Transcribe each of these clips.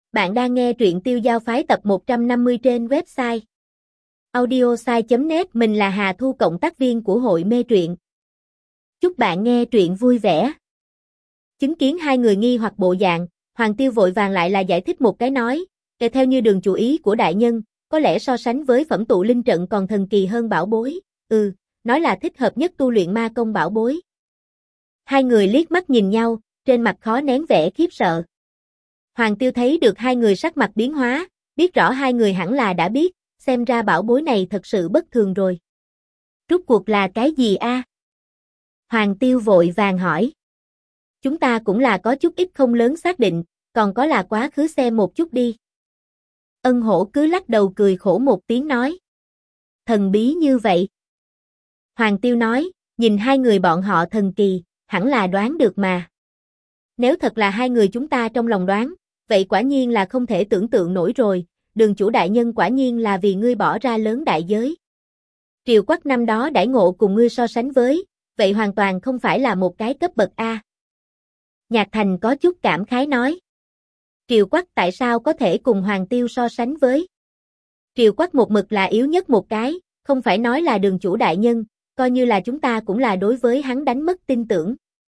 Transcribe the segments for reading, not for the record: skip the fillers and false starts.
Bạn đang nghe truyện Tiêu Giao Phái tập 150 trên website audiosai.net. Mình là Hà Thu, cộng tác viên của hội mê truyện. Chúc bạn nghe truyện vui vẻ. Chứng kiến hai người nghi hoặc bộ dạng, Hoàng Tiêu vội vàng lại là giải thích một cái nói, theo như đường chủ ý của đại nhân, có lẽ so sánh với phẩm tụ linh trận còn thần kỳ hơn bảo bối, nói là thích hợp nhất tu luyện ma công bảo bối. Hai người liếc mắt nhìn nhau, trên mặt khó nén vẻ khiếp sợ. Hoàng Tiêu thấy được hai người sắc mặt biến hóa, biết rõ hai người hẳn là đã biết, xem ra bảo bối này thật sự bất thường rồi. Rốt cuộc là cái gì a? Hoàng Tiêu vội vàng hỏi. Chúng ta cũng là có chút ít không lớn xác định, còn có là quá khứ xem một chút đi. Ân Hổ cứ lắc đầu cười khổ một tiếng nói. Thần bí như vậy. Hoàng Tiêu nói, nhìn hai người bọn họ thần kỳ, hẳn là đoán được mà. Nếu thật là hai người chúng ta trong lòng đoán, vậy quả nhiên là không thể tưởng tượng nổi rồi, đường chủ đại nhân quả nhiên là vì ngươi bỏ ra lớn đại giới. Triều Quắc năm đó đãi ngộ cùng ngươi so sánh với, vậy hoàn toàn không phải là một cái cấp bậc A. Nhạc Thành có chút cảm khái nói. Triều Quắc tại sao có thể cùng Hoàng Tiêu so sánh với? Triều Quắc một mực là yếu nhất một cái, không phải nói là đường chủ đại nhân, coi như là chúng ta cũng là đối với hắn đánh mất tin tưởng.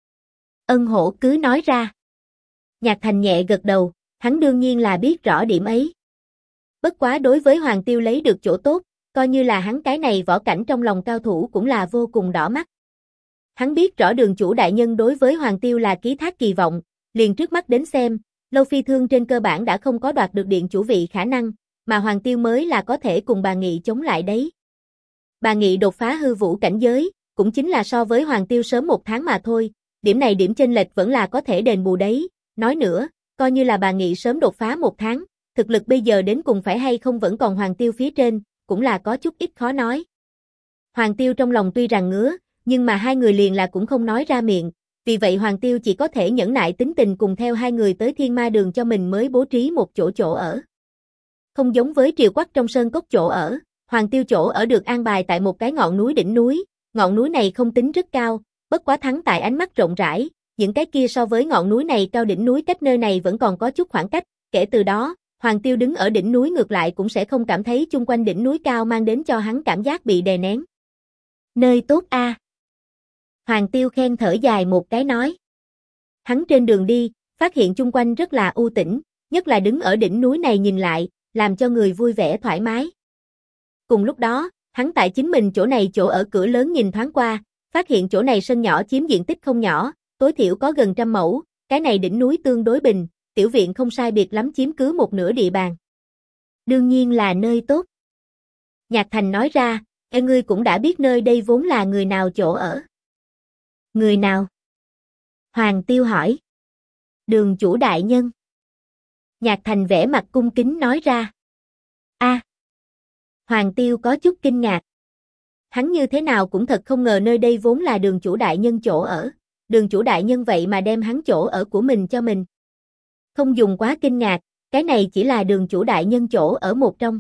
Ân Hổ cứ nói ra. Nhạc Thành nhẹ gật đầu, hắn đương nhiên là biết rõ điểm ấy. Bất quá đối với Hoàng Tiêu lấy được chỗ tốt, coi như là hắn cái này võ cảnh trong lòng cao thủ cũng là vô cùng đỏ mắt. Hắn biết rõ đường chủ đại nhân đối với Hoàng Tiêu là ký thác kỳ vọng, liền trước mắt đến xem, Lâu Phi Thương trên cơ bản đã không có đoạt được điện chủ vị khả năng, mà Hoàng Tiêu mới là có thể cùng bà Nghị chống lại đấy. Bà Nghị đột phá hư vũ cảnh giới, cũng chính là so với Hoàng Tiêu sớm một tháng mà thôi, điểm này điểm chênh lệch vẫn là có thể đền bù đấy. Nói nữa, coi như là bà Nghị sớm đột phá một tháng, thực lực bây giờ đến cùng phải hay không vẫn còn Hoàng Tiêu phía trên, cũng là có chút ít khó nói. Hoàng Tiêu trong lòng tuy rằng ngứa, nhưng mà hai người liền là cũng không nói ra miệng, vì vậy Hoàng Tiêu chỉ có thể nhẫn nại tính tình cùng theo hai người tới Thiên Ma Đường cho mình mới bố trí một chỗ ở. Không giống với Triều Quắc trong sơn cốc chỗ ở, Hoàng Tiêu chỗ ở được an bài tại một cái ngọn núi đỉnh núi, ngọn núi này không tính rất cao, bất quá thắng tại ánh mắt rộng rãi, những cái kia so với ngọn núi này cao đỉnh núi cách nơi này vẫn còn có chút khoảng cách, kể từ đó, Hoàng Tiêu đứng ở đỉnh núi ngược lại cũng sẽ không cảm thấy chung quanh đỉnh núi cao mang đến cho hắn cảm giác bị đè nén. Nơi tốt a. Hoàng Tiêu khen thở dài một cái nói. Hắn trên đường đi, phát hiện chung quanh rất là u tĩnh, nhất là đứng ở đỉnh núi này nhìn lại, làm cho người vui vẻ thoải mái. Cùng lúc đó, hắn tại chính mình chỗ này chỗ ở cửa lớn nhìn thoáng qua, phát hiện chỗ này sân nhỏ chiếm diện tích không nhỏ, tối thiểu có gần 100 mẫu, cái này đỉnh núi tương đối bình, tiểu viện không sai biệt lắm chiếm cứ một nửa địa bàn. Đương nhiên là nơi tốt. Nhạc Thành nói ra, ngươi cũng đã biết nơi đây vốn là người nào chỗ ở. Người nào? Hoàng Tiêu hỏi. Đường chủ đại nhân. Nhạc Thành vẻ mặt cung kính nói ra. A. Hoàng Tiêu có chút kinh ngạc. Hắn như thế nào cũng thật không ngờ nơi đây vốn là đường chủ đại nhân chỗ ở. Đường chủ đại nhân vậy mà đem hắn chỗ ở của mình cho mình. Không dùng quá kinh ngạc, cái này chỉ là đường chủ đại nhân chỗ ở một trong.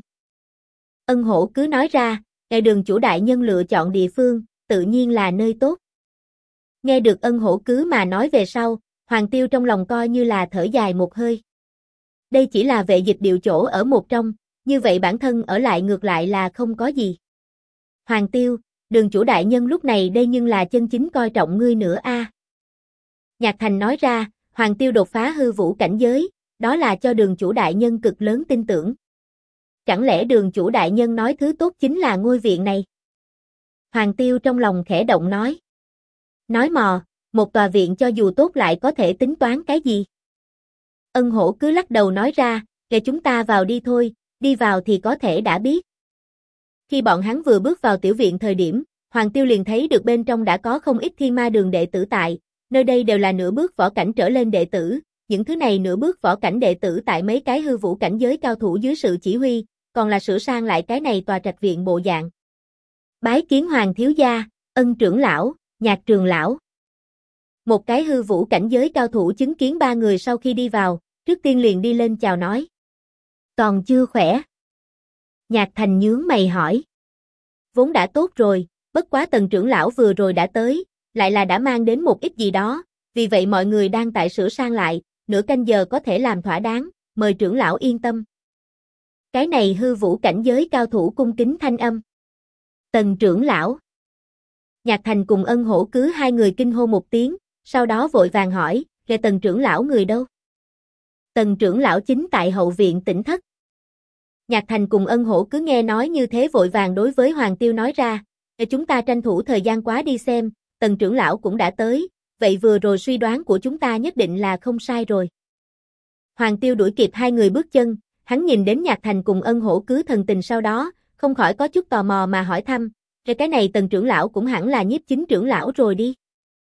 Ân Hổ cứ nói ra, đường chủ đại nhân lựa chọn địa phương, tự nhiên là nơi tốt. Nghe được Ân Hổ cứ mà nói về sau, Hoàng Tiêu trong lòng coi như là thở dài một hơi. Đây chỉ là vệ dịch điệu chỗ ở một trong, như vậy bản thân ở lại ngược lại là không có gì. Hoàng Tiêu, đường chủ đại nhân lúc này đây nhưng là chân chính coi trọng ngươi nữa a. Nhạc Thành nói ra, Hoàng Tiêu đột phá hư vũ cảnh giới, đó là cho đường chủ đại nhân cực lớn tin tưởng. Chẳng lẽ đường chủ đại nhân nói thứ tốt chính là ngôi viện này? Hoàng Tiêu trong lòng khẽ động nói. Nói mò, một tòa viện cho dù tốt lại có thể tính toán cái gì? Ân Hổ cứ lắc đầu nói ra, để chúng ta vào đi thôi, đi vào thì có thể đã biết. Khi bọn hắn vừa bước vào tiểu viện thời điểm, Hoàng Tiêu liền thấy được bên trong đã có không ít Thiên Ma Đường đệ tử tại, nơi đây đều là nửa bước võ cảnh trở lên đệ tử, những thứ này nửa bước võ cảnh đệ tử tại mấy cái hư vũ cảnh giới cao thủ dưới sự chỉ huy, còn là sửa sang lại cái này tòa trạch viện bộ dạng. Bái kiến Hoàng thiếu gia, Ân trưởng lão, Nhạc trường lão. Một cái hư vũ cảnh giới cao thủ chứng kiến ba người sau khi đi vào, trước tiên liền đi lên chào nói. Còn chưa khỏe? Nhạc Thành nhướng mày hỏi. Vốn đã tốt rồi, bất quá Tần trưởng lão vừa rồi đã tới, lại là đã mang đến một ít gì đó, vì vậy mọi người đang tại sửa sang lại, nửa canh giờ có thể làm thỏa đáng, mời trưởng lão yên tâm. Cái này hư vũ cảnh giới cao thủ cung kính thanh âm. Tần trưởng lão. Nhạc Thành cùng Ân Hổ cứ hai người kinh hô một tiếng, sau đó vội vàng hỏi, kìa Tần trưởng lão người đâu? Tần trưởng lão chính tại hậu viện Tỉnh Thất. Nhạc Thành cùng Ân Hổ cứ nghe nói như thế vội vàng đối với Hoàng Tiêu nói ra, chúng ta tranh thủ thời gian quá đi xem, Tần trưởng lão cũng đã tới, vậy vừa rồi suy đoán của chúng ta nhất định là không sai rồi. Hoàng Tiêu đuổi kịp hai người bước chân, hắn nhìn đến Nhạc Thành cùng Ân Hổ cứ thần tình sau đó, không khỏi có chút tò mò mà hỏi thăm, cái này Tần trưởng lão cũng hẳn là Nhiếp Chính trưởng lão rồi đi.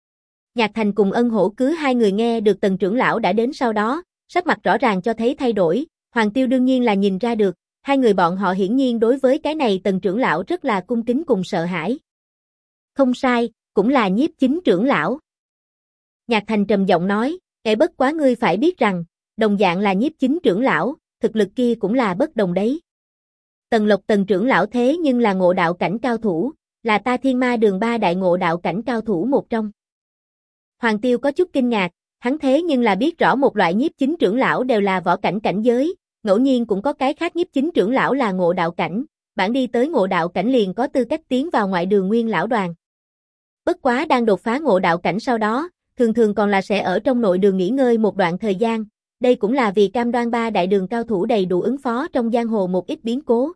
Nhạc Thành cùng Ân Hổ cứ hai người nghe được Tần trưởng lão đã đến sau đó, sắc mặt rõ ràng cho thấy thay đổi, Hoàng Tiêu đương nhiên là nhìn ra được, hai người bọn họ hiển nhiên đối với cái này Tần trưởng lão rất là cung kính cùng sợ hãi. Không sai, cũng là Nhiếp Chính trưởng lão. Nhạc Thành trầm giọng nói, bất quá ngươi phải biết rằng, đồng dạng là Nhiếp Chính trưởng lão, thực lực kia cũng là bất đồng đấy. Tần Lộc Tần trưởng lão thế nhưng là ngộ đạo cảnh cao thủ, là ta Thiên Ma Đường ba đại ngộ đạo cảnh cao thủ một trong. Hoàng Tiêu có chút kinh ngạc, hắn thế nhưng là biết rõ một loại Nhiếp Chính trưởng lão đều là võ cảnh cảnh giới, ngẫu nhiên cũng có cái khác Nhiếp Chính trưởng lão là ngộ đạo cảnh, bản đi tới ngộ đạo cảnh liền có tư cách tiến vào ngoại đường Nguyên lão đoàn. Bất quá đang đột phá ngộ đạo cảnh sau đó, thường thường còn là sẽ ở trong nội đường nghỉ ngơi một đoạn thời gian, đây cũng là vì cam đoan ba đại đường cao thủ đầy đủ ứng phó trong giang hồ một ít biến cố.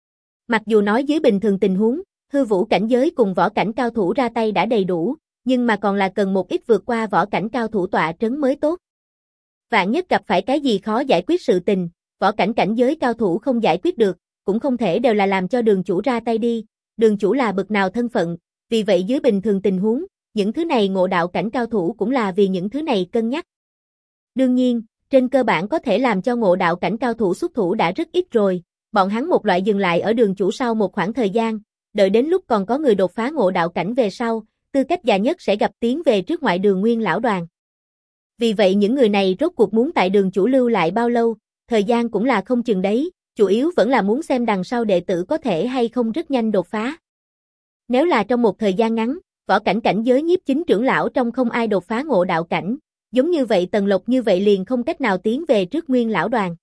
Mặc dù nói dưới bình thường tình huống, hư vũ cảnh giới cùng võ cảnh cao thủ ra tay đã đầy đủ, nhưng mà còn là cần một ít vượt qua võ cảnh cao thủ tọa trấn mới tốt. Vạn nhất gặp phải cái gì khó giải quyết sự tình, võ cảnh cảnh giới cao thủ không giải quyết được, cũng không thể đều là làm cho đường chủ ra tay đi, đường chủ là bậc nào thân phận, vì vậy dưới bình thường tình huống, những thứ này ngộ đạo cảnh cao thủ cũng là vì những thứ này cân nhắc. Đương nhiên, trên cơ bản có thể làm cho ngộ đạo cảnh cao thủ xuất thủ đã rất ít rồi, bọn hắn một loại dừng lại ở đường chủ sau một khoảng thời gian, đợi đến lúc còn có người đột phá ngộ đạo cảnh về sau, tư cách già nhất sẽ gặp tiến về trước ngoại đường Nguyên lão đoàn. Vì vậy những người này rốt cuộc muốn tại đường chủ lưu lại bao lâu, thời gian cũng là không chừng đấy, chủ yếu vẫn là muốn xem đằng sau đệ tử có thể hay không rất nhanh đột phá. Nếu là trong một thời gian ngắn, võ cảnh cảnh giới Nhiếp Chính trưởng lão trong không ai đột phá ngộ đạo cảnh, giống như vậy Tần Lộc như vậy liền không cách nào tiến về trước Nguyên lão đoàn.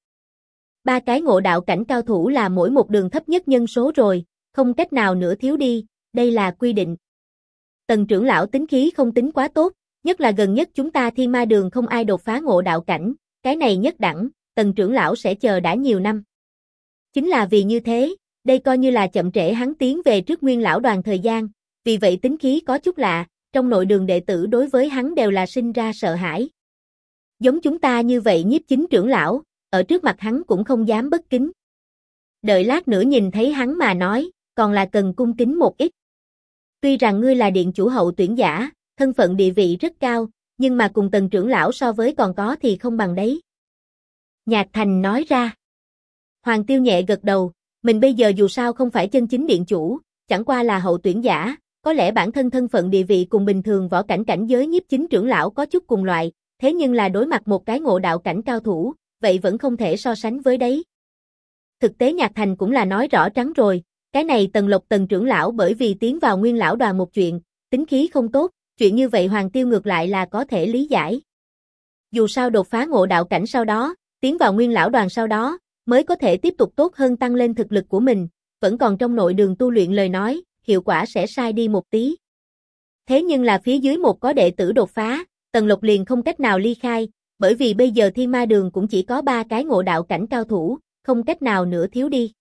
Ba cái ngộ đạo cảnh cao thủ là mỗi một đường thấp nhất nhân số rồi, không cách nào nữa thiếu đi, đây là quy định. Tần trưởng lão tính khí không tính quá tốt, nhất là gần nhất chúng ta Thiên Ma Đường không ai đột phá ngộ đạo cảnh, cái này nhất đẳng, Tần trưởng lão sẽ chờ đã nhiều năm. Chính là vì như thế, đây coi như là chậm trễ hắn tiến về trước Nguyên lão đoàn thời gian, vì vậy tính khí có chút lạ, trong nội đường đệ tử đối với hắn đều là sinh ra sợ hãi. Giống chúng ta như vậy Nhiếp Chính trưởng lão, ở trước mặt hắn cũng không dám bất kính. Đợi lát nữa nhìn thấy hắn mà nói, còn là cần cung kính một ít. Tuy rằng ngươi là điện chủ hậu tuyển giả, thân phận địa vị rất cao, nhưng mà cùng Tần trưởng lão so với còn có thì không bằng đấy. Nhạc Thành nói ra. Hoàng Tiêu nhẹ gật đầu, mình bây giờ dù sao không phải chân chính điện chủ, chẳng qua là hậu tuyển giả, có lẽ bản thân thân phận địa vị cùng bình thường võ cảnh cảnh giới Nhiếp Chính trưởng lão có chút cùng loại, thế nhưng là đối mặt một cái ngộ đạo cảnh cao thủ, vậy vẫn không thể so sánh với đấy. Thực tế Nhạc Thành cũng là nói rõ trắng rồi, cái này Tần Lộc Tần trưởng lão bởi vì tiến vào Nguyên lão đoàn một chuyện, tính khí không tốt, chuyện như vậy Hoàng Tiêu ngược lại là có thể lý giải. Dù sao đột phá ngộ đạo cảnh sau đó, tiến vào Nguyên lão đoàn sau đó, mới có thể tiếp tục tốt hơn tăng lên thực lực của mình, vẫn còn trong nội đường tu luyện lời nói, hiệu quả sẽ sai đi một tí. Thế nhưng là phía dưới một có đệ tử đột phá, Tần Lộc liền không cách nào ly khai, bởi vì bây giờ Thiên Ma Đường cũng chỉ có 3 cái ngộ đạo cảnh cao thủ, không cách nào nữa thiếu đi.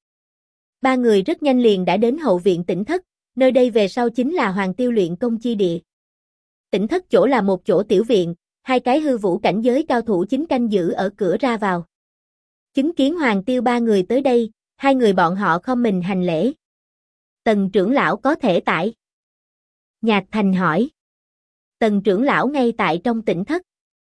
Ba người rất nhanh liền đã đến hậu viện Tỉnh Thất, nơi đây về sau chính là Hoàng Tiêu luyện công chi địa. Tỉnh Thất chỗ là một chỗ tiểu viện, hai cái hư vũ cảnh giới cao thủ chính canh giữ ở cửa ra vào. Chứng kiến Hoàng Tiêu ba người tới đây, hai người bọn họ khom mình hành lễ. Tần trưởng lão có thể tại? Nhạc Thành hỏi. Tần trưởng lão ngay tại trong Tỉnh Thất.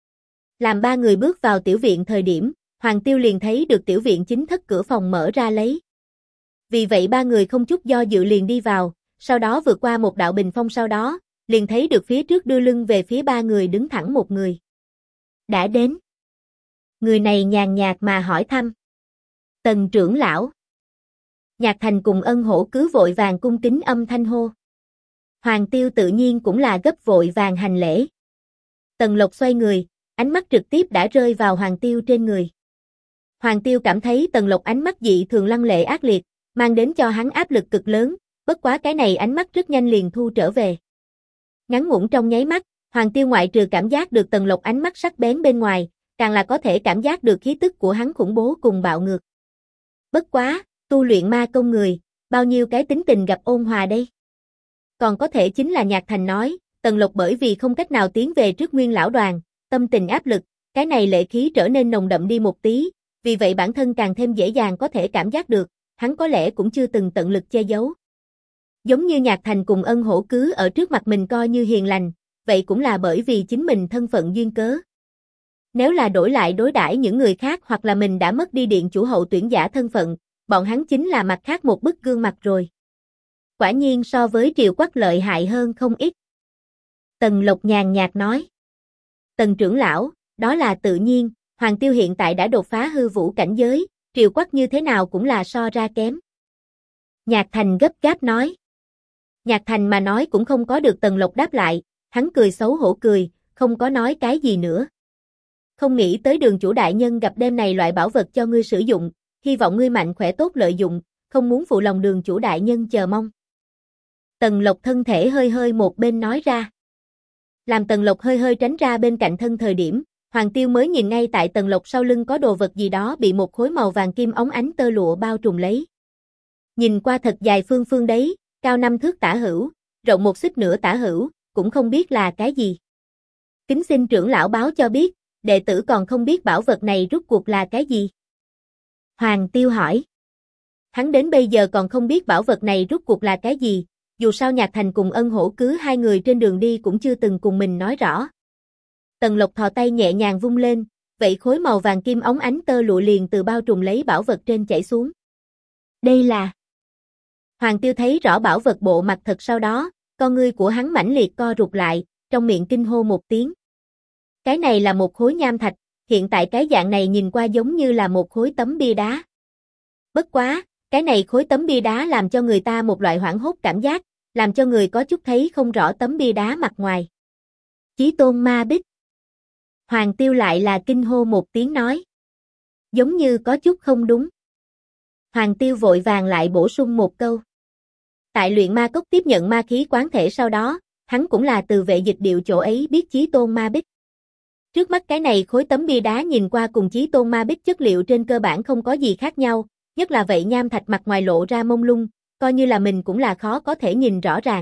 Làm ba người bước vào tiểu viện thời điểm, Hoàng Tiêu liền thấy được tiểu viện chính thất cửa phòng mở ra lấy. Vì vậy ba người không chút do dự liền đi vào, sau đó vượt qua một đạo bình phong sau đó, liền thấy được phía trước đưa lưng về phía ba người đứng thẳng một người. Đã đến. Người này nhàn nhạt mà hỏi thăm. Tần trưởng lão. Nhạc Thành cùng Ân Hổ cứ vội vàng cung kính âm thanh hô. Hoàng Tiêu tự nhiên cũng là gấp vội vàng hành lễ. Tần Lộc xoay người, ánh mắt trực tiếp đã rơi vào Hoàng Tiêu trên người. Hoàng Tiêu cảm thấy Tần Lộc ánh mắt dị thường lăng lệ ác liệt, mang đến cho hắn áp lực cực lớn, bất quá cái này ánh mắt rất nhanh liền thu trở về. Ngắn ngủn trong nháy mắt, Hoàng Tiêu ngoại trừ cảm giác được Tần Lộc ánh mắt sắc bén bên ngoài, càng là có thể cảm giác được khí tức của hắn khủng bố cùng bạo ngược. Bất quá, tu luyện ma công người, bao nhiêu cái tính tình gặp ôn hòa đây. Còn có thể chính là Nhạc Thành nói, Tần Lộc bởi vì không cách nào tiến về trước Nguyên lão đoàn, tâm tình áp lực, cái này lệ khí trở nên nồng đậm đi một tí, vì vậy bản thân càng thêm dễ dàng có thể cảm giác được, hắn có lẽ cũng chưa từng tận lực che giấu. Giống như Nhạc Thành cùng Ân Hổ cứ ở trước mặt mình coi như hiền lành, vậy cũng là bởi vì chính mình thân phận duyên cớ. Nếu là đổi lại đối đãi những người khác hoặc là mình đã mất đi điện chủ hậu tuyển giả thân phận, bọn hắn chính là mặt khác một bức gương mặt rồi. Quả nhiên so với Triều Quắc lợi hại hơn không ít. Tần Lộc nhàn nhạt nói. Tần trưởng lão, đó là tự nhiên, Hoàng Tiêu hiện tại đã đột phá hư vũ cảnh giới, Triều Quắc như thế nào cũng là so ra kém. Nhạc Thành gấp gáp nói. Nhạc Thành mà nói cũng không có được Tần Lộc đáp lại, hắn cười xấu hổ cười, không có nói cái gì nữa. Không nghĩ tới Đường chủ đại nhân gặp đêm này loại bảo vật cho ngươi sử dụng, hy vọng ngươi mạnh khỏe tốt lợi dụng, không muốn phụ lòng Đường chủ đại nhân chờ mong. Tần Lộc thân thể hơi hơi một bên nói ra. Làm Tần Lộc hơi hơi tránh ra bên cạnh thân thời điểm, Hoàng Tiêu mới nhìn ngay tại Tần Lộc sau lưng có đồ vật gì đó bị một khối màu vàng kim óng ánh tơ lụa bao trùm lấy. Nhìn qua thật dài phương phương đấy, cao 5 thước tả hữu, rộng 1 xích nửa tả hữu, cũng không biết là cái gì. Kính xin trưởng lão báo cho biết, đệ tử còn không biết bảo vật này rút cuộc là cái gì. Hoàng Tiêu hỏi. Hắn đến bây giờ còn không biết bảo vật này rút cuộc là cái gì, dù sao Nhạc Thành cùng Ân Hổ cứ hai người trên đường đi cũng chưa từng cùng mình nói rõ. Tần Lộc thò tay nhẹ nhàng vung lên, vậy khối màu vàng kim óng ánh tơ lụa liền từ bao trùm lấy bảo vật trên chảy xuống. Đây là... Hoàng Tiêu thấy rõ bảo vật bộ mặt thật sau đó, con ngươi của hắn mãnh liệt co rụt lại, trong miệng kinh hô một tiếng. Cái này là một khối nham thạch, hiện tại cái dạng này nhìn qua giống như là một khối tấm bia đá. Bất quá, cái này khối tấm bia đá làm cho người ta một loại hoảng hốt cảm giác, làm cho người có chút thấy không rõ tấm bia đá mặt ngoài. Chí tôn ma bích. Hoàng Tiêu lại là kinh hô một tiếng nói. Giống như có chút không đúng. Hoàng Tiêu vội vàng lại bổ sung một câu. Tại luyện ma cốc tiếp nhận ma khí quán thể sau đó, hắn cũng là từ vệ dịch điệu chỗ ấy biết chí tôn ma bích. Trước mắt cái này khối tấm bia đá nhìn qua cùng chí tôn ma bích chất liệu trên cơ bản không có gì khác nhau, nhất là vậy nham thạch mặt ngoài lộ ra mông lung, coi như là mình cũng là khó có thể nhìn rõ ràng.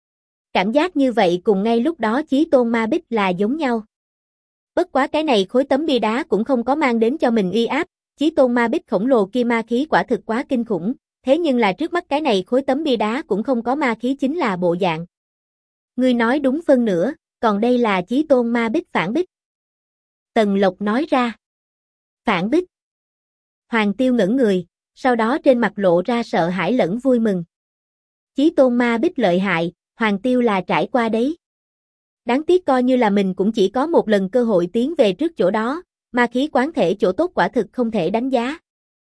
Cảm giác như vậy cùng ngay lúc đó chí tôn ma bích là giống nhau. Bất quá cái này khối tấm bia đá cũng không có mang đến cho mình uy áp, chí tôn ma bích khổng lồ kia ma khí quả thực quá kinh khủng, thế nhưng là trước mắt cái này khối tấm bia đá cũng không có ma khí chính là bộ dạng. Ngươi nói đúng phân nửa, còn đây là chí tôn ma bích phản bích. Tần Lộc nói ra. Phản bích. Hoàng Tiêu ngẩn người, sau đó trên mặt lộ ra sợ hãi lẫn vui mừng. Chí tôn ma bích lợi hại, Hoàng Tiêu là trải qua đấy. Đáng tiếc coi như là mình cũng chỉ có một lần cơ hội tiến về trước chỗ đó, ma khí quán thể chỗ tốt quả thực không thể đánh giá.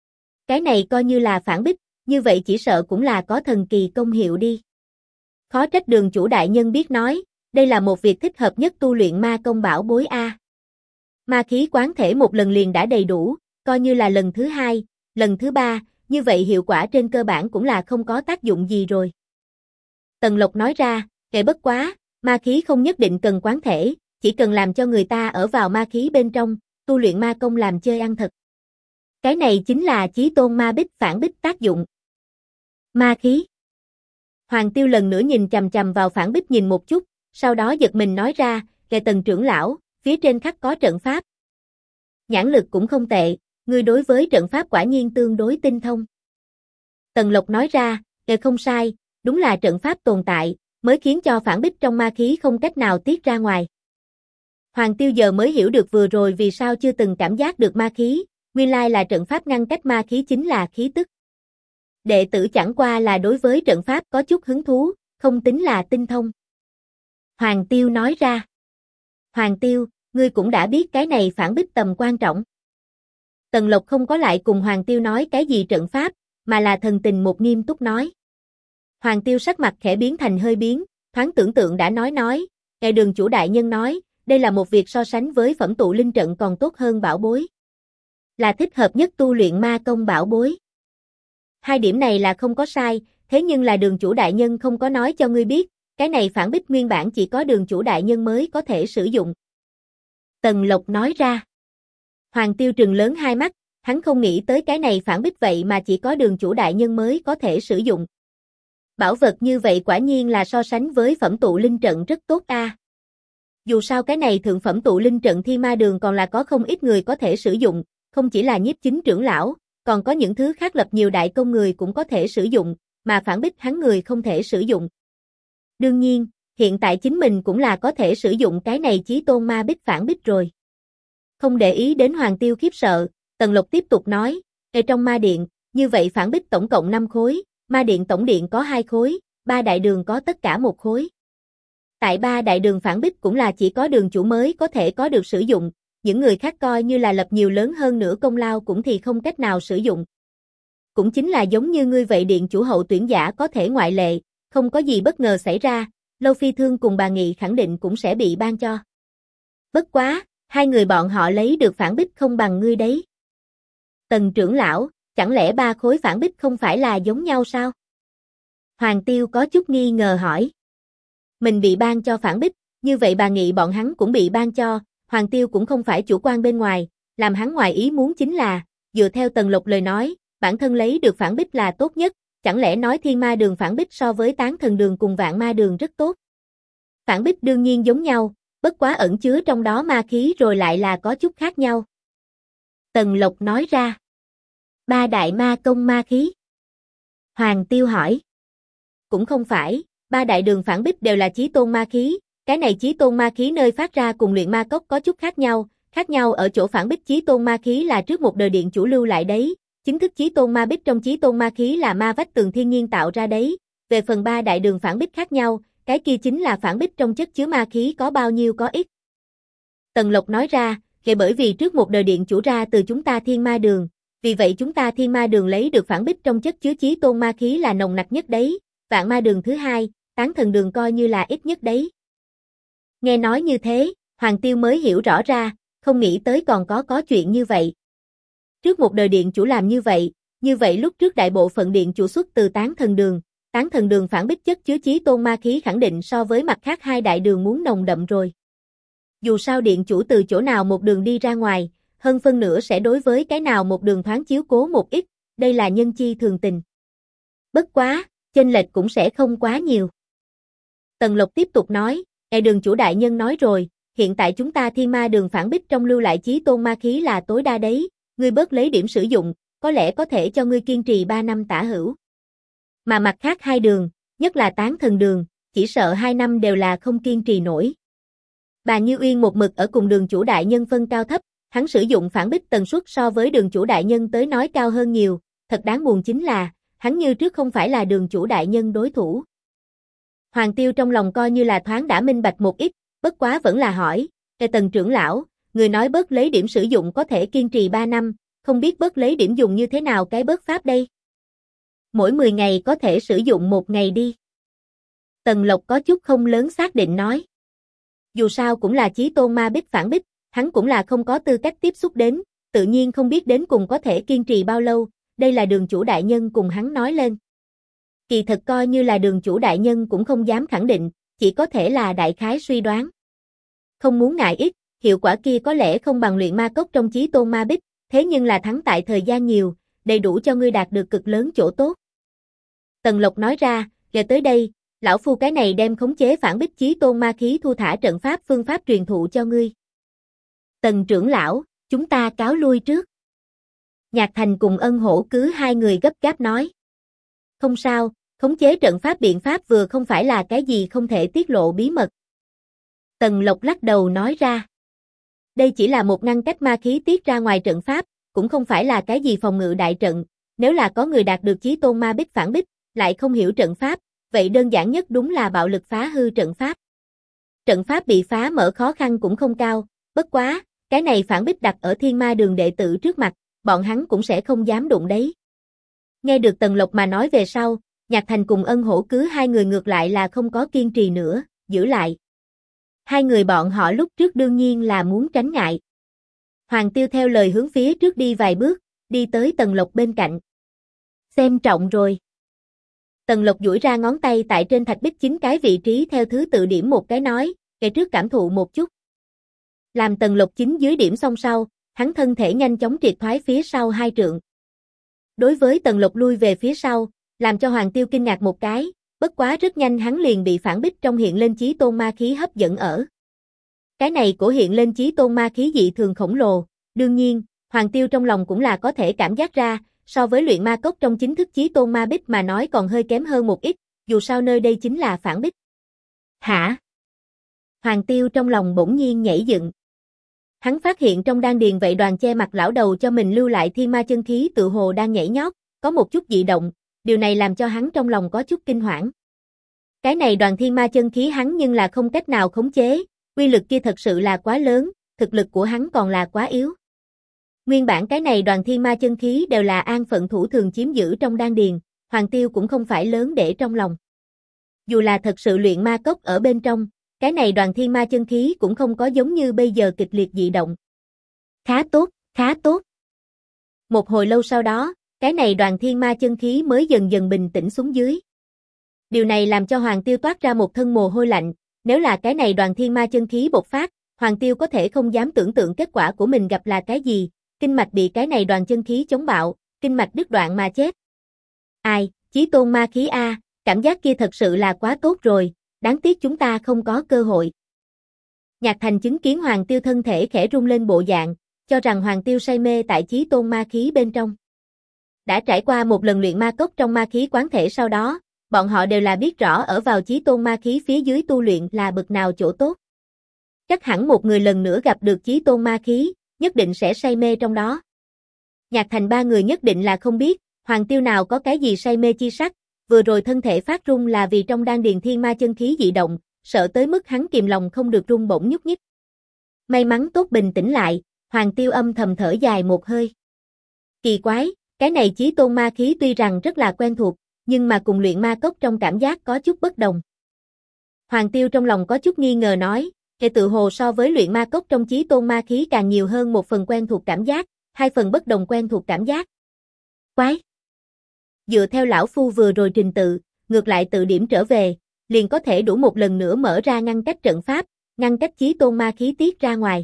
Cái này coi như là phản bích, như vậy chỉ sợ cũng là có thần kỳ công hiệu đi. Khó trách Đường chủ đại nhân biết nói, đây là một việc thích hợp nhất tu luyện ma công bảo bối A. Ma khí quán thể một lần liền đã đầy đủ, coi như là lần thứ hai, lần thứ ba, như vậy hiệu quả trên cơ bản cũng là không có tác dụng gì rồi. Tần Lộc nói ra, kệ bất quá, ma khí không nhất định cần quán thể, chỉ cần làm cho người ta ở vào ma khí bên trong, tu luyện ma công làm chơi ăn thật. Cái này chính là chí tôn ma bích phản bích tác dụng. Ma khí. Hoàng Tiêu lần nữa nhìn chằm chằm vào phản bích nhìn một chút, sau đó giật mình nói ra, kệ Tần trưởng lão, phía trên khắc có trận pháp. Nhãn lực cũng không tệ, ngươi đối với trận pháp quả nhiên tương đối tinh thông. Tần Lộc nói ra, kệ không sai, đúng là trận pháp tồn tại, mới khiến cho phản bích trong ma khí không cách nào tiết ra ngoài. Hoàng Tiêu giờ mới hiểu được vừa rồi vì sao chưa từng cảm giác được ma khí, nguyên lai là trận pháp ngăn cách ma khí chính là khí tức. Đệ tử chẳng qua là đối với trận pháp có chút hứng thú, không tính là tinh thông. Hoàng Tiêu nói ra. Hoàng Tiêu, ngươi cũng đã biết cái này phản bích tầm quan trọng. Tần Lộc không có lại cùng Hoàng Tiêu nói cái gì trận pháp, mà là thần tình một nghiêm túc nói. Hoàng Tiêu sắc mặt khẽ biến thành hơi biến, thoáng tưởng tượng đã nói, ngài Đường chủ đại nhân nói, đây là một việc so sánh với phẩm tụ linh trận còn tốt hơn bảo bối. là thích hợp nhất tu luyện ma công bảo bối. Hai điểm này là không có sai, thế nhưng là đường chủ đại nhân không có nói cho ngươi biết, cái này phản bích nguyên bản chỉ có đường chủ đại nhân mới có thể sử dụng. Tần Lộc nói ra. Hoàng Tiêu trừng lớn hai mắt, hắn không nghĩ tới cái này phản bích vậy mà chỉ có đường chủ đại nhân mới có thể sử dụng. Bảo vật như vậy quả nhiên là so sánh với phẩm tụ linh trận rất tốt a. Dù sao cái này thượng phẩm tụ linh trận Thiên Ma Đường còn là có không ít người có thể sử dụng, không chỉ là Nhiếp Chính trưởng lão, còn có những thứ khác lập nhiều đại công người cũng có thể sử dụng, mà phản bích hắn người không thể sử dụng. Đương nhiên, hiện tại chính mình cũng là có thể sử dụng cái này Chí Tôn Ma Bích phản bích rồi. Không để ý đến Hoàng Tiêu khiếp sợ, Tần Lộc tiếp tục nói, ở trong ma điện, như vậy phản bích tổng cộng 5 khối, ma điện tổng điện có 2 khối, 3 đại đường có tất cả 1 khối. Tại 3 đại đường phản bích cũng là chỉ có đường chủ mới có thể có được sử dụng, những người khác coi như là lập nhiều lớn hơn nữa công lao cũng thì không cách nào sử dụng. Cũng chính là giống như ngươi vậy điện chủ hậu tuyển giả có thể ngoại lệ, không có gì bất ngờ xảy ra, Lâu Phi Thương cùng bà Nghị khẳng định cũng sẽ bị ban cho. Bất quá, hai người bọn họ lấy được phản bích không bằng ngươi đấy. Tần trưởng lão, chẳng lẽ 3 khối phản bích không phải là giống nhau sao? Hoàng Tiêu có chút nghi ngờ hỏi. Mình bị ban cho phản bích, như vậy bà Nghị bọn hắn cũng bị ban cho, Hoàng Tiêu cũng không phải chủ quan bên ngoài, làm hắn ngoài ý muốn chính là, dựa theo Tần Lộc lời nói, bản thân lấy được phản bích là tốt nhất, chẳng lẽ nói Thiên Ma Đường phản bích so với Tán Thần Đường cùng Vạn Ma Đường rất tốt? Phản bích đương nhiên giống nhau, bất quá ẩn chứa trong đó ma khí rồi lại là có chút khác nhau. Tần Lộc nói ra. 3 đại ma công ma khí. Hoàng Tiêu hỏi. Cũng không phải, 3 đại đường phản bích đều là Chí Tôn ma khí, cái này Chí Tôn ma khí nơi phát ra cùng luyện ma cốc có chút khác nhau ở chỗ phản bích Chí Tôn ma khí là trước một đời điện chủ lưu lại đấy, chính thức Chí Tôn ma bích trong Chí Tôn ma khí là ma vách tường thiên nhiên tạo ra đấy, về phần 3 đại đường phản bích khác nhau, cái kia chính là phản bích trong chất chứa ma khí có bao nhiêu có ít. Tần Lộc nói ra, kể bởi vì trước một đời điện chủ ra từ chúng ta Thiên Ma Đường, vì vậy chúng ta Thiên Ma Đường lấy được phản bích trong chất chứa Chí Tôn ma khí là nồng nặc nhất đấy, Vạn Ma Đường thứ hai, Tán Thần Đường coi như là ít nhất đấy. Nghe nói như thế, Hoàng Tiêu mới hiểu rõ ra, không nghĩ tới còn có chuyện như vậy. Trước một đời điện chủ làm như vậy lúc trước đại bộ phận điện chủ xuất từ Tán Thần Đường phản bích chất chứa Chí Tôn ma khí khẳng định so với mặt khác hai đại đường muốn nồng đậm rồi. Dù sao điện chủ từ chỗ nào một đường đi ra ngoài, hơn phân nửa sẽ đối với cái nào một đường thoáng chiếu cố một ít, đây là nhân chi thường tình. Bất quá, chênh lệch cũng sẽ không quá nhiều. Tần Lộc tiếp tục nói, đường chủ đại nhân nói rồi, hiện tại chúng ta Thiên Ma Đường phản bích trong lưu lại Chí Tôn ma khí là tối đa đấy, ngươi bớt lấy điểm sử dụng, có lẽ có thể cho ngươi kiên trì 3 năm tả hữu. Mà mặt khác hai đường, nhất là Tán Thần Đường, chỉ sợ 2 năm đều là không kiên trì nổi. Bà Như Uyên một mực ở cùng đường chủ đại nhân phân cao thấp, hắn sử dụng phản bích tần suất so với đường chủ đại nhân tới nói cao hơn nhiều, thật đáng buồn chính là, hắn như trước không phải là đường chủ đại nhân đối thủ. Hoàng Tiêu trong lòng coi như là thoáng đã minh bạch một ít, bất quá vẫn là hỏi, Tần trưởng lão, người nói bớt lấy điểm sử dụng có thể kiên trì 3 năm, không biết bớt lấy điểm dùng như thế nào cái bớt pháp đây? Mỗi 10 ngày có thể sử dụng 1 ngày đi. Tần Lộc có chút không lớn xác định nói. Dù sao cũng là Chí Tôn ma bích phản bích, hắn cũng là không có tư cách tiếp xúc đến, tự nhiên không biết đến cùng có thể kiên trì bao lâu, đây là đường chủ đại nhân cùng hắn nói lên. Kỳ thật coi như là đường chủ đại nhân cũng không dám khẳng định, chỉ có thể là đại khái suy đoán. Không muốn ngại ít, hiệu quả kia có lẽ không bằng luyện ma cốc trong Chí Tôn ma bích, thế nhưng là thắng tại thời gian nhiều, đầy đủ cho ngươi đạt được cực lớn chỗ tốt. Tần Lộc nói ra, giờ tới đây, lão phu cái này đem khống chế phản bích Chí Tôn ma khí thu thả trận pháp phương pháp truyền thụ cho ngươi. Tần trưởng lão, chúng ta cáo lui trước. Nhạc Thành cùng Ân Hổ cứ hai người gấp gáp nói. Không sao, khống chế trận pháp biện pháp vừa không phải là cái gì không thể tiết lộ bí mật. Tần Lộc lắc đầu nói ra. Đây chỉ là một ngăn cách ma khí tiết ra ngoài trận pháp, cũng không phải là cái gì phòng ngự đại trận, nếu là có người đạt được Chí Tôn ma bích phản bích, lại không hiểu trận pháp, vậy đơn giản nhất đúng là bạo lực phá hư trận pháp. Trận pháp bị phá mở khó khăn cũng không cao, bất quá, cái này phản bích đặt ở Thiên Ma Đường đệ tử trước mặt, bọn hắn cũng sẽ không dám đụng đấy. Nghe được Tần Lộc mà nói về sau, Nhạc Thành cùng Ân Hổ cứ hai người ngược lại là không có kiên trì nữa, giữ lại. Hai người bọn họ lúc trước đương nhiên là muốn tránh ngại. Hoàng Tiêu theo lời hướng phía trước đi vài bước, đi tới Tần Lộc bên cạnh. Xem trọng rồi. Tần Lộc duỗi ra ngón tay tại trên thạch bích 9 cái vị trí theo thứ tự điểm một cái nói, kể trước cảm thụ một chút. Làm Tần Lộc 9 dưới điểm xong sau, hắn thân thể nhanh chóng triệt thoái phía sau 2 trượng. Đối với Tần Lộc lui về phía sau, làm cho Hoàng Tiêu kinh ngạc một cái, bất quá rất nhanh hắn liền bị phản bích trong hiện lên chí tôn ma khí hấp dẫn ở. Cái này của hiện lên chí tôn ma khí dị thường khổng lồ, đương nhiên, Hoàng Tiêu trong lòng cũng là có thể cảm giác ra, so với luyện ma cốc trong chính thức chí tôn ma bích mà nói còn hơi kém hơn một ít, dù sao nơi đây chính là phản bích. Hả? Hoàng Tiêu trong lòng bỗng nhiên nhảy dựng. Hắn phát hiện trong đan điền vậy đoàn che mặt lão đầu cho mình lưu lại thiên ma chân khí tự hồ đang nhảy nhót, có một chút dị động, điều này làm cho hắn trong lòng có chút kinh hoảng. Cái này đoàn thiên ma chân khí hắn nhưng là không cách nào khống chế, uy lực kia thật sự là quá lớn, thực lực của hắn còn là quá yếu. Nguyên bản cái này đoàn thiên ma chân khí đều là an phận thủ thường chiếm giữ trong đan điền, Hoàng Tiêu cũng không phải lớn để trong lòng. Dù là thật sự luyện ma cốc ở bên trong, cái này đoàn thiên ma chân khí cũng không có giống như bây giờ kịch liệt dị động. Khá tốt, khá tốt. Một hồi lâu sau đó, cái này đoàn thiên ma chân khí mới dần dần bình tĩnh xuống dưới. Điều này làm cho Hoàng Tiêu toát ra một thân mồ hôi lạnh, nếu là cái này đoàn thiên ma chân khí bộc phát, Hoàng Tiêu có thể không dám tưởng tượng kết quả của mình gặp là cái gì, kinh mạch bị cái này đoàn chân khí chống bạo, kinh mạch đứt đoạn mà chết. Ai, chí tôn ma khí a, cảm giác kia thật sự là quá tốt rồi, đáng tiếc chúng ta không có cơ hội. Nhạc Thành chứng kiến Hoàng Tiêu thân thể khẽ rung lên bộ dạng, cho rằng Hoàng Tiêu say mê tại chí tôn ma khí bên trong. Đã trải qua một lần luyện ma cốc trong ma khí quán thể sau đó, bọn họ đều là biết rõ ở vào chí tôn ma khí phía dưới tu luyện là bực nào chỗ tốt. Chắc hẳn một người lần nữa gặp được chí tôn ma khí, nhất định sẽ say mê trong đó. Nhạc Thành ba người nhất định là không biết, Hoàng Tiêu nào có cái gì say mê chi sắc, vừa rồi thân thể phát rung là vì trong đan điền thiên ma chân khí dị động, sợ tới mức hắn kìm lòng không được rung bổng nhúc nhích. May mắn tốt bình tĩnh lại, Hoàng Tiêu âm thầm thở dài một hơi. Kỳ quái, cái này chí tôn ma khí tuy rằng rất là quen thuộc, nhưng mà cùng luyện ma cốc trong cảm giác có chút bất đồng. Hoàng Tiêu trong lòng có chút nghi ngờ nói, kể tự hồ so với luyện ma cốc trong chí tôn ma khí càng nhiều hơn một phần quen thuộc cảm giác, 2 phần bất đồng quen thuộc cảm giác. Quái! Dựa theo lão phu vừa rồi trình tự, ngược lại tự điểm trở về, liền có thể đủ một lần nữa mở ra ngăn cách trận pháp, ngăn cách chí tôn ma khí tiết ra ngoài.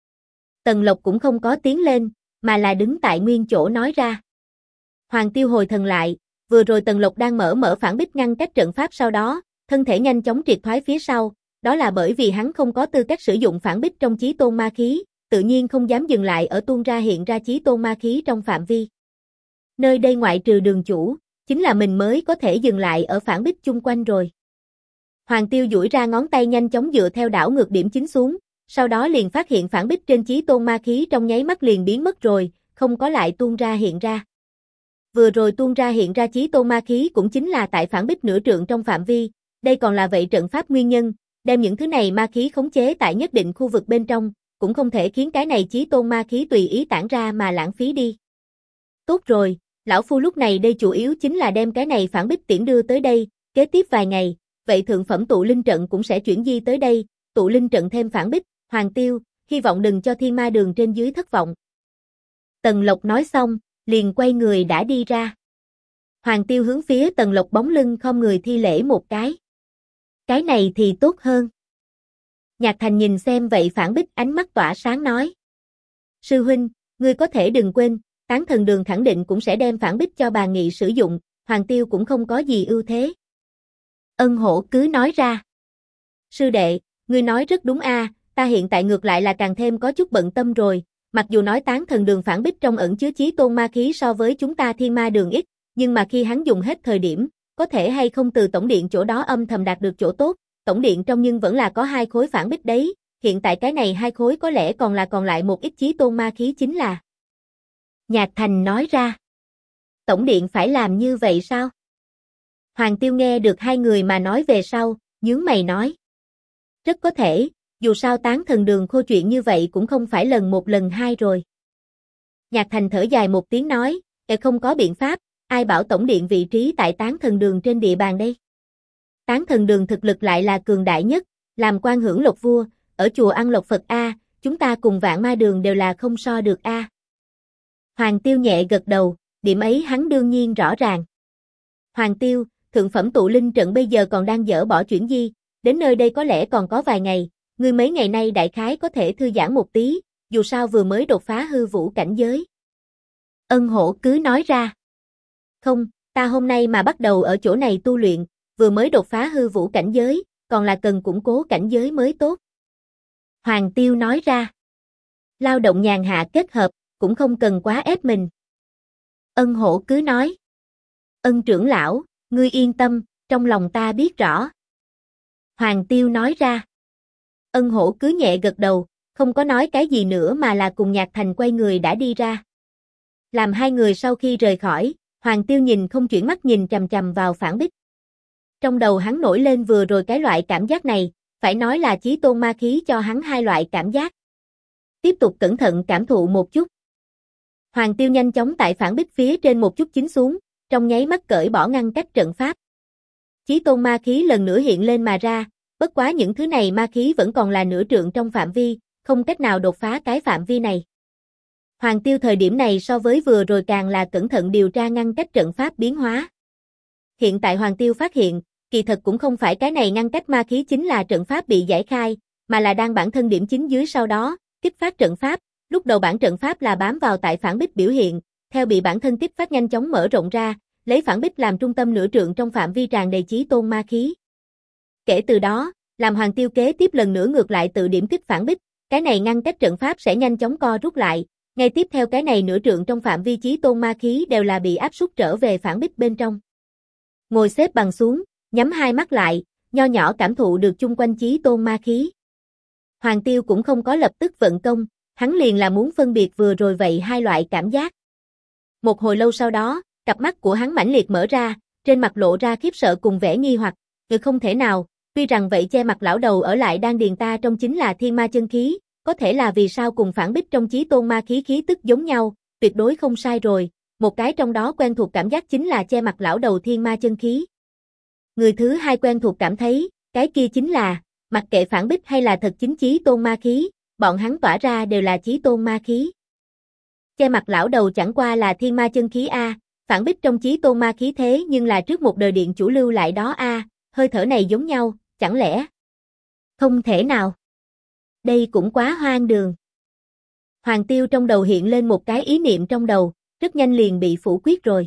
Tần Lộc cũng không có tiến lên, mà là đứng tại nguyên chỗ nói ra. Hoàng Tiêu hồi thần lại, vừa rồi Tần Lộc đang mở phản bích ngăn cách trận pháp sau đó, thân thể nhanh chóng triệt thoái phía sau, đó là bởi vì hắn không có tư cách sử dụng phản bích trong chí tôn ma khí, tự nhiên không dám dừng lại ở tuôn ra hiện ra chí tôn ma khí trong phạm vi. Nơi đây ngoại trừ đường chủ, chính là mình mới có thể dừng lại ở phản bích chung quanh rồi. Hoàng Tiêu duỗi ra ngón tay nhanh chóng dựa theo đảo ngược điểm chính xuống, sau đó liền phát hiện phản bích trên chí tôn ma khí trong nháy mắt liền biến mất rồi, không có lại tuôn ra hiện ra. Vừa rồi tuôn ra hiện ra chí tôn ma khí cũng chính là tại phản bích nửa trượng trong phạm vi, đây còn là vậy trận pháp nguyên nhân, đem những thứ này ma khí khống chế tại nhất định khu vực bên trong, cũng không thể khiến cái này chí tôn ma khí tùy ý tản ra mà lãng phí đi. Tốt rồi, lão phu lúc này đây chủ yếu chính là đem cái này phản bích tiễn đưa tới đây, kế tiếp vài ngày, vậy thượng phẩm tụ linh trận cũng sẽ chuyển di tới đây, tụ linh trận thêm phản bích, Hoàng Tiêu, hy vọng đừng cho thiên ma đường trên dưới thất vọng. Tần Lộc nói xong, liền quay người đã đi ra. Hoàng Tiêu hướng phía Tần Lộc bóng lưng khom người thi lễ một cái. Cái này thì tốt hơn. Nhạc Thành nhìn xem vậy phản bích ánh mắt tỏa sáng nói. Sư huynh, ngươi có thể đừng quên, Tán Thần Đường khẳng định cũng sẽ đem phản bích cho bà nghị sử dụng, Hoàng Tiêu cũng không có gì ưu thế. Ân Hổ cứ nói ra. Sư đệ, ngươi nói rất đúng a, ta hiện tại ngược lại là càng thêm có chút bận tâm rồi, mặc dù nói Tán Thần Đường phản bích trong ẩn chứa chí tôn ma khí so với chúng ta Thiên Ma Đường ít, nhưng mà khi hắn dùng hết thời điểm, có thể hay không từ tổng điện chỗ đó âm thầm đạt được chỗ tốt, tổng điện trong nhưng vẫn là có 2 khối phản bích đấy, hiện tại cái này 2 khối có lẽ còn lại một ít chí tôn ma khí chính là. Nhạc Thành nói ra. Tổng điện phải làm như vậy sao? Hoàng Tiêu nghe được 2 người mà nói về sau, nhướng mày nói. Rất có thể, dù sao Tán Thần Đường khô chuyện như vậy cũng không phải lần 1 lần 2 rồi. Nhạc Thành thở dài một tiếng nói, không có biện pháp, ai bảo tổng điện vị trí tại Tán Thần Đường trên địa bàn đây. Tán Thần Đường thực lực lại là cường đại nhất, làm quan hưởng lộc vua, ở chùa ăn lộc Phật A, chúng ta cùng Vạn Ma Đường đều là không so được a. Hoàng Tiêu nhẹ gật đầu, điểm ấy hắn đương nhiên rõ ràng. Hoàng Tiêu, thượng phẩm tụ linh trận bây giờ còn đang dỡ bỏ chuyển di, đến nơi đây có lẽ còn có vài ngày, ngươi mấy ngày nay đại khái có thể thư giãn một tí, dù sao vừa mới đột phá hư vũ cảnh giới. Ân Hổ cứ nói ra. Không, ta hôm nay mà bắt đầu ở chỗ này tu luyện, vừa mới đột phá hư vũ cảnh giới, còn là cần củng cố cảnh giới mới tốt. Hoàng Tiêu nói ra. Lao động nhàn hạ kết hợp, cũng không cần quá ép mình. Ân Hổ cứ nói. Ân trưởng lão, ngươi yên tâm, trong lòng ta biết rõ. Hoàng Tiêu nói ra. Ân Hổ cứ nhẹ gật đầu, không có nói cái gì nữa mà là cùng Nhạc Thành quay người đã đi ra. Làm hai người sau khi rời khỏi, Hoàng Tiêu nhìn không chuyển mắt nhìn chằm chằm vào Phản Bích. Trong đầu hắn nổi lên vừa rồi cái loại cảm giác này, phải nói là chí tôn ma khí cho hắn hai loại cảm giác. Tiếp tục cẩn thận cảm thụ một chút. Hoàng Tiêu nhanh chóng tại Phản Bích phía trên một chút chính xuống, trong nháy mắt cởi bỏ ngăn cách trận pháp. Chí tôn ma khí lần nữa hiện lên mà ra, bất quá những thứ này ma khí vẫn còn là nửa trượng trong phạm vi, không cách nào đột phá cái phạm vi này. Hoàng Tiêu thời điểm này so với vừa rồi càng là cẩn thận điều tra ngăn cách trận pháp biến hóa. Hiện tại Hoàng Tiêu phát hiện, kỳ thật cũng không phải cái này ngăn cách ma khí chính là trận pháp bị giải khai, mà là đang bản thân điểm chính dưới sau đó, kích phát trận pháp, lúc đầu bản trận pháp là bám vào tại Phản Bích biểu hiện, theo bị bản thân kích phát nhanh chóng mở rộng ra, lấy Phản Bích làm trung tâm nửa trượng trong phạm vi tràn đầy chí tôn ma khí. Kể từ đó, làm Hoàng Tiêu kế tiếp lần nữa ngược lại tự điểm kích Phản Bích, cái này ngăn cách trận pháp sẽ nhanh chóng co rút lại, ngay tiếp theo cái này nửa trượng trong phạm vi chí tôn ma khí đều là bị áp suất trở về Phản Bích bên trong. Ngồi xếp bằng xuống, nhắm hai mắt lại, nho nhỏ cảm thụ được chung quanh chí tôn ma khí. Hoàng Tiêu cũng không có lập tức vận công, hắn liền là muốn phân biệt vừa rồi vậy hai loại cảm giác. Một hồi lâu sau đó, cặp mắt của hắn mãnh liệt mở ra, trên mặt lộ ra khiếp sợ cùng vẻ nghi hoặc, không thể nào, tuy rằng vậy che mặt lão đầu ở lại đan điền ta trong chính là thiên ma chân khí, có thể là vì sao cùng Phản Bích trong chí tôn ma khí khí tức giống nhau, tuyệt đối không sai rồi, một cái trong đó quen thuộc cảm giác chính là che mặt lão đầu thiên ma chân khí. Người thứ hai quen thuộc cảm thấy, cái kia chính là, mặc kệ Phản Bích hay là thật chính chí tôn ma khí, bọn hắn tỏa ra đều là chí tôn ma khí. Che mặt lão đầu chẳng qua là thiên ma chân khí a, Phản Bích trong chí tôn ma khí thế nhưng là trước một đời điện chủ lưu lại đó a, hơi thở này giống nhau, chẳng lẽ? Không thể nào. Đây cũng quá hoang đường. Hoàng Tiêu trong đầu hiện lên một cái ý niệm trong đầu, rất nhanh liền bị phủ quyết rồi.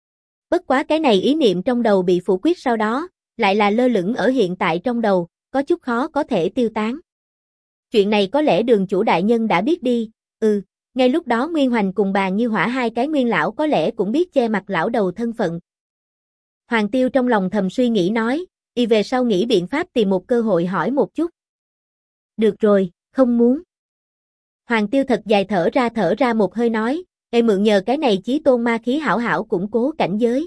Bất quá cái này ý niệm trong đầu bị phủ quyết sau đó, lại là lơ lửng ở hiện tại trong đầu, có chút khó có thể tiêu tán. Chuyện này có lẽ Đường chủ đại nhân đã biết đi, ngay lúc đó Nguyên Hoành cùng Bàn Như Hỏa hai cái nguyên lão có lẽ cũng biết che mặt lão đầu thân phận. Hoàng Tiêu trong lòng thầm suy nghĩ nói, y về sau nghĩ biện pháp tìm một cơ hội hỏi một chút. Được rồi, không muốn. Hoàng Tiêu thật dài thở ra một hơi nói, mượn nhờ cái này chí tôn ma khí hảo hảo củng cố cảnh giới.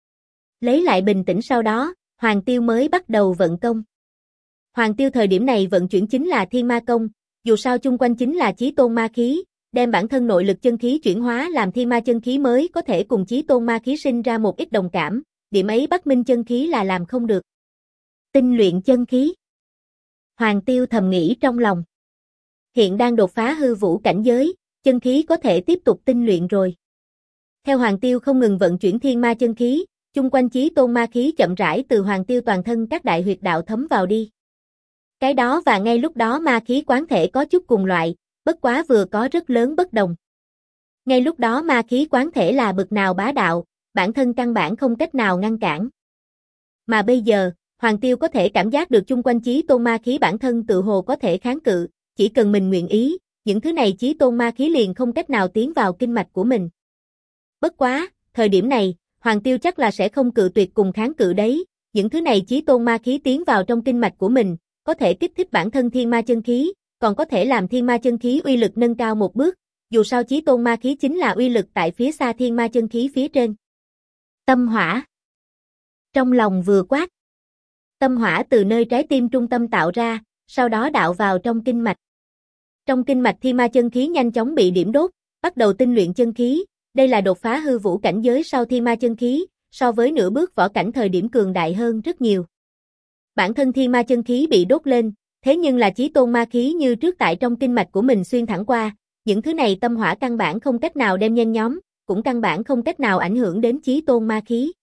Lấy lại bình tĩnh sau đó, Hoàng Tiêu mới bắt đầu vận công. Hoàng Tiêu thời điểm này vận chuyển chính là thiên ma công, dù sao chung quanh chính là chí tôn ma khí, đem bản thân nội lực chân khí chuyển hóa làm thiên ma chân khí mới có thể cùng chí tôn ma khí sinh ra một ít đồng cảm, điểm ấy Bắc Minh chân khí là làm không được. Tinh luyện chân khí. Hoàng Tiêu thầm nghĩ trong lòng. Hiện đang đột phá hư vũ cảnh giới, chân khí có thể tiếp tục tinh luyện rồi. Theo Hoàng Tiêu không ngừng vận chuyển thiên ma chân khí, chung quanh chí tôn ma khí chậm rãi từ Hoàng Tiêu toàn thân các đại huyệt đạo thấm vào đi. Cái đó và ngay lúc đó ma khí quán thể có chút cùng loại, bất quá vừa có rất lớn bất đồng. Ngay lúc đó ma khí quán thể là bực nào bá đạo, bản thân căn bản không cách nào ngăn cản. Mà bây giờ, Hoàng Tiêu có thể cảm giác được chung quanh chí tôn ma khí bản thân tự hồ có thể kháng cự, chỉ cần mình nguyện ý, những thứ này chí tôn ma khí liền không cách nào tiến vào kinh mạch của mình. Bất quá, thời điểm này, Hoàng Tiêu chắc là sẽ không cự tuyệt cùng kháng cự đấy, những thứ này chí tôn ma khí tiến vào trong kinh mạch của mình, có thể kích thích bản thân thiên ma chân khí, còn có thể làm thiên ma chân khí uy lực nâng cao một bước, dù sao chí tôn ma khí chính là uy lực tại phía xa thiên ma chân khí phía trên. Tâm hỏa. Trong lòng vừa quát. Tâm hỏa từ nơi trái tim trung tâm tạo ra, sau đó đạo vào trong kinh mạch. Trong kinh mạch thiên ma chân khí nhanh chóng bị điểm đốt, bắt đầu tinh luyện chân khí, đây là đột phá hư vũ cảnh giới sau thiên ma chân khí, so với nửa bước võ cảnh thời điểm cường đại hơn rất nhiều. Bản thân thiên ma chân khí bị đốt lên, Thế nhưng là chí tôn ma khí như trước tại trong kinh mạch của mình xuyên thẳng qua, những thứ này tâm hỏa căn bản không cách nào đem nhen nhóm, cũng căn bản không cách nào ảnh hưởng đến chí tôn ma khí.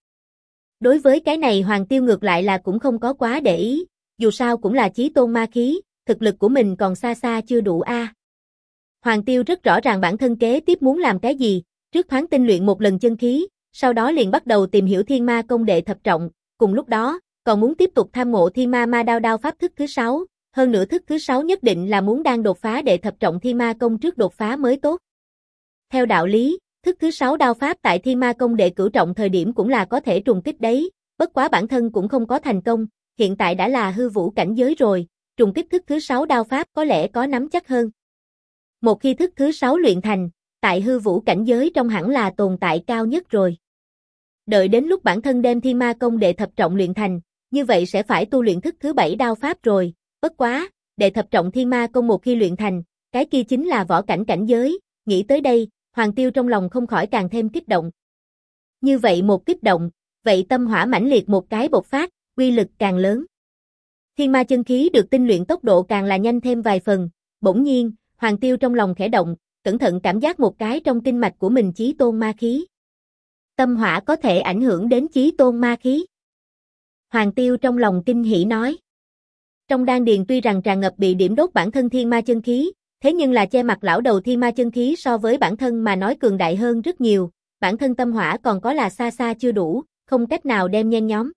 Đối với cái này Hoàng Tiêu ngược lại là cũng không có quá để ý, dù sao cũng là chí tôn ma khí, thực lực của mình còn xa xa chưa đủ a. Hoàng Tiêu rất rõ ràng bản thân kế tiếp muốn làm cái gì, trước thoáng tinh luyện một lần chân khí, sau đó liền bắt đầu tìm hiểu Thiên Ma Công đệ thập trọng, cùng lúc đó, còn muốn tiếp tục tham ngộ Thiên Ma Đao đao pháp thức thứ 6, hơn nữa thức thứ 6 nhất định là muốn đang đột phá đệ thập trọng Thiên Ma Công trước đột phá mới tốt. Theo đạo lý, thức thứ 6 đao pháp tại Thiên Ma Công đệ cửu trọng thời điểm cũng là có thể trùng kích đấy, bất quá bản thân cũng không có thành công, hiện tại đã là hư vũ cảnh giới rồi, trùng kích thức thứ 6 đao pháp có lẽ có nắm chắc hơn. Một khi thức thứ 6 luyện thành, tại hư vũ cảnh giới trong hẳn là tồn tại cao nhất rồi. Đợi đến lúc bản thân đem Thiên Ma Công đệ thập trọng luyện thành, như vậy sẽ phải tu luyện thức thứ 7 đao pháp rồi, bất quá, đệ thập trọng Thiên Ma Công một khi luyện thành, cái kia chính là võ cảnh cảnh giới, nghĩ tới đây, Hoàng Tiêu trong lòng không khỏi càng thêm kích động. Như vậy một kích động, vậy tâm hỏa mãnh liệt một cái bộc phát, uy lực càng lớn. Thiên ma chân khí được tinh luyện tốc độ càng là nhanh thêm vài phần, bỗng nhiên, Hoàng Tiêu trong lòng khẽ động, cẩn thận cảm giác một cái trong kinh mạch của mình chí tôn ma khí. Tâm hỏa có thể ảnh hưởng đến chí tôn ma khí. Hoàng Tiêu trong lòng kinh hỉ nói. Trong đan điền tuy rằng tràn ngập bị điểm đốt bản thân thiên ma chân khí, thế nhưng là che mặt lão đầu thiên ma chân khí so với bản thân mà nói cường đại hơn rất nhiều, bản thân tâm hỏa còn có là xa xa chưa đủ, không cách nào đem nhen nhóm.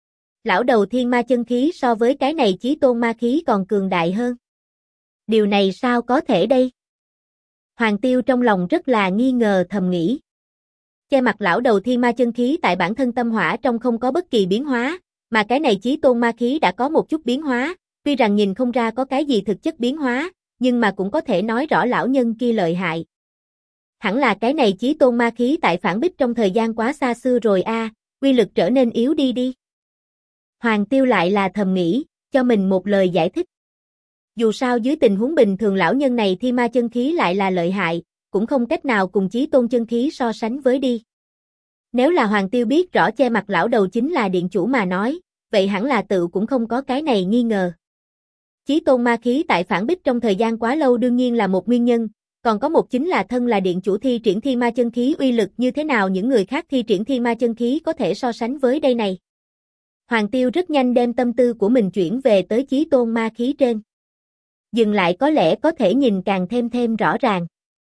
Lão đầu thiên ma chân khí so với cái này chí tôn ma khí còn cường đại hơn. Điều này sao có thể đây? Hoàng Tiêu trong lòng rất là nghi ngờ thầm nghĩ. Che mặt lão đầu thiên ma chân khí tại bản thân tâm hỏa trong không có bất kỳ biến hóa, mà cái này chí tôn ma khí đã có một chút biến hóa, tuy rằng nhìn không ra có cái gì thực chất biến hóa, nhưng mà cũng có thể nói rõ lão nhân kia lợi hại. Hẳn là cái này chí tôn ma khí tại phản bích trong thời gian quá xa xưa rồi a, uy lực trở nên yếu đi. Hoàng Tiêu lại là thầm nghĩ, cho mình một lời giải thích. Dù sao dưới tình huống bình thường lão nhân này thiên ma chân khí lại là lợi hại, cũng không cách nào cùng chí tôn chân khí so sánh với đi. Nếu là Hoàng Tiêu biết rõ che mặt lão đầu chính là điện chủ mà nói, vậy hẳn là tự cũng không có cái này nghi ngờ. Chí tôn ma khí tại phản bích trong thời gian quá lâu đương nhiên là một nguyên nhân, còn có một chính là thân là điện chủ thi triển thiên ma chân khí uy lực như thế nào những người khác thi triển thiên ma chân khí có thể so sánh với đây này. Hoàng Tiêu rất nhanh đem tâm tư của mình chuyển về tới chí tôn ma khí trên. Dừng lại có lẽ có thể nhìn càng thêm rõ ràng.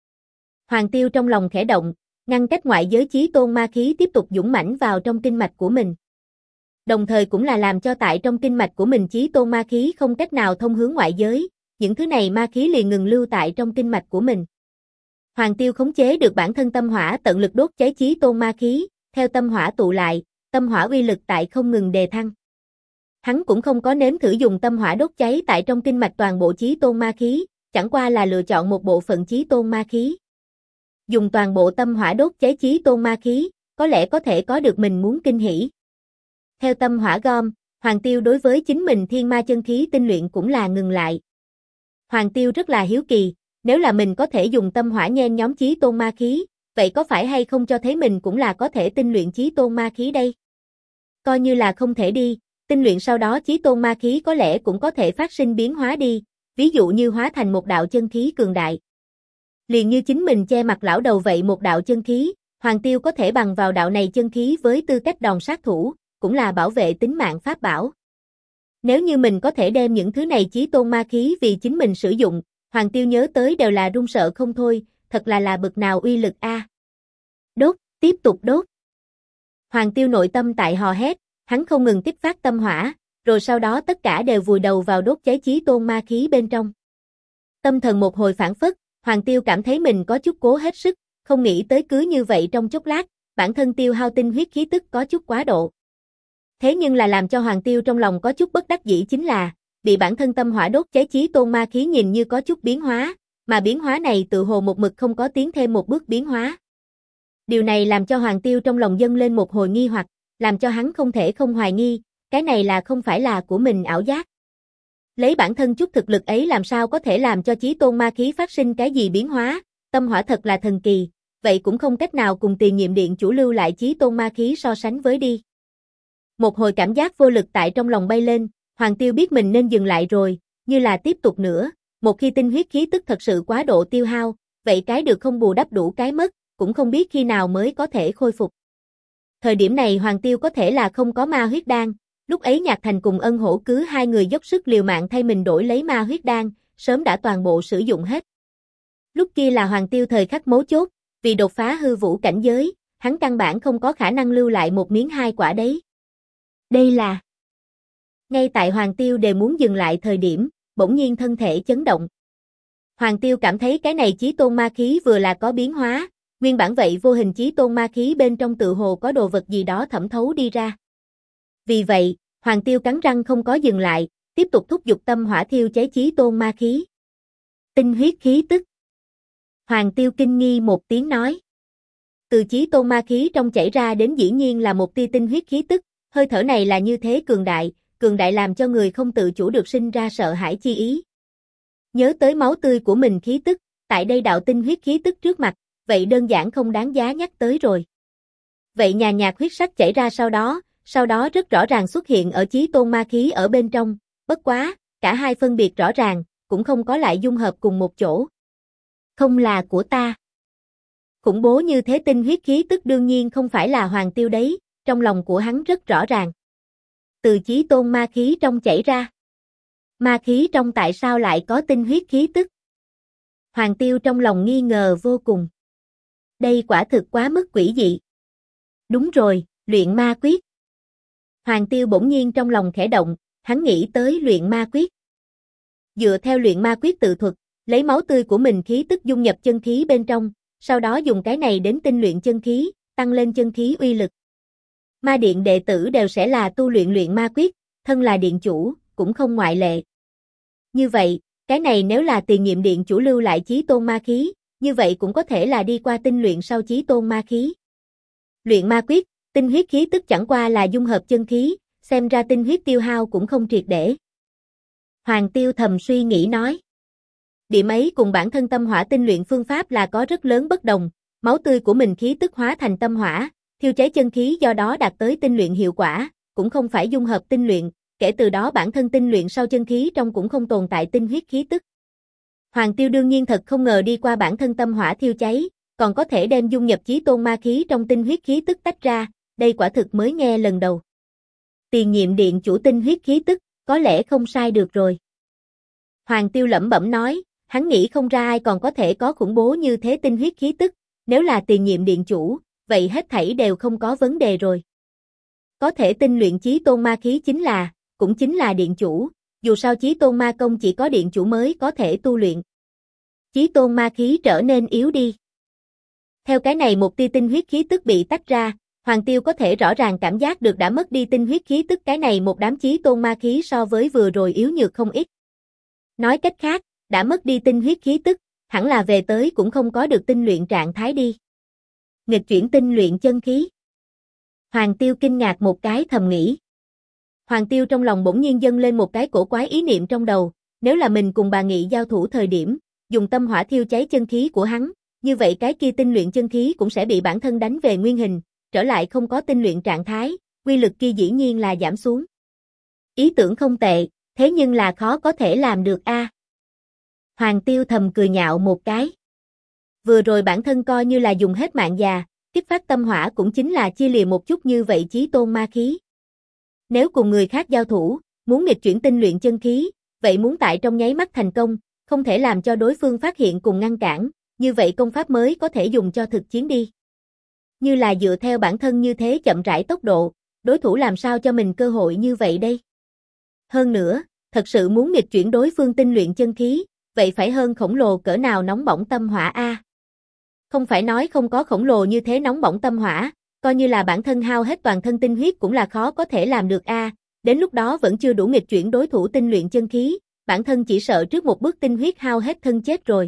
Hoàng Tiêu trong lòng khẽ động, ngăn cách ngoại giới chí tôn ma khí tiếp tục dũng mãnh vào trong kinh mạch của mình. Đồng thời cũng là làm cho tại trong kinh mạch của mình chí tôn ma khí không cách nào thông hướng ngoại giới, những thứ này ma khí liền ngừng lưu tại trong kinh mạch của mình. Hoàng Tiêu khống chế được bản thân tâm hỏa tận lực đốt cháy chí tôn ma khí, theo tâm hỏa tụ lại, tâm hỏa uy lực tại không ngừng đề thăng. Hắn cũng không có nếm thử dùng tâm hỏa đốt cháy tại trong kinh mạch toàn bộ chí tôn ma khí, chẳng qua là lựa chọn một bộ phận chí tôn ma khí. Dùng toàn bộ tâm hỏa đốt cháy chí tôn ma khí, có lẽ có thể có được mình muốn kinh hỉ. Theo tâm hỏa gom, Hoàng Tiêu đối với chính mình thiên ma chân khí tinh luyện cũng là ngừng lại. Hoàng Tiêu rất là hiếu kỳ, nếu là mình có thể dùng tâm hỏa nhen nhóm chí tôn ma khí, vậy có phải hay không cho thấy mình cũng là có thể tinh luyện chí tôn ma khí đây? Coi như là không thể đi, tinh luyện sau đó chí tôn ma khí có lẽ cũng có thể phát sinh biến hóa đi, ví dụ như hóa thành một đạo chân khí cường đại. Liền như chính mình che mặt lão đầu vậy một đạo chân khí, Hoàng Tiêu có thể bằng vào đạo này chân khí với tư cách đòn sát thủ, cũng là bảo vệ tính mạng pháp bảo. Nếu như mình có thể đem những thứ này chí tôn ma khí vì chính mình sử dụng, Hoàng Tiêu nhớ tới đều là run sợ không thôi, thật là bực nào uy lực a. Đốt, tiếp tục đốt. Hoàng Tiêu nội tâm tại hò hét, hắn không ngừng kích phát tâm hỏa, rồi sau đó tất cả đều vùi đầu vào đốt cháy chí tôn ma khí bên trong. Tâm thần một hồi phản phất, Hoàng Tiêu cảm thấy mình có chút cố hết sức, không nghĩ tới cứ như vậy trong chốc lát, bản thân tiêu hao tinh huyết khí tức có chút quá độ. Thế nhưng là làm cho Hoàng Tiêu trong lòng có chút bất đắc dĩ chính là, bị bản thân tâm hỏa đốt cháy chí tôn ma khí nhìn như có chút biến hóa, mà biến hóa này tự hồ một mực không có tiến thêm một bước biến hóa. Điều này làm cho Hoàng Tiêu trong lòng dâng lên một hồi nghi hoặc, làm cho hắn không thể không hoài nghi, cái này là không phải là của mình ảo giác. Lấy bản thân chút thực lực ấy làm sao có thể làm cho chí tôn ma khí phát sinh cái gì biến hóa, tâm hỏa thật là thần kỳ, vậy cũng không cách nào cùng tiền nhiệm điện chủ lưu lại chí tôn ma khí so sánh với đi. Một hồi cảm giác vô lực tại trong lòng bay lên, Hoàng Tiêu biết mình nên dừng lại rồi, như là tiếp tục nữa, một khi tinh huyết khí tức thật sự quá độ tiêu hao, vậy cái được không bù đắp đủ cái mất, cũng không biết khi nào mới có thể khôi phục. Thời điểm này Hoàng Tiêu có thể là không có ma huyết đan, lúc ấy Nhạc Thành cùng Ân Hổ cứ hai người dốc sức liều mạng thay mình đổi lấy ma huyết đan, sớm đã toàn bộ sử dụng hết. Lúc kia là Hoàng Tiêu thời khắc mấu chốt, vì đột phá hư vũ cảnh giới, hắn căn bản không có khả năng lưu lại một miếng hai quả đấy. Đây là... Ngay tại Hoàng Tiêu đều muốn dừng lại thời điểm, bỗng nhiên thân thể chấn động. Hoàng Tiêu cảm thấy cái này chí tôn ma khí vừa là có biến hóa, nguyên bản vậy vô hình chí tôn ma khí bên trong tự hồ có đồ vật gì đó thẩm thấu đi ra. Vì vậy, Hoàng Tiêu cắn răng không có dừng lại, tiếp tục thúc giục tâm hỏa thiêu cháy chí tôn ma khí. Tinh huyết khí tức. Hoàng Tiêu kinh nghi một tiếng nói. Từ chí tôn ma khí trong chảy ra đến dĩ nhiên là một tia tinh huyết khí tức, hơi thở này là như thế cường đại làm cho người không tự chủ được sinh ra sợ hãi chi ý. Nhớ tới máu tươi của mình khí tức, tại đây đạo tinh huyết khí tức trước mặt, vậy đơn giản không đáng giá nhắc tới rồi. Vậy nhàn nhạt huyết sắc chảy ra sau đó rất rõ ràng xuất hiện ở chí tôn ma khí ở bên trong, bất quá, cả hai phân biệt rõ ràng, cũng không có lại dung hợp cùng một chỗ. Không là của ta. Khủng bố như thế tinh huyết khí tức đương nhiên không phải là Hoàng Tiêu đấy, trong lòng của hắn rất rõ ràng. Từ chí tôn ma khí trong chảy ra. Ma khí trong tại sao lại có tinh huyết khí tức? Hoàng Tiêu trong lòng nghi ngờ vô cùng. Đây quả thực quá mức quỷ dị. Đúng rồi, luyện ma quyết. Hoàng Tiêu bỗng nhiên trong lòng khẽ động, hắn nghĩ tới luyện ma quyết. Dựa theo luyện ma quyết tự thuật, lấy máu tươi của mình khí tức dung nhập chân khí bên trong, sau đó dùng cái này đến tinh luyện chân khí, tăng lên chân khí uy lực. Ma điện đệ tử đều sẽ là tu luyện ma quyết, thân là điện chủ, cũng không ngoại lệ. Như vậy, cái này nếu là tiền nhiệm điện chủ lưu lại chí tôn ma khí, như vậy cũng có thể là đi qua tinh luyện sau chí tôn ma khí. Luyện ma quyết, tinh huyết khí tức chẳng qua là dung hợp chân khí, xem ra tinh huyết tiêu hao cũng không triệt để. Hoàng Tiêu thầm suy nghĩ nói. Điểm ấy cùng bản thân tâm hỏa tinh luyện phương pháp là có rất lớn bất đồng, máu tươi của mình khí tức hóa thành tâm hỏa, thiêu cháy chân khí do đó đạt tới tinh luyện hiệu quả, cũng không phải dung hợp tinh luyện, kể từ đó bản thân tinh luyện sau chân khí trong cũng không tồn tại tinh huyết khí tức. Hoàng Tiêu đương nhiên thật không ngờ đi qua bản thân tâm hỏa thiêu cháy, còn có thể đem dung nhập chí tôn ma khí trong tinh huyết khí tức tách ra, đây quả thực mới nghe lần đầu. Tiền nhiệm điện chủ tinh huyết khí tức, có lẽ không sai được rồi. Hoàng Tiêu lẩm bẩm nói, hắn nghĩ không ra ai còn có thể có khủng bố như thế tinh huyết khí tức, nếu là tiền nhiệm điện chủ, vậy hết thảy đều không có vấn đề rồi. Có thể tinh luyện chí tôn ma khí cũng chính là điện chủ, dù sao chí tôn ma công chỉ có điện chủ mới có thể tu luyện. Chí tôn ma khí trở nên yếu đi. Theo cái này một tia tinh huyết khí tức bị tách ra, Hoàng Tiêu có thể rõ ràng cảm giác được đã mất đi tinh huyết khí tức cái này một đám chí tôn ma khí so với vừa rồi yếu nhược không ít. Nói cách khác, đã mất đi tinh huyết khí tức, hẳn là về tới cũng không có được tinh luyện trạng thái đi. Nghịch chuyển tinh luyện chân khí. Hoàng Tiêu kinh ngạc một cái thầm nghĩ. Hoàng Tiêu trong lòng bỗng nhiên dâng lên một cái cổ quái ý niệm trong đầu, nếu là mình cùng bà Nghị giao thủ thời điểm, dùng tâm hỏa thiêu cháy chân khí của hắn, như vậy cái kia tinh luyện chân khí cũng sẽ bị bản thân đánh về nguyên hình, trở lại không có tinh luyện trạng thái, quy lực kia dĩ nhiên là giảm xuống. Ý tưởng không tệ, thế nhưng là khó có thể làm được a. Hoàng Tiêu thầm cười nhạo một cái. Vừa rồi bản thân coi như là dùng hết mạng già, kích phát tâm hỏa cũng chính là chia lìa một chút như vậy chí tôn ma khí. Nếu cùng người khác giao thủ, muốn nghịch chuyển tinh luyện chân khí, vậy muốn tại trong nháy mắt thành công, không thể làm cho đối phương phát hiện cùng ngăn cản, như vậy công pháp mới có thể dùng cho thực chiến đi. Như là dựa theo bản thân như thế chậm rãi tốc độ, đối thủ làm sao cho mình cơ hội như vậy đây? Hơn nữa, thật sự muốn nghịch chuyển đối phương tinh luyện chân khí, vậy phải hơn khổng lồ cỡ nào nóng bỏng tâm hỏa a. Không phải nói không có khổng lồ như thế nóng bỏng tâm hỏa, coi như là bản thân hao hết toàn thân tinh huyết cũng là khó có thể làm được a. Đến lúc đó vẫn chưa đủ nghịch chuyển đối thủ tinh luyện chân khí, bản thân chỉ sợ trước một bước tinh huyết hao hết thân chết rồi.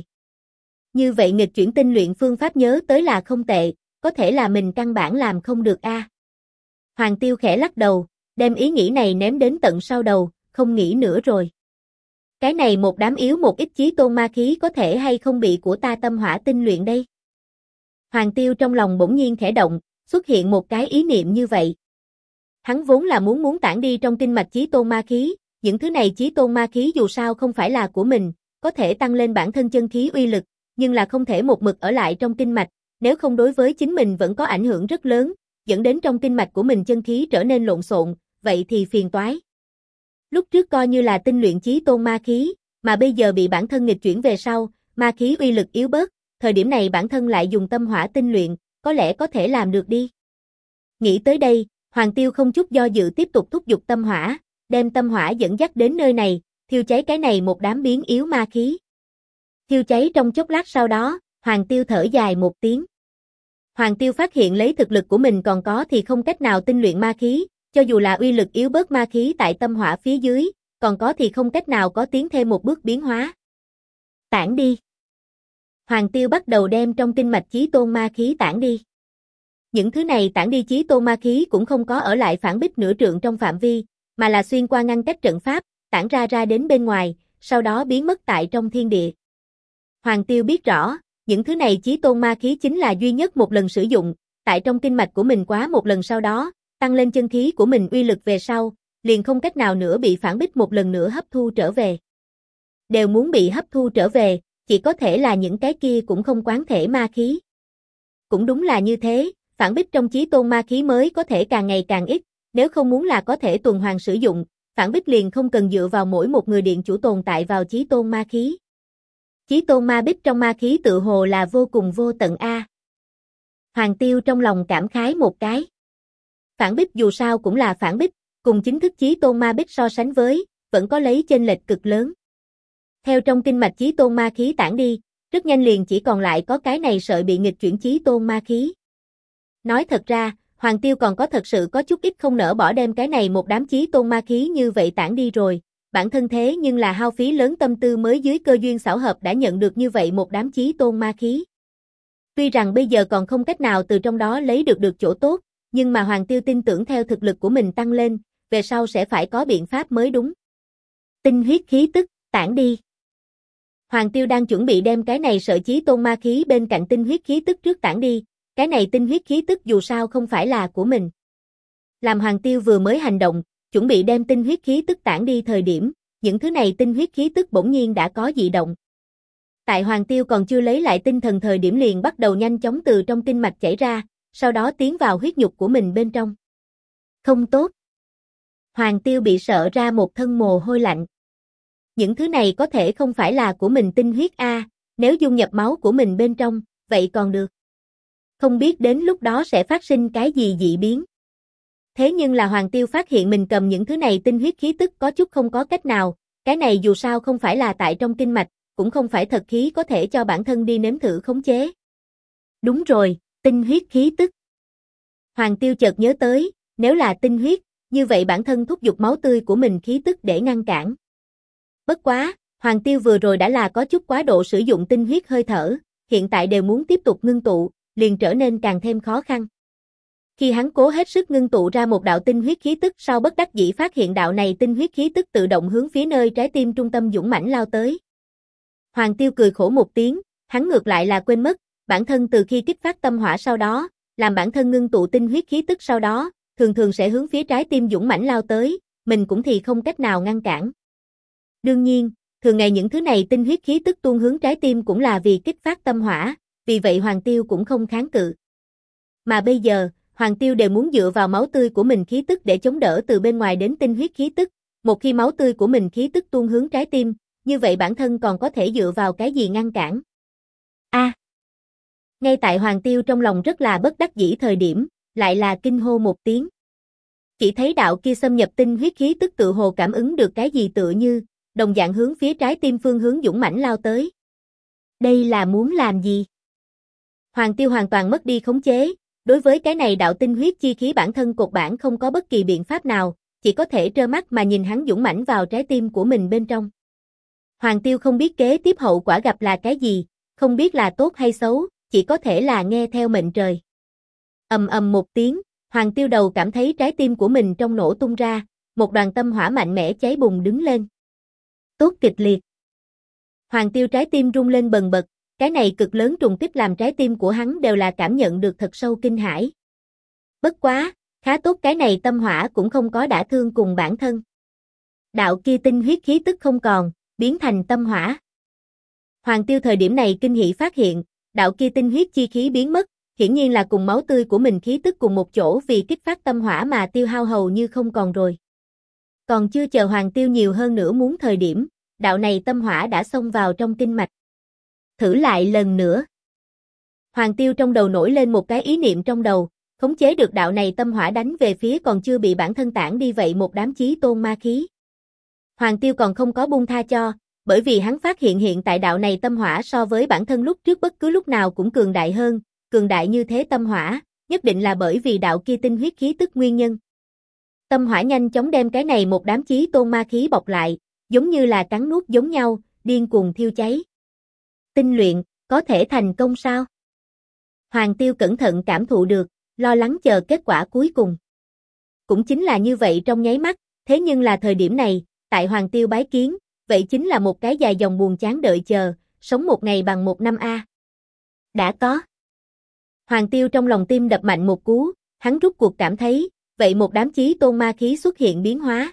Như vậy nghịch chuyển tinh luyện phương pháp nhớ tới là không tệ, có thể là mình căn bản làm không được a. Hoàng Tiêu khẽ lắc đầu, đem ý nghĩ này ném đến tận sau đầu, không nghĩ nữa rồi. Cái này một đám yếu một ít chí tôn ma khí có thể hay không bị của ta tâm hỏa tinh luyện đây? Hoàng Tiêu trong lòng bỗng nhiên khẽ động, xuất hiện một cái ý niệm như vậy. Hắn vốn là muốn tản đi trong kinh mạch chí tôn ma khí, những thứ này chí tôn ma khí dù sao không phải là của mình, có thể tăng lên bản thân chân khí uy lực, nhưng là không thể một mực ở lại trong kinh mạch, nếu không đối với chính mình vẫn có ảnh hưởng rất lớn, dẫn đến trong kinh mạch của mình chân khí trở nên lộn xộn, vậy thì phiền toái. Lúc trước coi như là tinh luyện chí tôn ma khí, mà bây giờ bị bản thân nghịch chuyển về sau, ma khí uy lực yếu bớt, thời điểm này bản thân lại dùng tâm hỏa tinh luyện, có lẽ có thể làm được đi. Nghĩ tới đây, Hoàng Tiêu không chút do dự tiếp tục thúc giục tâm hỏa, đem tâm hỏa dẫn dắt đến nơi này, thiêu cháy cái này một đám biến yếu ma khí. Thiêu cháy trong chốc lát sau đó, Hoàng Tiêu thở dài một tiếng. Hoàng Tiêu phát hiện lấy thực lực của mình còn có thì không cách nào tinh luyện ma khí, cho dù là uy lực yếu bớt ma khí tại tâm hỏa phía dưới, còn có thì không cách nào có tiến thêm một bước biến hóa. Tản đi. Hoàng Tiêu bắt đầu đem trong kinh mạch chí tôn ma khí tản đi. Những thứ này tản đi chí tôn ma khí cũng không có ở lại phản bích nửa trượng trong phạm vi, mà là xuyên qua ngăn cách trận pháp, tản ra đến bên ngoài, sau đó biến mất tại trong thiên địa. Hoàng Tiêu biết rõ, những thứ này chí tôn ma khí chính là duy nhất một lần sử dụng, tại trong kinh mạch của mình quá một lần sau đó, tăng lên chân khí của mình uy lực về sau, liền không cách nào nữa bị phản bích một lần nữa hấp thu trở về. Đều muốn bị hấp thu trở về, chỉ có thể là những cái kia cũng không quán thể ma khí. Cũng đúng là như thế, phản bích trong chí tôn ma khí mới có thể càng ngày càng ít, nếu không muốn là có thể tuần hoàn sử dụng, phản bích liền không cần dựa vào mỗi một người điện chủ tồn tại vào chí tôn ma khí. Chí tôn ma bích trong ma khí tự hồ là vô cùng vô tận a. Hoàng Tiêu trong lòng cảm khái một cái. Phản bích dù sao cũng là phản bích, cùng chính thức chí tôn ma bích so sánh với, vẫn có lấy chênh lệch cực lớn. Theo trong kinh mạch chí tôn ma khí tản đi, rất nhanh liền chỉ còn lại có cái này sợi bị nghịch chuyển chí tôn ma khí. Nói thật ra, Hoàng Tiêu còn có thật sự có chút ít không nỡ bỏ đem cái này một đám chí tôn ma khí như vậy tản đi rồi, bản thân thế nhưng là hao phí lớn tâm tư mới dưới cơ duyên xảo hợp đã nhận được như vậy một đám chí tôn ma khí. Tuy rằng bây giờ còn không cách nào từ trong đó lấy được chỗ tốt, nhưng mà Hoàng Tiêu tin tưởng theo thực lực của mình tăng lên, về sau sẽ phải có biện pháp mới đúng. Tinh huyết khí tức, tản đi. Hoàng Tiêu đang chuẩn bị đem cái này sợi chí tôn ma khí bên cạnh tinh huyết khí tức trước tản đi, cái này tinh huyết khí tức dù sao không phải là của mình. Làm Hoàng Tiêu vừa mới hành động, chuẩn bị đem tinh huyết khí tức tản đi thời điểm, những thứ này tinh huyết khí tức bỗng nhiên đã có dị động. Tại Hoàng Tiêu còn chưa lấy lại tinh thần thời điểm liền bắt đầu nhanh chóng từ trong kinh mạch chảy ra, sau đó tiến vào huyết nhục của mình bên trong. Không tốt. Hoàng Tiêu bị sợ ra một thân mồ hôi lạnh. Những thứ này có thể không phải là của mình tinh huyết a, nếu dung nhập máu của mình bên trong, vậy còn được. Không biết đến lúc đó sẽ phát sinh cái gì dị biến. Thế nhưng là Hoàng Tiêu phát hiện mình cầm những thứ này tinh huyết khí tức có chút không có cách nào, cái này dù sao không phải là tại trong kinh mạch, cũng không phải thật khí có thể cho bản thân đi nếm thử khống chế. Đúng rồi, tinh huyết khí tức. Hoàng Tiêu chợt nhớ tới, nếu là tinh huyết, như vậy bản thân thúc giục máu tươi của mình khí tức để ngăn cản. Bất quá, Hoàng Tiêu vừa rồi đã là có chút quá độ sử dụng tinh huyết hơi thở, hiện tại đều muốn tiếp tục ngưng tụ, liền trở nên càng thêm khó khăn. Khi hắn cố hết sức ngưng tụ ra một đạo tinh huyết khí tức sau bất đắc dĩ phát hiện đạo này tinh huyết khí tức tự động hướng phía nơi trái tim trung tâm dũng mãnh lao tới. Hoàng Tiêu cười khổ một tiếng, hắn ngược lại là quên mất, bản thân từ khi kích phát tâm hỏa sau đó, làm bản thân ngưng tụ tinh huyết khí tức sau đó, thường sẽ hướng phía trái tim dũng mãnh lao tới, mình cũng thì không cách nào ngăn cản. Đương nhiên, thường ngày những thứ này tinh huyết khí tức tuôn hướng trái tim cũng là vì kích phát tâm hỏa, vì vậy Hoàng Tiêu cũng không kháng cự. Mà bây giờ, Hoàng Tiêu đều muốn dựa vào máu tươi của mình khí tức để chống đỡ từ bên ngoài đến tinh huyết khí tức, một khi máu tươi của mình khí tức tuôn hướng trái tim, như vậy bản thân còn có thể dựa vào cái gì ngăn cản. Ngay tại Hoàng Tiêu trong lòng rất là bất đắc dĩ thời điểm, lại là kinh hô một tiếng. Chỉ thấy đạo kia xâm nhập tinh huyết khí tức tự hồ cảm ứng được cái gì tựa như, đồng dạng hướng phía trái tim phương hướng dũng mãnh lao tới. Đây là muốn làm gì? Hoàng Tiêu hoàn toàn mất đi khống chế, đối với cái này đạo tinh huyết chi khí bản thân cột bản không có bất kỳ biện pháp nào, chỉ có thể trơ mắt mà nhìn hắn dũng mãnh vào trái tim của mình bên trong. Hoàng Tiêu không biết kế tiếp hậu quả gặp là cái gì, không biết là tốt hay xấu, chỉ có thể là nghe theo mệnh trời. Ầm ầm một tiếng, Hoàng Tiêu đầu cảm thấy trái tim của mình trong nổ tung ra, một đoàn tâm hỏa mạnh mẽ cháy bùng đứng lên. Tốt kịch liệt. Hoàng Tiêu trái tim rung lên bần bật, cái này cực lớn trùng kích làm trái tim của hắn đều là cảm nhận được thật sâu kinh hãi. Bất quá, khá tốt cái này tâm hỏa cũng không có đả thương cùng bản thân. Đạo kia tinh huyết khí tức không còn, biến thành tâm hỏa. Hoàng Tiêu thời điểm này kinh hỉ phát hiện, đạo kia tinh huyết chi khí biến mất, hiển nhiên là cùng máu tươi của mình khí tức cùng một chỗ vì kích phát tâm hỏa mà tiêu hao hầu như không còn rồi. Còn chưa chờ Hoàng Tiêu nhiều hơn nữa muốn thời điểm, đạo này tâm hỏa đã xông vào trong kinh mạch. Thử lại lần nữa. Hoàng Tiêu trong đầu nổi lên một cái ý niệm trong đầu, khống chế được đạo này tâm hỏa đánh về phía còn chưa bị bản thân tản đi vậy một đám chí tôn ma khí. Hoàng Tiêu còn không có buông tha cho, bởi vì hắn phát hiện hiện tại đạo này tâm hỏa so với bản thân lúc trước bất cứ lúc nào cũng cường đại hơn, cường đại như thế tâm hỏa, nhất định là bởi vì đạo kia tinh huyết khí tức nguyên nhân. Tâm hỏa nhanh chóng đem cái này một đám chí tôn ma khí bọc lại, giống như là cắn nuốt giống nhau, điên cuồng thiêu cháy. Tinh luyện, có thể thành công sao? Hoàng Tiêu cẩn thận cảm thụ được, lo lắng chờ kết quả cuối cùng. Cũng chính là như vậy trong nháy mắt, thế nhưng là thời điểm này, tại Hoàng Tiêu bái kiến, vậy chính là một cái dài dòng buồn chán đợi chờ, sống một ngày bằng một năm a. Đã có. Hoàng Tiêu trong lòng tim đập mạnh một cú, hắn rút cuộc cảm thấy, vậy một đám chí tôn ma khí xuất hiện biến hóa.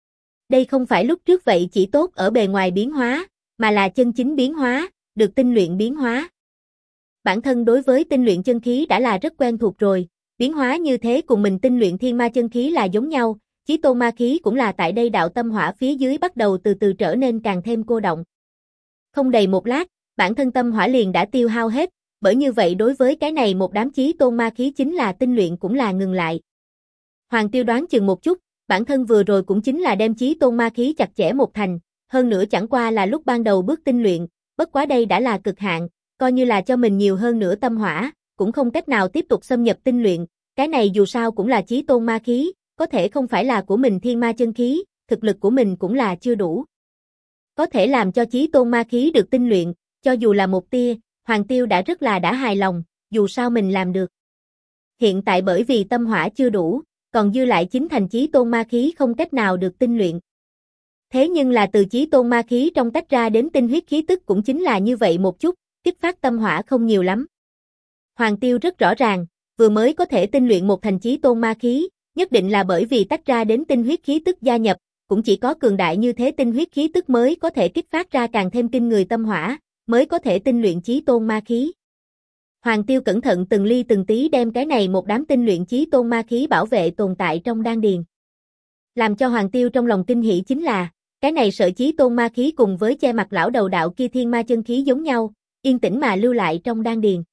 Đây không phải lúc trước vậy chỉ tốt ở bề ngoài biến hóa, mà là chân chính biến hóa, được tinh luyện biến hóa. Bản thân đối với tinh luyện chân khí đã là rất quen thuộc rồi, biến hóa như thế cùng mình tinh luyện thiên ma chân khí là giống nhau, chí tôn ma khí cũng là tại đây đạo tâm hỏa phía dưới bắt đầu từ từ trở nên càng thêm cô động. Không đầy một lát, bản thân tâm hỏa liền đã tiêu hao hết, bởi như vậy đối với cái này một đám chí tôn ma khí chính là tinh luyện cũng là ngừng lại. Hoàng Tiêu đoán chừng một chút, bản thân vừa rồi cũng chính là đem chí tôn ma khí chặt chẽ một thành, hơn nữa chẳng qua là lúc ban đầu bước tinh luyện, bất quá đây đã là cực hạn, coi như là cho mình nhiều hơn nữa tâm hỏa, cũng không cách nào tiếp tục xâm nhập tinh luyện, cái này dù sao cũng là chí tôn ma khí, có thể không phải là của mình thiên ma chân khí, thực lực của mình cũng là chưa đủ. Có thể làm cho chí tôn ma khí được tinh luyện, cho dù là một tia, Hoàng Tiêu đã hài lòng, dù sao mình làm được. Hiện tại bởi vì tâm hỏa chưa đủ, còn dư lại chính thành chí tôn ma khí không cách nào được tinh luyện. Thế nhưng là từ chí tôn ma khí trong tách ra đến tinh huyết khí tức cũng chính là như vậy một chút, kích phát tâm hỏa không nhiều lắm. Hoàng Tiêu rất rõ ràng, vừa mới có thể tinh luyện một thành chí tôn ma khí, nhất định là bởi vì tách ra đến tinh huyết khí tức gia nhập, cũng chỉ có cường đại như thế tinh huyết khí tức mới có thể kích phát ra càng thêm kinh người tâm hỏa, mới có thể tinh luyện chí tôn ma khí. Hoàng Tiêu cẩn thận từng ly từng tí đem cái này một đám tinh luyện chí tôn ma khí bảo vệ tồn tại trong đan điền. Làm cho Hoàng Tiêu trong lòng kinh hỉ chính là, cái này sợi chí tôn ma khí cùng với che mặt lão đầu đạo kia thiên ma chân khí giống nhau, yên tĩnh mà lưu lại trong đan điền.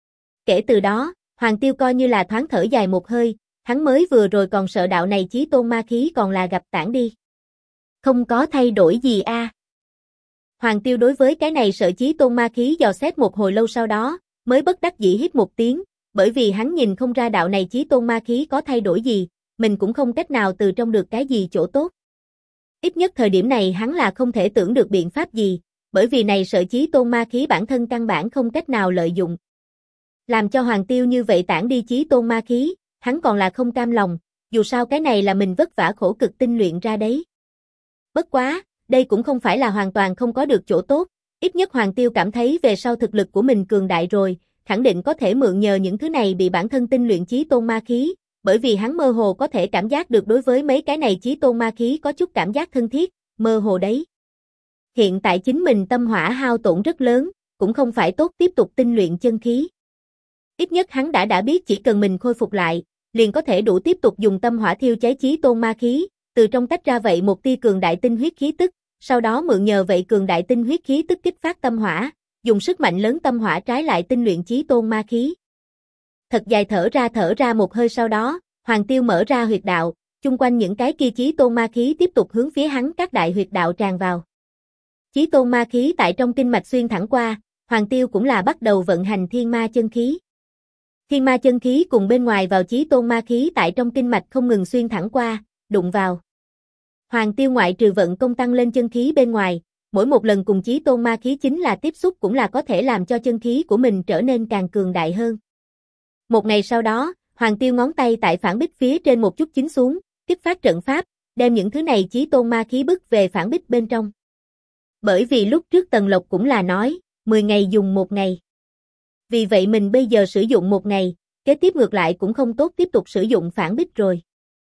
Kể từ đó, Hoàng Tiêu coi như là thoáng thở dài một hơi, hắn mới vừa rồi còn sợ đạo này chí tôn ma khí còn là gặp tản đi. Không có thay đổi gì a. Hoàng Tiêu đối với cái này sợi chí tôn ma khí dò xét một hồi lâu sau đó, mới bất đắc dĩ hít một tiếng, bởi vì hắn nhìn không ra đạo này chí tôn ma khí có thay đổi gì, mình cũng không cách nào từ trong được cái gì chỗ tốt. Ít nhất thời điểm này hắn là không thể tưởng được biện pháp gì, bởi vì này sợi chí tôn ma khí bản thân căn bản không cách nào lợi dụng. Làm cho Hoàng Tiêu như vậy tản đi chí tôn ma khí, hắn còn là không cam lòng, dù sao cái này là mình vất vả khổ cực tinh luyện ra đấy. Bất quá, đây cũng không phải là hoàn toàn không có được chỗ tốt, ít nhất Hoàng Tiêu cảm thấy về sau thực lực của mình cường đại rồi, khẳng định có thể mượn nhờ những thứ này bị bản thân tinh luyện chí tôn ma khí, bởi vì hắn mơ hồ có thể cảm giác được đối với mấy cái này chí tôn ma khí có chút cảm giác thân thiết, mơ hồ đấy. Hiện tại chính mình tâm hỏa hao tổn rất lớn, cũng không phải tốt tiếp tục tinh luyện chân khí. Ít nhất hắn đã biết chỉ cần mình khôi phục lại, liền có thể đủ tiếp tục dùng tâm hỏa thiêu cháy chí tôn ma khí, từ trong tách ra vậy một tia cường đại tinh huyết khí tức, sau đó mượn nhờ vậy cường đại tinh huyết khí tức kích phát tâm hỏa, dùng sức mạnh lớn tâm hỏa trái lại tinh luyện chí tôn ma khí. Thật dài thở ra một hơi sau đó, Hoàng Tiêu mở ra huyệt đạo, chung quanh những cái kia chí tôn ma khí tiếp tục hướng phía hắn các đại huyệt đạo tràn vào. Chí tôn ma khí tại trong kinh mạch xuyên thẳng qua, Hoàng Tiêu cũng là bắt đầu vận hành thiên ma chân khí. Thiên ma chân khí cùng bên ngoài vào chí tôn ma khí tại trong kinh mạch không ngừng xuyên thẳng qua, đụng vào. Hoàng Tiêu ngoại trừ vận công tăng lên chân khí bên ngoài, mỗi một lần cùng chí tôn ma khí chính là tiếp xúc cũng là có thể làm cho chân khí của mình trở nên càng cường đại hơn. Một ngày sau đó, Hoàng Tiêu ngón tay tại phản bích phía trên một chút chính xuống, kích phát trận pháp, đem những thứ này chí tôn ma khí bức về phản bích bên trong. Bởi vì lúc trước Tần Lộc cũng là nói, 10 ngày dùng một ngày. Vì vậy mình bây giờ sử dụng một ngày, kế tiếp ngược lại cũng không tốt tiếp tục sử dụng phản bích rồi.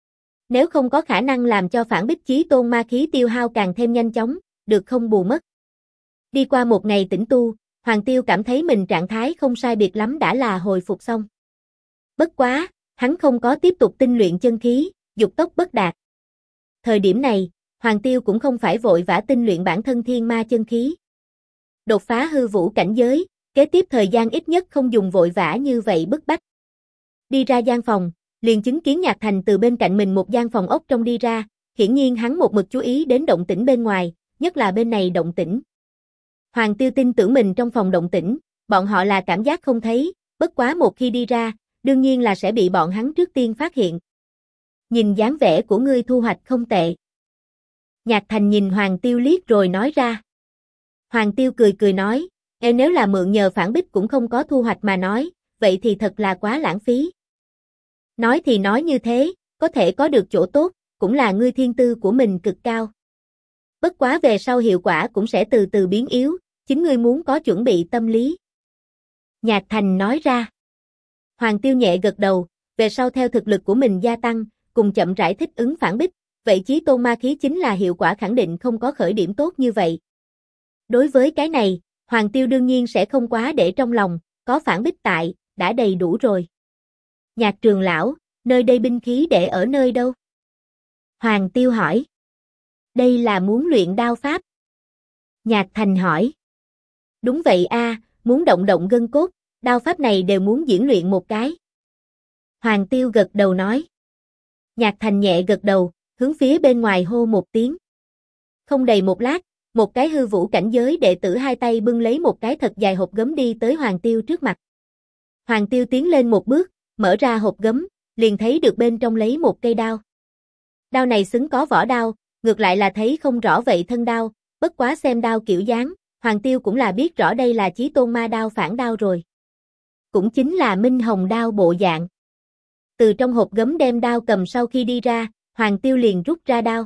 Nếu không có khả năng làm cho phản bích chí tôn ma khí tiêu hao càng thêm nhanh chóng, được không bù mất. Đi qua một ngày tĩnh tu, Hoàng Tiêu cảm thấy mình trạng thái không sai biệt lắm đã là hồi phục xong. Bất quá, hắn không có tiếp tục tinh luyện chân khí, dục tốc bất đạt. Thời điểm này, Hoàng Tiêu cũng không phải vội vã tinh luyện bản thân thiên ma chân khí. Đột phá hư vũ cảnh giới, kế tiếp thời gian ít nhất không dùng vội vã như vậy bức bách. Đi ra gian phòng, liền chứng kiến Nhạc Thành từ bên cạnh mình một gian phòng ốc trong đi ra, hiển nhiên hắn một mực chú ý đến động tĩnh bên ngoài, nhất là bên này động tĩnh. Hoàng Tiêu tin tưởng mình trong phòng động tĩnh, bọn họ là cảm giác không thấy, bất quá một khi đi ra, đương nhiên là sẽ bị bọn hắn trước tiên phát hiện. Nhìn dáng vẻ của ngươi thu hoạch không tệ. Nhạc Thành nhìn Hoàng Tiêu liếc rồi nói ra. Hoàng Tiêu cười cười nói, nếu là mượn nhờ phản bích cũng không có thu hoạch mà nói, vậy thì thật là quá lãng phí. Nói thì nói như thế, có thể có được chỗ tốt, cũng là ngươi thiên tư của mình cực cao. Bất quá về sau hiệu quả cũng sẽ từ từ biến yếu, chính ngươi muốn có chuẩn bị tâm lý. Nhạc Thành nói ra. Hoàng Tiêu nhẹ gật đầu, về sau theo thực lực của mình gia tăng, cùng chậm rãi thích ứng phản bích, vậy chí tôn ma khí chính là hiệu quả khẳng định không có khởi điểm tốt như vậy. Đối với cái này, Hoàng Tiêu đương nhiên sẽ không quá để trong lòng, có phản bích tại, đã đầy đủ rồi. Nhạc Trường lão, nơi đây binh khí để ở nơi đâu? Hoàng Tiêu hỏi. Đây là muốn luyện đao pháp. Nhạc Thành hỏi. Đúng vậy a, muốn động động gân cốt, đao pháp này đều muốn diễn luyện một cái. Hoàng Tiêu gật đầu nói. Nhạc Thành nhẹ gật đầu, hướng phía bên ngoài hô một tiếng. Không đầy một lát, một cái hư vũ cảnh giới đệ tử hai tay bưng lấy một cái thật dài hộp gấm đi tới Hoàng Tiêu trước mặt. Hoàng Tiêu tiến lên một bước, mở ra hộp gấm, liền thấy được bên trong lấy một cây đao. Đao này xứng có vỏ đao, ngược lại là thấy không rõ vậy thân đao, bất quá xem đao kiểu dáng, Hoàng Tiêu cũng là biết rõ đây là chí tôn ma đao phản đao rồi. Cũng chính là minh hồng đao bộ dạng. Từ trong hộp gấm đem đao cầm sau khi đi ra, Hoàng Tiêu liền rút ra đao.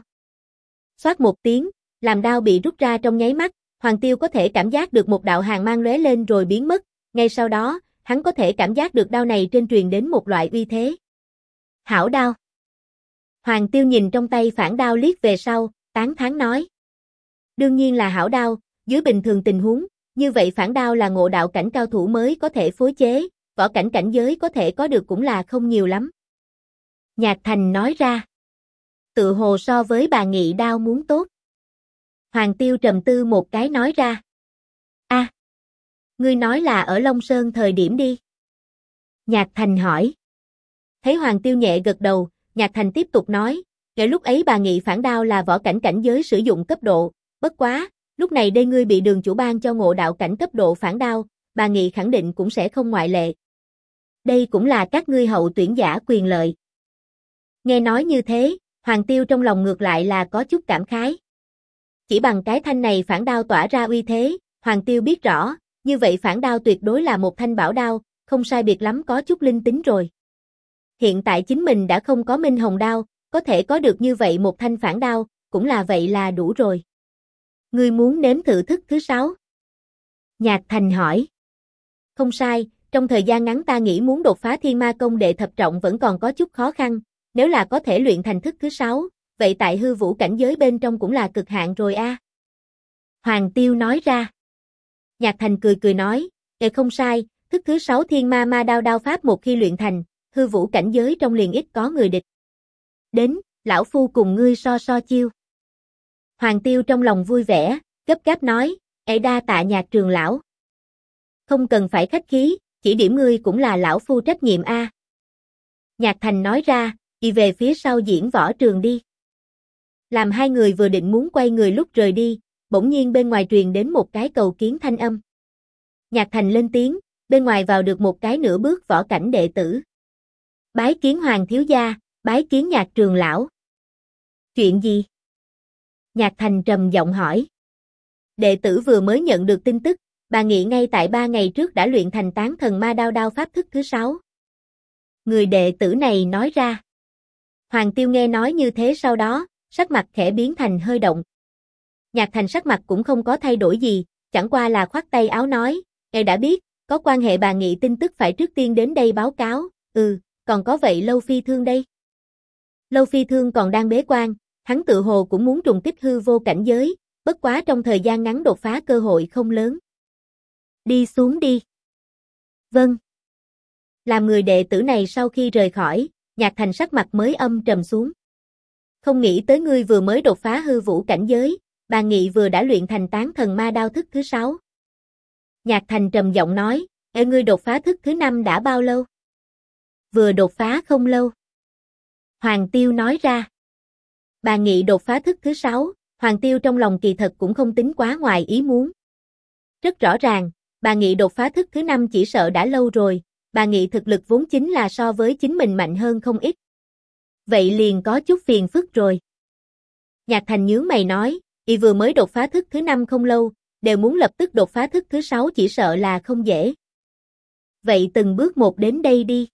Xoát một tiếng, làm đao bị rút ra trong nháy mắt, Hoàng Tiêu có thể cảm giác được một đạo hàn mang lóe lên rồi biến mất, ngay sau đó, hắn có thể cảm giác được đao này trên truyền đến một loại uy thế. Hảo đao. Hoàng Tiêu nhìn trong tay phản đao liếc về sau, tán thán nói. Đương nhiên là hảo đao, dưới bình thường tình huống, như vậy phản đao là ngộ đạo cảnh cao thủ mới có thể phối chế, võ cảnh cảnh giới có thể có được cũng là không nhiều lắm. Nhạc Thành nói ra. Tự hồ so với bà nghị đao muốn tốt. Hoàng Tiêu trầm tư một cái nói ra. A, ngươi nói là ở Long Sơn thời điểm đi. Nhạc Thành hỏi. Thấy Hoàng Tiêu nhẹ gật đầu, Nhạc Thành tiếp tục nói, ngay lúc ấy bà nghị phản đao là võ cảnh cảnh giới sử dụng cấp độ, bất quá, lúc này đây ngươi bị đường chủ ban cho ngộ đạo cảnh cấp độ phản đao, bà nghị khẳng định cũng sẽ không ngoại lệ. Đây cũng là các ngươi hậu tuyển giả quyền lợi. Nghe nói như thế, Hoàng Tiêu trong lòng ngược lại là có chút cảm khái. Chỉ bằng cái thanh này phản đao tỏa ra uy thế, Hoàng Tiêu biết rõ, như vậy phản đao tuyệt đối là một thanh bảo đao, không sai biệt lắm có chút linh tính rồi. Hiện tại chính mình đã không có minh hồng đao, có thể có được như vậy một thanh phản đao, cũng là vậy là đủ rồi. Ngươi muốn nếm thử thức thứ 6? Nhạc Thành hỏi. Không sai, trong thời gian ngắn ta nghĩ muốn đột phá thiên ma công đệ thập trọng vẫn còn có chút khó khăn, nếu là có thể luyện thành thức thứ 6, vậy tại hư vũ cảnh giới bên trong cũng là cực hạn rồi a. Hoàng Tiêu nói ra. Nhạc Thành cười cười nói, không sai, thức thứ 6 thiên ma ma đao đao pháp một khi luyện thành, hư vũ cảnh giới trong liền ít có người địch. Đến, lão phu cùng ngươi so so chiêu. Hoàng Tiêu trong lòng vui vẻ, gấp gáp nói, đa tạ Nhạc Trường lão. Không cần phải khách khí, chỉ điểm ngươi cũng là lão phu trách nhiệm a. Nhạc Thành nói ra, đi về phía sau diễn võ trường đi. Làm hai người vừa định muốn quay người lúc rời đi, bỗng nhiên bên ngoài truyền đến một cái cầu kiến thanh âm. Nhạc Thành lên tiếng, bên ngoài vào được một cái nửa bước võ cảnh đệ tử. Bái kiến Hoàng thiếu gia, bái kiến Nhạc Trường lão. Chuyện gì? Nhạc Thành trầm giọng hỏi. Đệ tử vừa mới nhận được tin tức, bà nghị ngay tại 3 ngày trước đã luyện thành tán thần ma đao đao pháp thức thứ 6. Người đệ tử này nói ra. Hoàng Tiêu nghe nói như thế sau đó, sắc mặt khẽ biến thành hơi động. Nhạc Thành sắc mặt cũng không có thay đổi gì, chẳng qua là khoát tay áo nói, đã biết, có quan hệ bà nghị tin tức phải trước tiên đến đây báo cáo, còn có vậy Lâu Phi Thương đây. Lâu Phi Thương còn đang bế quan, hắn tự hồ cũng muốn trùng kích hư vô cảnh giới, bất quá trong thời gian ngắn đột phá cơ hội không lớn. Đi xuống đi. Vâng. Làm người đệ tử này sau khi rời khỏi, Nhạc Thành sắc mặt mới âm trầm xuống. Không nghĩ tới ngươi vừa mới đột phá hư vũ cảnh giới, Bà Nghị vừa đã luyện thành tán thần ma đao thức thứ 6. Nhạc Thành trầm giọng nói, ngươi đột phá thức thứ 5 đã bao lâu? Vừa đột phá không lâu. Hoàng Tiêu nói ra. Bà Nghị đột phá thức thứ 6, Hoàng Tiêu trong lòng kỳ thật cũng không tính quá ngoài ý muốn. Rất rõ ràng, Bà Nghị đột phá thức thứ 5 chỉ sợ đã lâu rồi, Bà Nghị thực lực vốn chính là so với chính mình mạnh hơn không ít. Vậy liền có chút phiền phức rồi. Nhạc Thành nhướng mày nói, y vừa mới đột phá thức thứ 5 không lâu, đều muốn lập tức đột phá thức thứ 6 chỉ sợ là không dễ. Vậy từng bước một đến đây đi.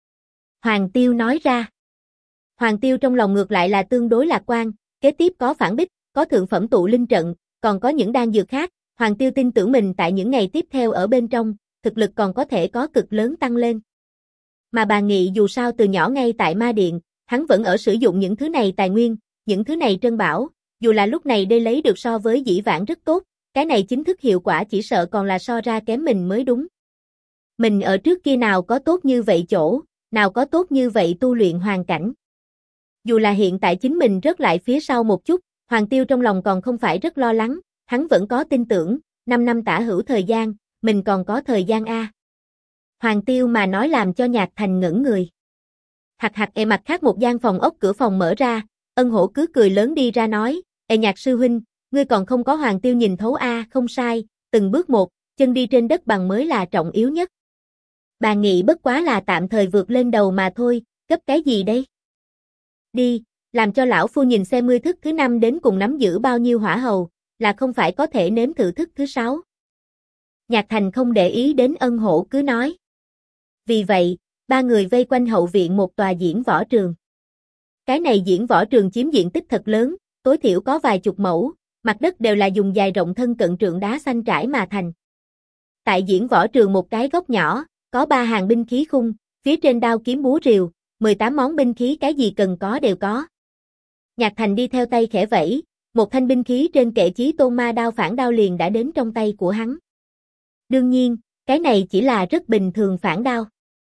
Hoàng Tiêu nói ra. Hoàng Tiêu trong lòng ngược lại là tương đối lạc quan, kế tiếp có phản bích, có thượng phẩm tụ linh trận, còn có những đan dược khác, Hoàng Tiêu tin tưởng mình tại những ngày tiếp theo ở bên trong, thực lực còn có thể có cực lớn tăng lên. Mà Bà Nghị dù sao từ nhỏ ngay tại Ma Điện, hắn vẫn ở sử dụng những thứ này tài nguyên, những thứ này trân bảo, dù là lúc này đây lấy được so với dĩ vãng rất tốt, cái này chính thức hiệu quả chỉ sợ còn là so ra kém mình mới đúng. Mình ở trước kia nào có tốt như vậy chỗ, nào có tốt như vậy tu luyện hoàn cảnh. Dù là hiện tại chính mình rớt lại phía sau một chút, Hoàng Tiêu trong lòng còn không phải rất lo lắng, hắn vẫn có tin tưởng, 5 năm tả hữu thời gian, mình còn có thời gian a. Hoàng Tiêu mà nói làm cho Nhạc Thành ngẩn người. Mặt khác một gian phòng ốc cửa phòng mở ra, Ân Hổ cứ cười lớn đi ra nói, Nhạc sư huynh, ngươi còn không có Hoàng Tiêu nhìn thấu a, không sai, từng bước một, chân đi trên đất bằng mới là trọng yếu nhất. Bà Nghị bất quá là tạm thời vượt lên đầu mà thôi, gấp cái gì đây? Đi, làm cho lão phu nhìn xem ngươi thức thứ 5 đến cùng nắm giữ bao nhiêu hỏa hầu, là không phải có thể nếm thử thức thứ 6. Nhạc Thành không để ý đến Ân Hổ cứ nói. Vì vậy, ba người vây quanh hậu viện một tòa diễn võ trường. Cái này diễn võ trường chiếm diện tích thật lớn, tối thiểu có vài chục mẫu, mặt đất đều là dùng dài rộng thân cận trượng đá xanh trải mà thành. Tại diễn võ trường một cái góc nhỏ, có 3 hàng binh khí khung, phía trên đao kiếm búa rìu, 18 món binh khí cái gì cần có đều có. Nhạc Thành đi theo tay khẽ vẫy, một thanh binh khí trên kệ chí tôn ma đao phản đao liền đã đến trong tay của hắn. Đương nhiên, cái này chỉ là rất bình thường phản đao.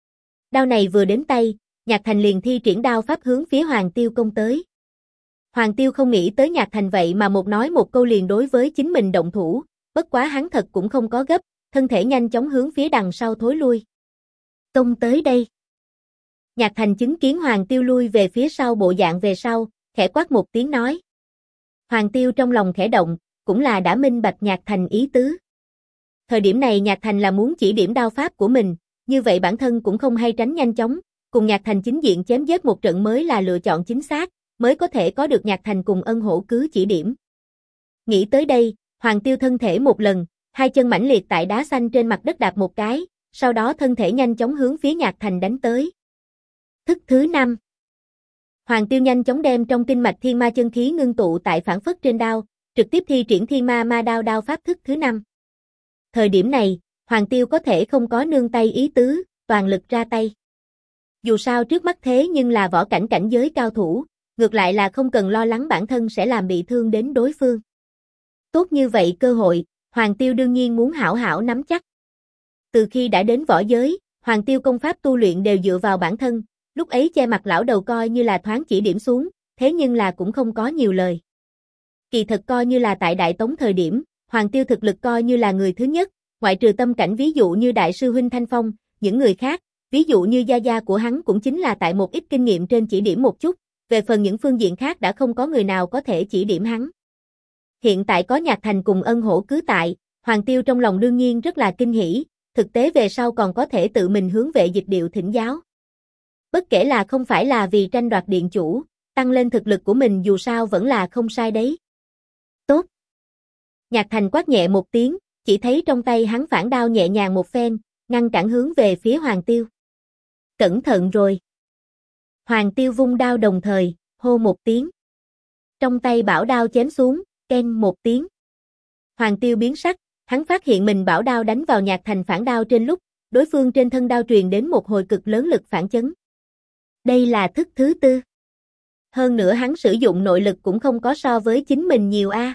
Đao này vừa đến tay, Nhạc Thành liền thi triển đao pháp hướng phía Hoàng Tiêu công tới. Hoàng Tiêu không nghĩ tới Nhạc Thành vậy mà một nói một câu liền đối với chính mình động thủ, bất quá hắn thật cũng không có gấp, thân thể nhanh chóng hướng phía đằng sau thối lui. Công tới đây. Nhạc Thành chứng kiến Hoàng Tiêu lui về phía sau bộ dạng về sau, khẽ quát một tiếng nói. Hoàng Tiêu trong lòng khẽ động, cũng là đã minh bạch Nhạc Thành ý tứ. Thời điểm này Nhạc Thành là muốn chỉ điểm đao pháp của mình, như vậy bản thân cũng không hay tránh nhanh chóng, cùng Nhạc Thành chính diện chém giết một trận mới là lựa chọn chính xác, mới có thể có được Nhạc Thành cùng Ân Hổ cứ chỉ điểm. Nghĩ tới đây, Hoàng Tiêu thân thể một lần, hai chân mãnh liệt tại đá xanh trên mặt đất đạp một cái, sau đó thân thể nhanh chóng hướng phía Nhạc Thành đánh tới. Thức thứ 5. Hoàng Tiêu nhanh chóng đem trong kinh mạch thiên ma chân khí ngưng tụ tại phản phất trên đao, trực tiếp thi triển thiên ma ma đao đao pháp thức thứ 5. Thời điểm này, Hoàng Tiêu có thể không có nương tay ý tứ, toàn lực ra tay. Dù sao trước mắt thế nhưng là võ cảnh cảnh giới cao thủ, ngược lại là không cần lo lắng bản thân sẽ làm bị thương đến đối phương. Tốt như vậy cơ hội, Hoàng Tiêu đương nhiên muốn hảo hảo nắm chắc. Từ khi đã đến võ giới, Hoàng Tiêu công pháp tu luyện đều dựa vào bản thân, lúc ấy che mặt lão đầu coi như là thoáng chỉ điểm xuống, thế nhưng là cũng không có nhiều lời. Kỳ thật coi như là tại Đại Tống thời điểm, Hoàng Tiêu thực lực coi như là người thứ nhất, ngoại trừ tâm cảnh ví dụ như Đại sư huynh Thanh Phong, những người khác, ví dụ như gia gia của hắn cũng chính là tại một ít kinh nghiệm trên chỉ điểm một chút, về phần những phương diện khác đã không có người nào có thể chỉ điểm hắn. Hiện tại có Nhạc Thành cùng Ân Hổ cứ tại, Hoàng Tiêu trong lòng đương nhiên rất là kinh hỉ, thực tế về sau còn có thể tự mình hướng Vệ Dịch Điệu thỉnh giáo. Bất kể là không phải là vì tranh đoạt điện chủ, tăng lên thực lực của mình dù sao vẫn là không sai đấy. Tốt. Nhạc Thành quát nhẹ một tiếng, chỉ thấy trong tay hắn phản đao nhẹ nhàng một phen, ngăn cản hướng về phía Hoàng Tiêu. Cẩn thận rồi. Hoàng Tiêu vung đao đồng thời, hô một tiếng. Trong tay bảo đao chém xuống, keng một tiếng. Hoàng Tiêu biến sắc, hắn phát hiện mình bảo đao đánh vào Nhạc Thành phản đao trên lúc, đối phương trên thân đao truyền đến một hồi cực lớn lực phản chấn. Đây là thức thứ 4. Hơn nữa hắn sử dụng nội lực cũng không có so với chính mình nhiều a.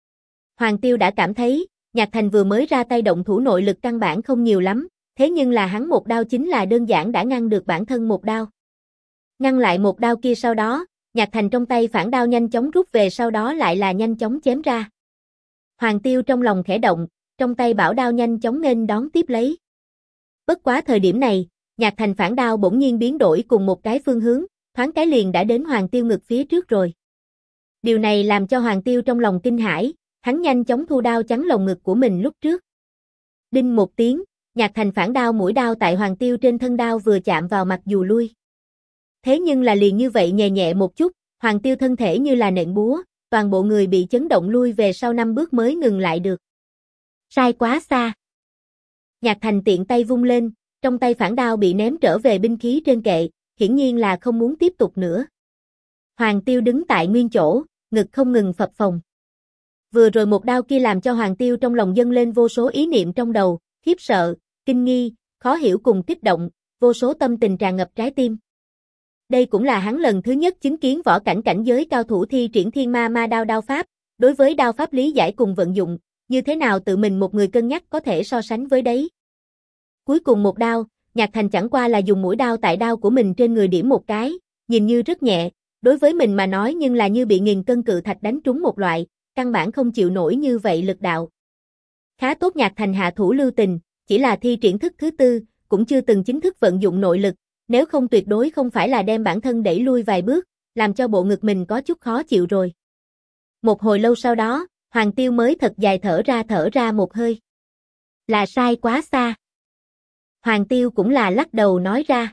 Hoàng Tiêu đã cảm thấy, Nhạc Thành vừa mới ra tay động thủ nội lực căn bản không nhiều lắm, thế nhưng là hắn một đao chính là đơn giản đã ngăn được bản thân một đao. Ngăn lại một đao kia sau đó, Nhạc Thành trong tay phản đao nhanh chóng rút về sau đó lại là nhanh chóng chém ra. Hoàng Tiêu trong lòng khẽ động, trong tay bảo đao nhanh chóng nghênh đón tiếp lấy. Bất quá thời điểm này, Nhạc Thành phản đao bỗng nhiên biến đổi cùng một cái phương hướng, thoáng cái liền đã đến Hoàng Tiêu ngực phía trước rồi. Điều này làm cho Hoàng Tiêu trong lòng kinh hãi, hắn nhanh chóng thu đao chắn lồng ngực của mình lúc trước. Đinh một tiếng, Nhạc Thành phản đao mũi đao tại Hoàng Tiêu trên thân đao vừa chạm vào mặt dù lui. Thế nhưng là liền như vậy nhẹ nhẹ một chút, Hoàng Tiêu thân thể như là nện búa, toàn bộ người bị chấn động lui về sau 5 bước mới ngừng lại được. Sai quá xa. Nhạc Thành tiện tay vung lên, trong tay phản đao bị ném trở về binh khí trên kệ, hiển nhiên là không muốn tiếp tục nữa. Hoàng Tiêu đứng tại nguyên chỗ, ngực không ngừng phập phồng. Vừa rồi một đao kia làm cho Hoàng Tiêu trong lòng dâng lên vô số ý niệm trong đầu, khiếp sợ, kinh nghi, khó hiểu cùng kích động, vô số tâm tình tràn ngập trái tim. Đây cũng là hắn lần thứ nhất chứng kiến võ cảnh cảnh giới cao thủ thi triển thiên ma ma đao đao pháp, đối với đao pháp lý giải cùng vận dụng, như thế nào tự mình một người cân nhắc có thể so sánh với đấy. Cuối cùng một đao, Nhạc Thành chẳng qua là dùng mũi đao tại đao của mình trên người điểm một cái, nhìn như rất nhẹ, đối với mình mà nói nhưng là như bị nghìn cân cự thạch đánh trúng một loại, căn bản không chịu nổi như vậy lực đạo. Khá tốt Nhạc Thành hạ thủ lưu tình, chỉ là thi triển thức thứ tư, cũng chưa từng chính thức vận dụng nội lực, nếu không tuyệt đối không phải là đem bản thân đẩy lui vài bước, làm cho bộ ngực mình có chút khó chịu rồi. Một hồi lâu sau đó, Hoàng Tiêu mới thật dài thở ra một hơi. Là sai quá xa. Hoàng Tiêu cũng là lắc đầu nói ra.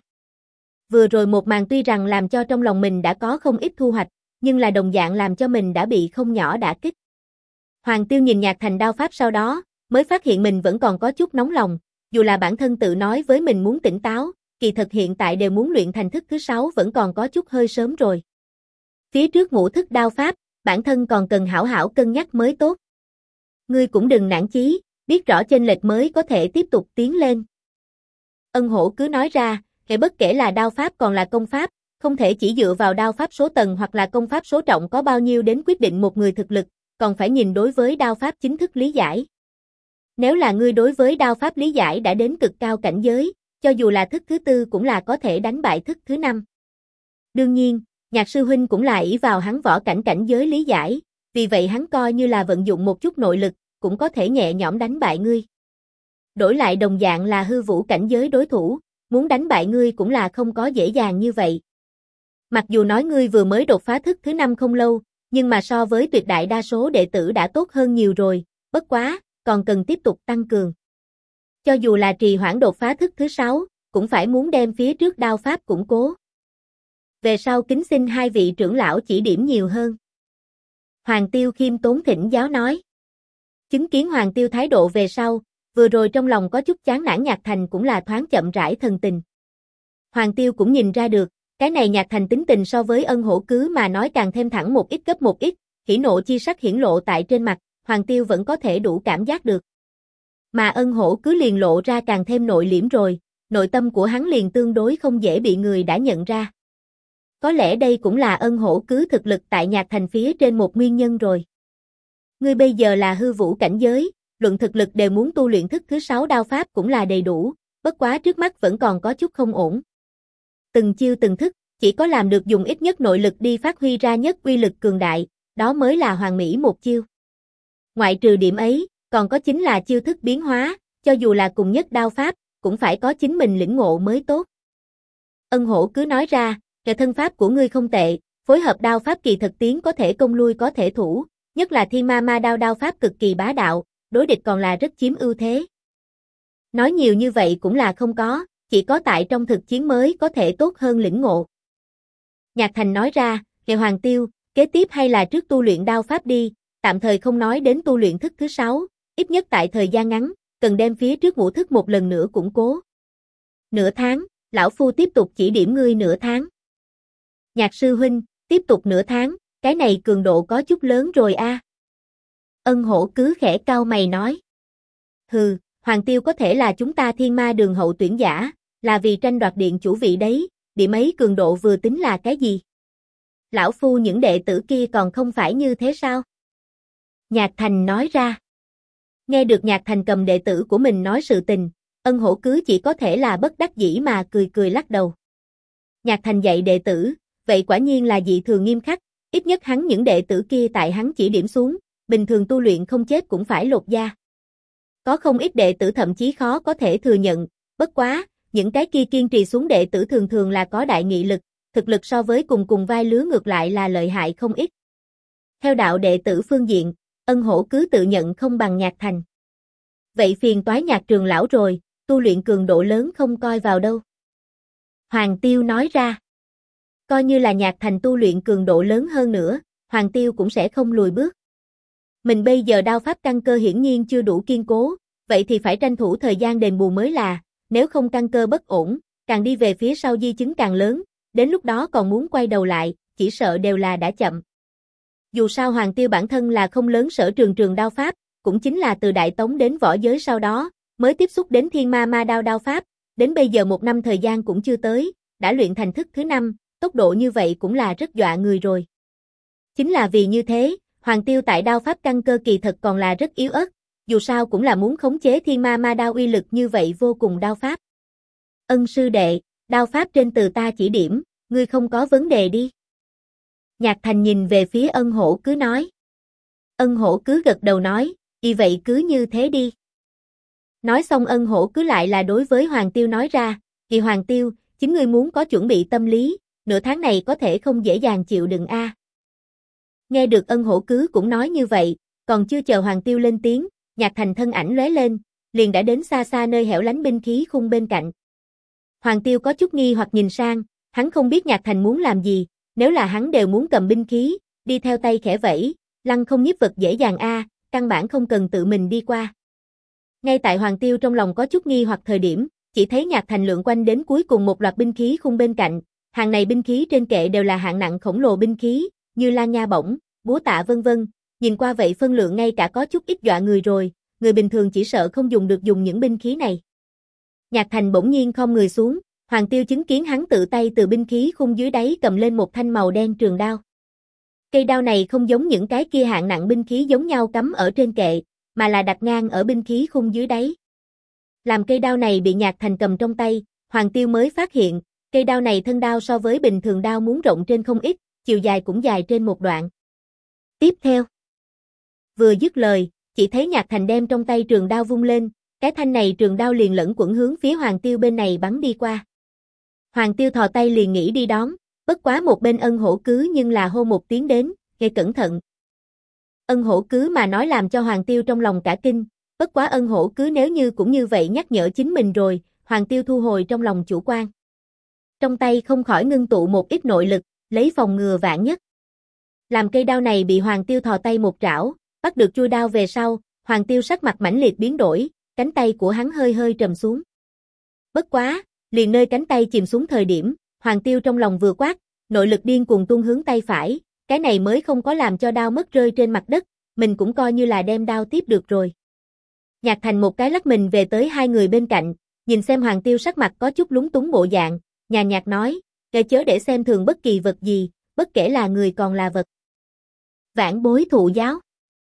Vừa rồi một màn tuy rằng làm cho trong lòng mình đã có không ít thu hoạch, nhưng là đồng dạng làm cho mình đã bị không nhỏ đả kích. Hoàng Tiêu nhìn Nhạc Thành đao pháp sau đó, mới phát hiện mình vẫn còn có chút nóng lòng, dù là bản thân tự nói với mình muốn tỉnh táo, kỳ thực hiện tại đều muốn luyện thành thức thứ 6 vẫn còn có chút hơi sớm rồi. Phía trước ngũ thức đao pháp, bản thân còn cần hảo hảo cân nhắc mới tốt. Ngươi cũng đừng nản chí, biết rõ chênh lệch mới có thể tiếp tục tiến lên. Ân Hổ cứ nói ra, bất kể là đao pháp còn là công pháp, không thể chỉ dựa vào đao pháp số tầng hoặc là công pháp số trọng có bao nhiêu đến quyết định một người thực lực, còn phải nhìn đối với đao pháp chính thức lý giải. Nếu là ngươi đối với đao pháp lý giải đã đến cực cao cảnh giới, cho dù là thức thứ tư cũng là có thể đánh bại thức thứ 5. Đương nhiên, Nhạc sư huynh cũng là ỷ vào hắn võ cảnh cảnh giới lý giải, vì vậy hắn coi như là vận dụng một chút nội lực, cũng có thể nhẹ nhõm đánh bại ngươi. Đổi lại đồng dạng là hư vũ cảnh giới đối thủ, muốn đánh bại ngươi cũng là không có dễ dàng như vậy. Mặc dù nói ngươi vừa mới đột phá thức thứ 5 không lâu, nhưng mà so với tuyệt đại đa số đệ tử đã tốt hơn nhiều rồi, bất quá, còn cần tiếp tục tăng cường. Cho dù là trì hoãn đột phá thức thứ 6, cũng phải muốn đem phía trước đao pháp củng cố. Về sau kính xin hai vị trưởng lão chỉ điểm nhiều hơn. Hoàng Tiêu khiêm tốn thỉnh giáo nói. Chứng kiến Hoàng Tiêu thái độ về sau, vừa rồi trong lòng có chút chán nản Nhạc Thành cũng là thoáng chậm rãi thần tình. Hoàng Tiêu cũng nhìn ra được, cái này Nhạc Thành tính tình so với Ân Hổ cứ mà nói càng thêm thẳng một ít gấp một ít, hỉ nộ chi sắc hiển lộ tại trên mặt, Hoàng Tiêu vẫn có thể đủ cảm giác được. Mà Ân Hổ cứ liền lộ ra càng thêm nội liễm rồi, nội tâm của hắn liền tương đối không dễ bị người đã nhận ra. Có lẽ đây cũng là Ân Hổ cứ thực lực tại Nhạc Thành phía trên một nguyên nhân rồi. Ngươi bây giờ là hư vũ cảnh giới, luận thực lực đều muốn tu luyện thức thứ 6 đao pháp cũng là đầy đủ, bất quá trước mắt vẫn còn có chút không ổn. Từng chiêu từng thức, chỉ có làm được dùng ít nhất nội lực đi phát huy ra nhất uy lực cường đại, đó mới là hoàn mỹ một chiêu. Ngoại trừ điểm ấy, còn có chính là chiêu thức biến hóa, cho dù là cùng nhất đao pháp, cũng phải có chính mình lĩnh ngộ mới tốt. Ân Hổ cứ nói ra, cái thân pháp của ngươi không tệ, phối hợp đao pháp kỳ thực tiến có thể công lui có thể thủ, nhất là thiên ma ma đao đao pháp cực kỳ bá đạo, đối địch còn là rất chiếm ưu thế. Nói nhiều như vậy cũng là không có, chỉ có tại trong thực chiến mới có thể tốt hơn lĩnh ngộ. Nhạc Thành nói ra, Kệ Hoàng Tiêu, kế tiếp hay là trước tu luyện đao pháp đi, tạm thời không nói đến tu luyện thức thứ 6, ít nhất tại thời gian ngắn, cần đem phía trước ngũ thức một lần nữa củng cố. Nửa tháng, lão phu tiếp tục chỉ điểm ngươi nửa tháng. Nhạc sư huynh, tiếp tục nửa tháng, cái này cường độ có chút lớn rồi a. Ân Hổ cứ khẽ cau mày nói. Hừ, Hoàng Tiêu có thể là chúng ta thiên ma đường hậu tuyển giả, là vì tranh đoạt điện chủ vị đấy, điểm ấy cường độ vừa tính là cái gì? Lão phu những đệ tử kia còn không phải như thế sao? Nhạc Thành nói ra. Nghe được Nhạc Thành cầm đệ tử của mình nói sự tình, Ân Hổ cứ chỉ có thể là bất đắc dĩ mà cười cười lắc đầu. Nhạc Thành dạy đệ tử, vậy quả nhiên là dị thường nghiêm khắc, ít nhất hắn những đệ tử kia tại hắn chỉ điểm xuống, bình thường tu luyện không chết cũng phải lột da. Có không ít đệ tử thậm chí khó có thể thừa nhận, bất quá, những cái kia kiên trì xuống đệ tử thường thường là có đại nghị lực, thực lực so với cùng vai lứa ngược lại là lợi hại không ít. Theo đạo đệ tử phương diện, Ân Hổ cứ tự nhận không bằng Nhạc Thành. Vậy phiền toái Nhạc trưởng lão rồi, tu luyện cường độ lớn không coi vào đâu. Hoàng Tiêu nói ra. Coi như là Nhạc Thành tu luyện cường độ lớn hơn nữa, Hoàng Tiêu cũng sẽ không lùi bước. Mình bây giờ đao pháp căn cơ hiển nhiên chưa đủ kiên cố, vậy thì phải tranh thủ thời gian đền bù mới là, nếu không căn cơ bất ổn, càng đi về phía sau di chứng càng lớn, đến lúc đó còn muốn quay đầu lại, chỉ sợ đều là đã chậm. Dù sao Hoàng Tiêu bản thân là không lớn sở trường đao pháp, cũng chính là từ Đại Tống đến võ giới sau đó, mới tiếp xúc đến Thiên Ma đao pháp, đến bây giờ 1 năm thời gian cũng chưa tới, đã luyện thành thức thứ 5, tốc độ như vậy cũng là rất dọa người rồi. Chính là vì như thế, Hoàng Tiêu tại đao pháp căn cơ kỳ thật còn là rất yếu ớt, dù sao cũng là muốn khống chế Thiên Ma đao uy lực như vậy vô cùng đao pháp. Ân sư đệ, đao pháp trên từ ta chỉ điểm, ngươi không có vấn đề đi. Nhạc Thành nhìn về phía Ân Hổ cứ nói. Ân Hổ cứ gật đầu nói, vậy cứ như thế đi. Nói xong Ân Hổ cứ lại là đối với Hoàng Tiêu nói ra, Hoàng Tiêu, chính ngươi muốn có chuẩn bị tâm lý, nửa tháng này có thể không dễ dàng chịu đựng a. Nghe được Ân Hổ cứ cũng nói như vậy, còn chưa chờ Hoàng Tiêu lên tiếng, Nhạc Thành thân ảnh lóe lên, liền đã đến xa xa nơi hẻo lánh binh khí khung bên cạnh. Hoàng Tiêu có chút nghi hoặc nhìn sang, hắn không biết Nhạc Thành muốn làm gì, nếu là hắn đều muốn cầm binh khí, đi theo tay khẽ vẫy, lăng không nhiếp vật dễ dàng a, căn bản không cần tự mình đi qua. Ngay tại Hoàng Tiêu trong lòng có chút nghi hoặc thời điểm, chỉ thấy Nhạc Thành lượn quanh đến cuối cùng một loạt binh khí khung bên cạnh, hàng này binh khí trên kệ đều là hạng nặng khổng lồ binh khí, như lan nha bổng, búa tạ vân vân, nhìn qua vậy phân lượng ngay cả có chút ít dọa người rồi, người bình thường chỉ sợ không dùng được dùng những binh khí này. Nhạc Thành bỗng nhiên khom người xuống, Hoàng Tiêu chứng kiến hắn tự tay từ binh khí khung dưới đáy cầm lên một thanh màu đen trường đao. Cây đao này không giống những cái kia hạng nặng binh khí giống nhau cắm ở trên kệ, mà là đặt ngang ở binh khí khung dưới đáy. Làm cây đao này bị Nhạc Thành cầm trong tay, Hoàng Tiêu mới phát hiện, cây đao này thân đao so với bình thường đao muốn rộng trên không ít, chiều dài cũng dài trên một đoạn. Tiếp theo, vừa dứt lời, chỉ thấy Nhạc Thành đem trong tay trường đao vung lên, cái thanh này trường đao liền lẫn quẩn hướng phía Hoàng Tiêu bên này bắn đi qua. Hoàng Tiêu thò tay liền nghĩ đi đón, bất quá một bên Ân Hổ cứ nhưng là hô một tiếng đến, nghe cẩn thận. Ân Hổ cứ mà nói làm cho Hoàng Tiêu trong lòng cả kinh, bất quá Ân Hổ cứ nếu như cũng như vậy nhắc nhở chính mình rồi, Hoàng Tiêu thu hồi trong lòng chủ quan. Trong tay không khỏi ngưng tụ một ít nội lực, lấy phòng ngừa vạn nhất. Làm cây đao này bị Hoàng Tiêu thò tay một trảo, bắt được chui đao về sau, Hoàng Tiêu sắc mặt mãnh liệt biến đổi, cánh tay của hắn hơi hơi trầm xuống. Bất quá, liền nơi cánh tay chìm xuống thời điểm, Hoàng Tiêu trong lòng vừa quát, nội lực điên cuồng tung hướng tay phải, cái này mới không có làm cho đao mất rơi trên mặt đất, mình cũng coi như là đem đao tiếp được rồi. Nhạc Thành một cái lắc mình về tới hai người bên cạnh, nhìn xem Hoàng Tiêu sắc mặt có chút lúng túng bộ dạng, nhàn nhạt nói, chớ để xem thường bất kỳ vật gì, bất kể là người còn là vật. Vãn bối thụ giáo.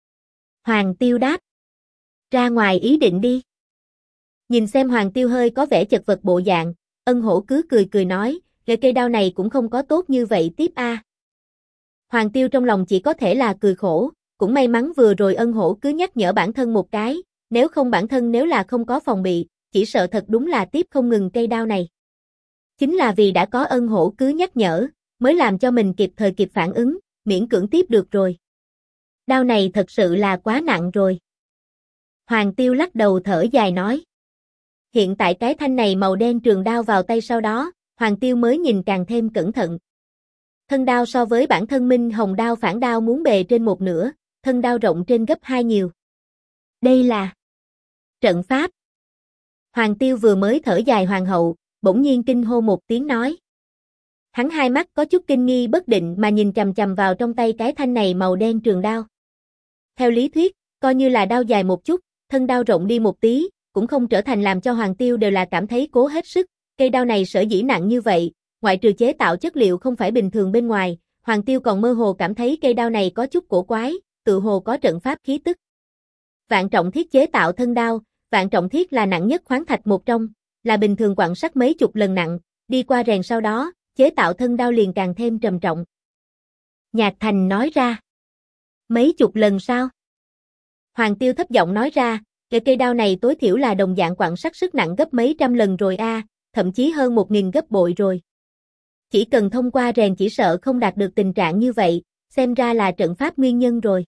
Hoàng Tiêu đáp. Ra ngoài ý định đi. Nhìn xem Hoàng Tiêu hơi có vẻ chật vật bộ dạng, Ân Hổ cứ cười cười nói, cây đao này cũng không có tốt như vậy tiếp a. Hoàng Tiêu trong lòng chỉ có thể là cười khổ, cũng may mắn vừa rồi Ân Hổ cứ nhắc nhở bản thân một cái, nếu không bản thân nếu là không có phòng bị, chỉ sợ thật đúng là tiếp không ngừng cây đao này. Chính là vì đã có Ân Hổ cứ nhắc nhở, mới làm cho mình kịp thời kịp phản ứng, miễn cưỡng tiếp được rồi. Đao này thật sự là quá nặng rồi. Hoàng Tiêu lắc đầu thở dài nói. Hiện tại cái thanh này màu đen trường đao vào tay sau đó, Hoàng Tiêu mới nhìn càng thêm cẩn thận. Thân đao so với bản thân Minh Hồng đao phản đao muốn bề trên một nửa, thân đao rộng trên gấp 2 nhiều. Đây là trận pháp. Hoàng Tiêu vừa mới thở dài hoàng hậu, bỗng nhiên kinh hô một tiếng nói. Hắn hai mắt có chút kinh nghi bất định mà nhìn chằm chằm vào trong tay cái thanh này màu đen trường đao. Theo lý thuyết, coi như là đao dài một chút, thân đao rộng đi một tí, cũng không trở thành làm cho Hoàng Tiêu đều là cảm thấy cố hết sức. Cây đao này sở dĩ nặng như vậy, ngoại trừ chế tạo chất liệu không phải bình thường bên ngoài, Hoàng Tiêu còn mơ hồ cảm thấy cây đao này có chút cổ quái, tự hồ có trận pháp khí tức. Vạn Trọng Thiết chế tạo thân đao, Vạn Trọng Thiết là nặng nhất khoáng thạch một trong, là bình thường quặng sắt mấy chục lần nặng, đi qua rèn sau đó, chế tạo thân đao liền càng thêm trầm trọng. Nhạc Thành nói ra. Mấy chục lần sao? Hoàng Tiêu thấp giọng nói ra, cây đao này tối thiểu là đồng dạng quặng sắt sức nặng gấp mấy trăm lần rồi thậm chí hơn 1000 gấp bội rồi. Chỉ cần thông qua rèn chỉ sợ không đạt được tình trạng như vậy, xem ra là trận pháp nguyên nhân rồi.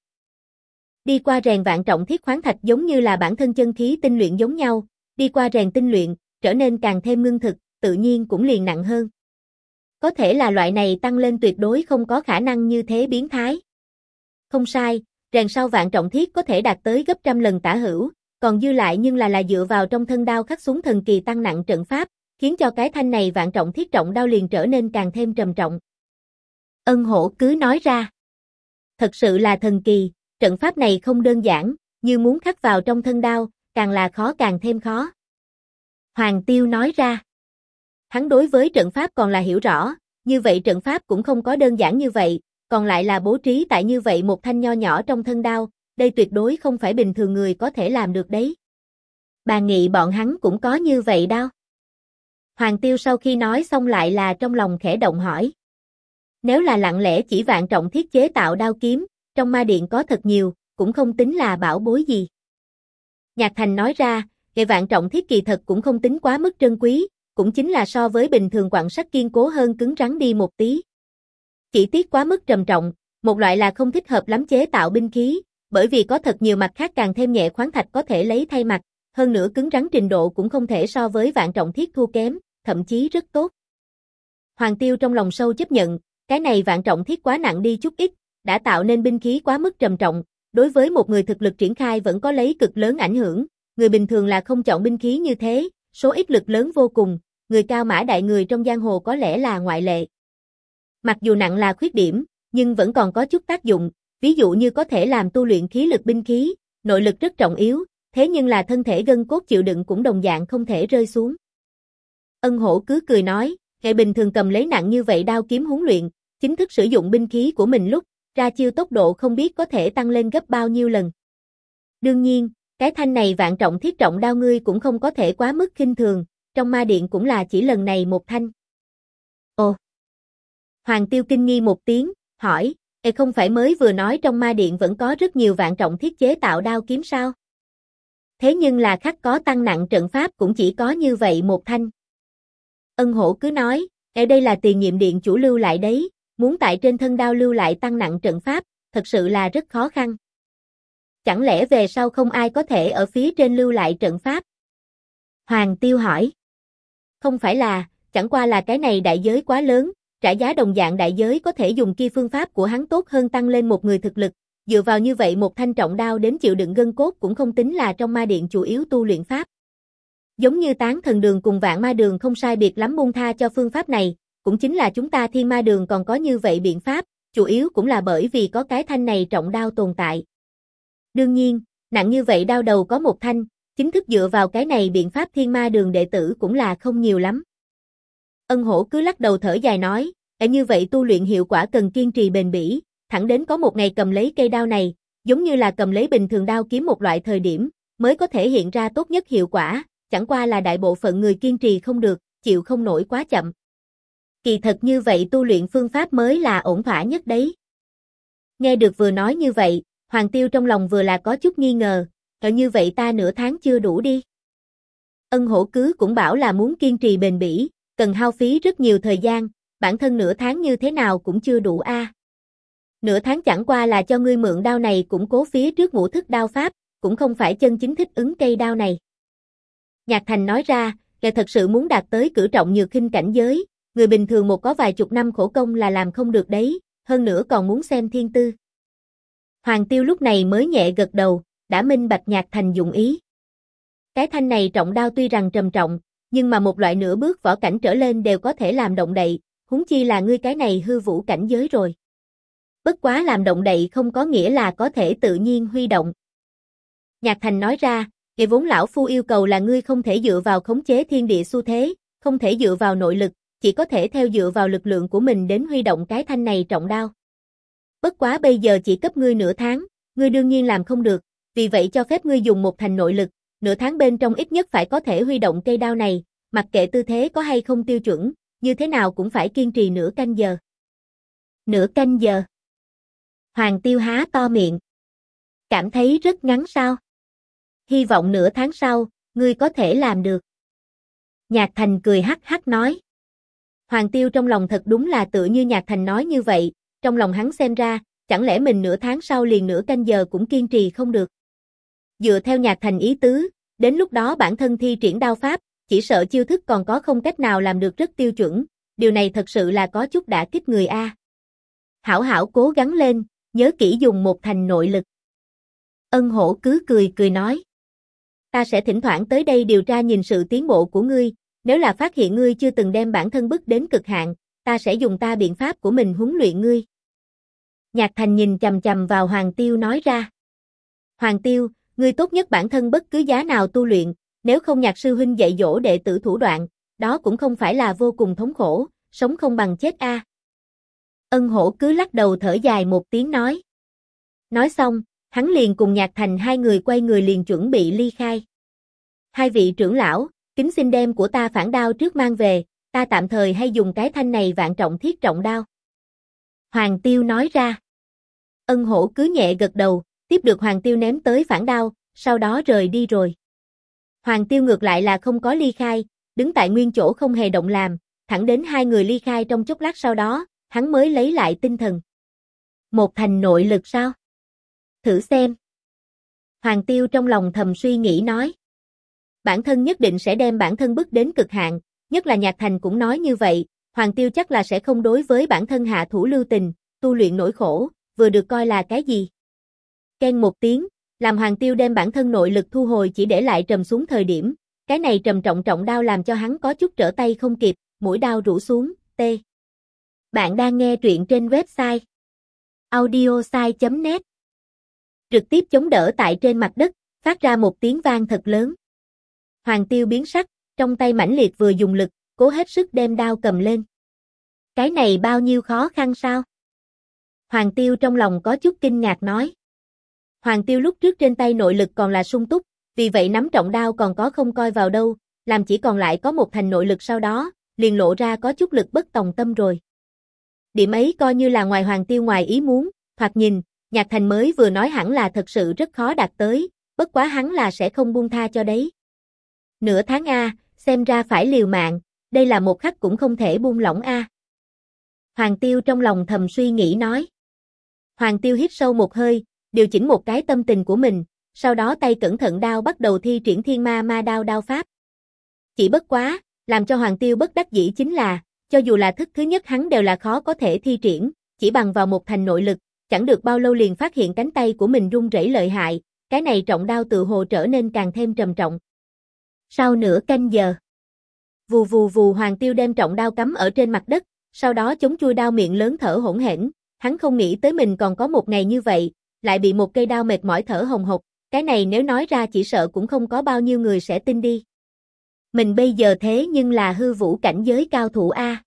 Đi qua rèn Vạn Trọng Thiết khoáng thạch giống như là bản thân chân khí tinh luyện giống nhau, đi qua rèn tinh luyện, trở nên càng thêm ngưng thực, tự nhiên cũng liền nặng hơn. Có thể là loại này tăng lên tuyệt đối không có khả năng như thế biến thái. Không sai, rèn sau Vạn Trọng Thiết có thể đạt tới gấp trăm lần tả hữu, còn dư lại nhưng là dựa vào trong thân đao khắc xuống thần kỳ tăng nặng trận pháp, khiến cho cái thanh này Vạn Trọng Thiết trọng đao liền trở nên càng thêm trầm trọng. Ân Hổ cứ nói ra. Thật sự là thần kỳ, trận pháp này không đơn giản, như muốn khắc vào trong thân đao, càng là khó càng thêm khó. Hoàng Tiêu nói ra. Hắn đối với trận pháp còn là hiểu rõ, như vậy trận pháp cũng không có đơn giản như vậy, còn lại là bố trí tại như vậy một thanh nho nhỏ trong thân đao, đây tuyệt đối không phải bình thường người có thể làm được đấy. Bà nghĩ bọn hắn cũng có như vậy đâu. Hoàng Tiêu sau khi nói xong lại là trong lòng khẽ động hỏi. Nếu là lặng lẽ chỉ Vạn Trọng Thiết chế tạo đao kiếm, trong ma điện có thật nhiều, cũng không tính là bảo bối gì. Nhạc Thành nói ra, cây Vạn Trọng Thiết kỳ thật cũng không tính quá mức trân quý, cũng chính là so với bình thường quặng sắt kiên cố hơn cứng rắn đi một tí. Chỉ tiếc quá mức trầm trọng, một loại là không thích hợp lắm chế tạo binh khí, bởi vì có thật nhiều mặt khác càng thêm nhẹ khoáng thạch có thể lấy thay mặt, hơn nữa cứng rắn trình độ cũng không thể so với Vạn Trọng Thiết thua kém, thậm chí rất tốt. Hoàng Tiêu trong lòng sâu chấp nhận, cái này Vạn Trọng Thiết quá nặng đi chút ít, đã tạo nên binh khí quá mức trầm trọng, đối với một người thực lực triển khai vẫn có lấy cực lớn ảnh hưởng, người bình thường là không chọn binh khí như thế, số ít lực lớn vô cùng, người cao mã đại người trong giang hồ có lẽ là ngoại lệ. Mặc dù nặng là khuyết điểm, nhưng vẫn còn có chút tác dụng, ví dụ như có thể làm tu luyện khí lực binh khí, nội lực rất trọng yếu, thế nhưng là thân thể gân cốt chịu đựng cũng đồng dạng không thể rơi xuống. Ân Hổ cứ cười nói, hệ bình thường cầm lấy nặng như vậy đao kiếm huấn luyện, chính thức sử dụng binh khí của mình lúc, ra chiêu tốc độ không biết có thể tăng lên gấp bao nhiêu lần. Đương nhiên, cái thanh này Vạn Trọng Thiết trọng đao ngươi cũng không có thể quá mức khinh thường, trong ma điện cũng là chỉ lần này một thanh. Ồ! Hoàng Tiêu kinh nghi một tiếng, hỏi, không phải mới vừa nói trong ma điện vẫn có rất nhiều Vạn Trọng Thiết chế tạo đao kiếm sao? Thế nhưng là khắc có tăng nặng trận pháp cũng chỉ có như vậy một thanh. Ân Hổ cứ nói, đây là tiền nhiệm điện chủ lưu lại đấy, muốn tại trên thân đao lưu lại tăng nặng trận pháp, thật sự là rất khó khăn. Chẳng lẽ về sau không ai có thể ở phía trên lưu lại trận pháp? Hoàng Tiêu hỏi. Không phải là, chẳng qua là cái này đại giới quá lớn, trả giá đồng dạng đại giới có thể dùng kia phương pháp của hắn tốt hơn tăng lên một người thực lực, dựa vào như vậy một thanh trọng đao đến chịu đựng gân cốt cũng không tính là trong ma điện chủ yếu tu luyện pháp. Giống như Tán Thần Đường cùng Vạn Ma Đường không sai biệt lắm buông tha cho phương pháp này, cũng chính là chúng ta Thiên Ma Đường còn có như vậy biện pháp, chủ yếu cũng là bởi vì có cái thanh này trọng đao tồn tại. Đương nhiên, nặng như vậy đao đầu có một thanh, chính thức dựa vào cái này biện pháp Thiên Ma Đường đệ tử cũng là không nhiều lắm. Ân Hổ cứ lắc đầu thở dài nói, như vậy tu luyện hiệu quả cần kiên trì bền bỉ, thẳng đến có một ngày cầm lấy cây đao này, giống như là cầm lấy bình thường đao kiếm một loại thời điểm, mới có thể hiện ra tốt nhất hiệu quả, chẳng qua là đại bộ phận người kiên trì không được, chịu không nổi quá chậm. Kỳ thật như vậy tu luyện phương pháp mới là ổn thỏa nhất đấy. Nghe được vừa nói như vậy, Hoàng Tiêu trong lòng vừa là có chút nghi ngờ, như vậy ta nửa tháng chưa đủ đi. Ân Hổ cứ cũng bảo là muốn kiên trì bền bỉ, cần hao phí rất nhiều thời gian, bản thân nửa tháng như thế nào cũng chưa đủ Nửa tháng chẳng qua là cho ngươi mượn đao này củng cố phía trước ngũ thức đao pháp, cũng không phải chân chính thích ứng cây đao này. Nhạc Thành nói ra, thật sự muốn đạt tới cử trọng nhược khinh cảnh giới, người bình thường một có vài chục năm khổ công là làm không được đấy, hơn nữa còn muốn xem thiên tư. Hoàng Tiêu lúc này mới nhẹ gật đầu, đã minh bạch Nhạc Thành dụng ý. Cái thanh này trọng đao tuy rằng trầm trọng, nhưng mà một loại nửa bước võ cảnh trở lên đều có thể làm động đậy, huống chi là ngươi cái này hư vũ cảnh giới rồi. Bất quá làm động đậy không có nghĩa là có thể tự nhiên huy động. Nhạc Thành nói ra, vốn lão phu yêu cầu là ngươi không thể dựa vào khống chế thiên địa xu thế, không thể dựa vào nội lực, chỉ có thể theo dựa vào lực lượng của mình đến huy động cái thanh này trọng đao. Bất quá bây giờ chỉ cấp ngươi nửa tháng, ngươi đương nhiên làm không được, vì vậy cho phép ngươi dùng một thành nội lực, nửa tháng bên trong ít nhất phải có thể huy động cây đao này, mặc kệ tư thế có hay không tiêu chuẩn, như thế nào cũng phải kiên trì nửa canh giờ. Nửa canh giờ. Hoàng Tiêu há to miệng. Cảm thấy rất ngắn sao? Hy vọng nửa tháng sau, ngươi có thể làm được. Nhạc Thành cười hắc hắc nói. Hoàng Tiêu trong lòng thật đúng là tựa như Nhạc Thành nói như vậy, trong lòng hắn xem ra, chẳng lẽ mình nửa tháng sau liền nửa canh giờ cũng kiên trì không được. Dựa theo Nhạc Thành ý tứ, đến lúc đó bản thân thi triển đao pháp, chỉ sợ chiêu thức còn có không cách nào làm được rất tiêu chuẩn, điều này thật sự là có chút đả kích người a. Hảo hảo cố gắng lên, nhớ kỹ dùng một thành nội lực. Ân Hổ cứ cười cười nói. Ta sẽ thỉnh thoảng tới đây điều tra nhìn sự tiến bộ của ngươi, nếu là phát hiện ngươi chưa từng đem bản thân bức đến cực hạn, ta sẽ dùng ta biện pháp của mình huấn luyện ngươi. Nhạc Thành nhìn chằm chằm vào Hoàng Tiêu nói ra. Hoàng Tiêu, ngươi tốt nhất bản thân bất cứ giá nào tu luyện, nếu không Nhạc sư huynh dạy dỗ đệ tử thủ đoạn, đó cũng không phải là vô cùng thống khổ, sống không bằng chết a. Ân Hổ cứ lắc đầu thở dài một tiếng nói. Nói xong, hắn liền cùng Nhạc Thành hai người quay người liền chuẩn bị ly khai. Hai vị trưởng lão, kính xin đem của ta phản đao trước mang về, ta tạm thời hay dùng cái thanh này vạn trọng thiết trọng đao. Hoàng Tiêu nói ra. Ân Hổ cứ nhẹ gật đầu, tiếp được Hoàng Tiêu ném tới phản đao, sau đó rời đi rồi. Hoàng Tiêu ngược lại là không có ly khai, đứng tại nguyên chỗ không hề động làm, thẳng đến hai người ly khai trong chốc lát sau đó, hắn mới lấy lại tinh thần. Một thành nội lực sao? Thử xem. Hoàng Tiêu trong lòng thầm suy nghĩ nói. Bản thân nhất định sẽ đem bản thân bức đến cực hạn, nhất là Nhạc Thành cũng nói như vậy, Hoàng Tiêu chắc là sẽ không đối với bản thân hạ thủ lưu tình, tu luyện nỗi khổ, vừa được coi là cái gì. Keng một tiếng, làm Hoàng Tiêu đem bản thân nội lực thu hồi chỉ để lại trầm xuống thời điểm, cái này trầm trọng trọng đao làm cho hắn có chút trở tay không kịp, mũi đao rũ xuống, tê. Bạn đang nghe truyện trên website audiosai.net. Trực tiếp chống đỡ tại trên mặt đất, phát ra một tiếng vang thật lớn. Hoàng Tiêu biến sắc, trong tay mãnh liệt vừa dùng lực, cố hết sức đem đao cầm lên. Cái này bao nhiêu khó khăn sao? Hoàng Tiêu trong lòng có chút kinh ngạc nói. Hoàng Tiêu lúc trước trên tay nội lực còn là sung túc, vì vậy nắm trọng đao còn có không coi vào đâu, làm chỉ còn lại có một thành nội lực sau đó, liền lộ ra có chút lực bất tòng tâm rồi. Điểm ấy coi như là ngoài Hoàng Tiêu ngoài ý muốn, thoạt nhìn, Nhạc Thành mới vừa nói hẳn là thật sự rất khó đạt tới, bất quá hắn là sẽ không buông tha cho đấy. Nửa tháng a, xem ra phải liều mạng, đây là một khắc cũng không thể buông lỏng a. Hoàng Tiêu trong lòng thầm suy nghĩ nói. Hoàng Tiêu hít sâu một hơi, điều chỉnh một cái tâm tình của mình, sau đó tay cẩn thận đao bắt đầu thi triển thiên ma ma đao đao pháp. Chỉ bất quá, làm cho Hoàng Tiêu bất đắc dĩ chính là, cho dù là thức thứ nhất hắn đều là khó có thể thi triển, chỉ bằng vào một thành nội lực, chẳng được bao lâu liền phát hiện cánh tay của mình run rẩy lợi hại, cái này trọng đao tự hồ trở nên càng thêm trầm trọng. Sau nửa canh giờ, vù vù vù Hoàng Tiêu đem trọng đao cắm ở trên mặt đất, sau đó chống chui đao miệng lớn thở hổn hển, hắn không nghĩ tới mình còn có một ngày như vậy, lại bị một cây đao mệt mỏi thở hồng hộc, cái này nếu nói ra chỉ sợ cũng không có bao nhiêu người sẽ tin đi. Mình bây giờ thế nhưng là hư vũ cảnh giới cao thủ a.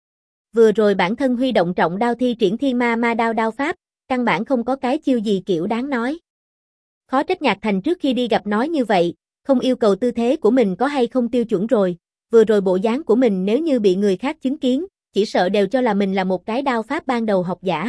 Vừa rồi bản thân huy động trọng đao thi triển thiên ma ma đao đao pháp, căn bản không có cái chiêu gì kiểu đáng nói. Khó trách Nhạc Thành trước khi đi gặp nói như vậy, không yêu cầu tư thế của mình có hay không tiêu chuẩn rồi, vừa rồi bộ dáng của mình nếu như bị người khác chứng kiến, chỉ sợ đều cho là mình là một cái đao pháp ban đầu học giả.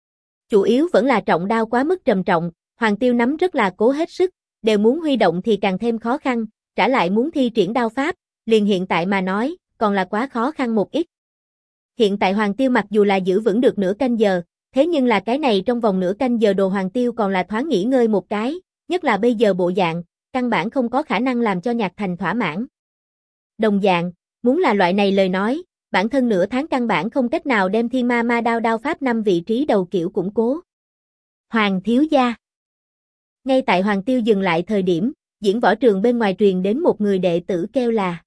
Chủ yếu vẫn là trọng đao quá mức trầm trọng, Hoàng Tiêu nắm rất là cố hết sức, đều muốn huy động thì càng thêm khó khăn, trả lại muốn thi triển đao pháp, liền hiện tại mà nói, còn là quá khó khăn một ít. Hiện tại Hoàng Tiêu mặc dù là giữ vững được nửa canh giờ, thế nhưng là cái này trong vòng nửa canh giờ đồ Hoàng Tiêu còn là thoáng nghỉ ngơi một cái, nhất là bây giờ bộ dạng, căn bản không có khả năng làm cho Nhạc Thành thỏa mãn. Đồng dạng, muốn là loại này lời nói, bản thân nửa tháng căn bản không cách nào đem thiên ma ma đao đao pháp 5 vị trí đầu kiểu củng cố. Hoàng thiếu gia. Ngay tại Hoàng Tiêu dừng lại thời điểm, diễn võ trường bên ngoài truyền đến một người đệ tử kêu là.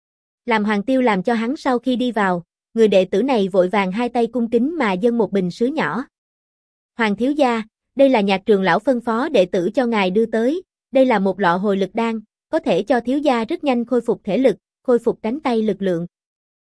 Làm Hoàng Tiêu làm cho hắn sau khi đi vào, người đệ tử này vội vàng hai tay cung kính mà dâng một bình sứ nhỏ. Hoàng thiếu gia, đây là Nhạc trường lão phân phó đệ tử cho ngài đưa tới, đây là một lọ hồi lực đan, có thể cho thiếu gia rất nhanh khôi phục thể lực, khôi phục cánh tay lực lượng.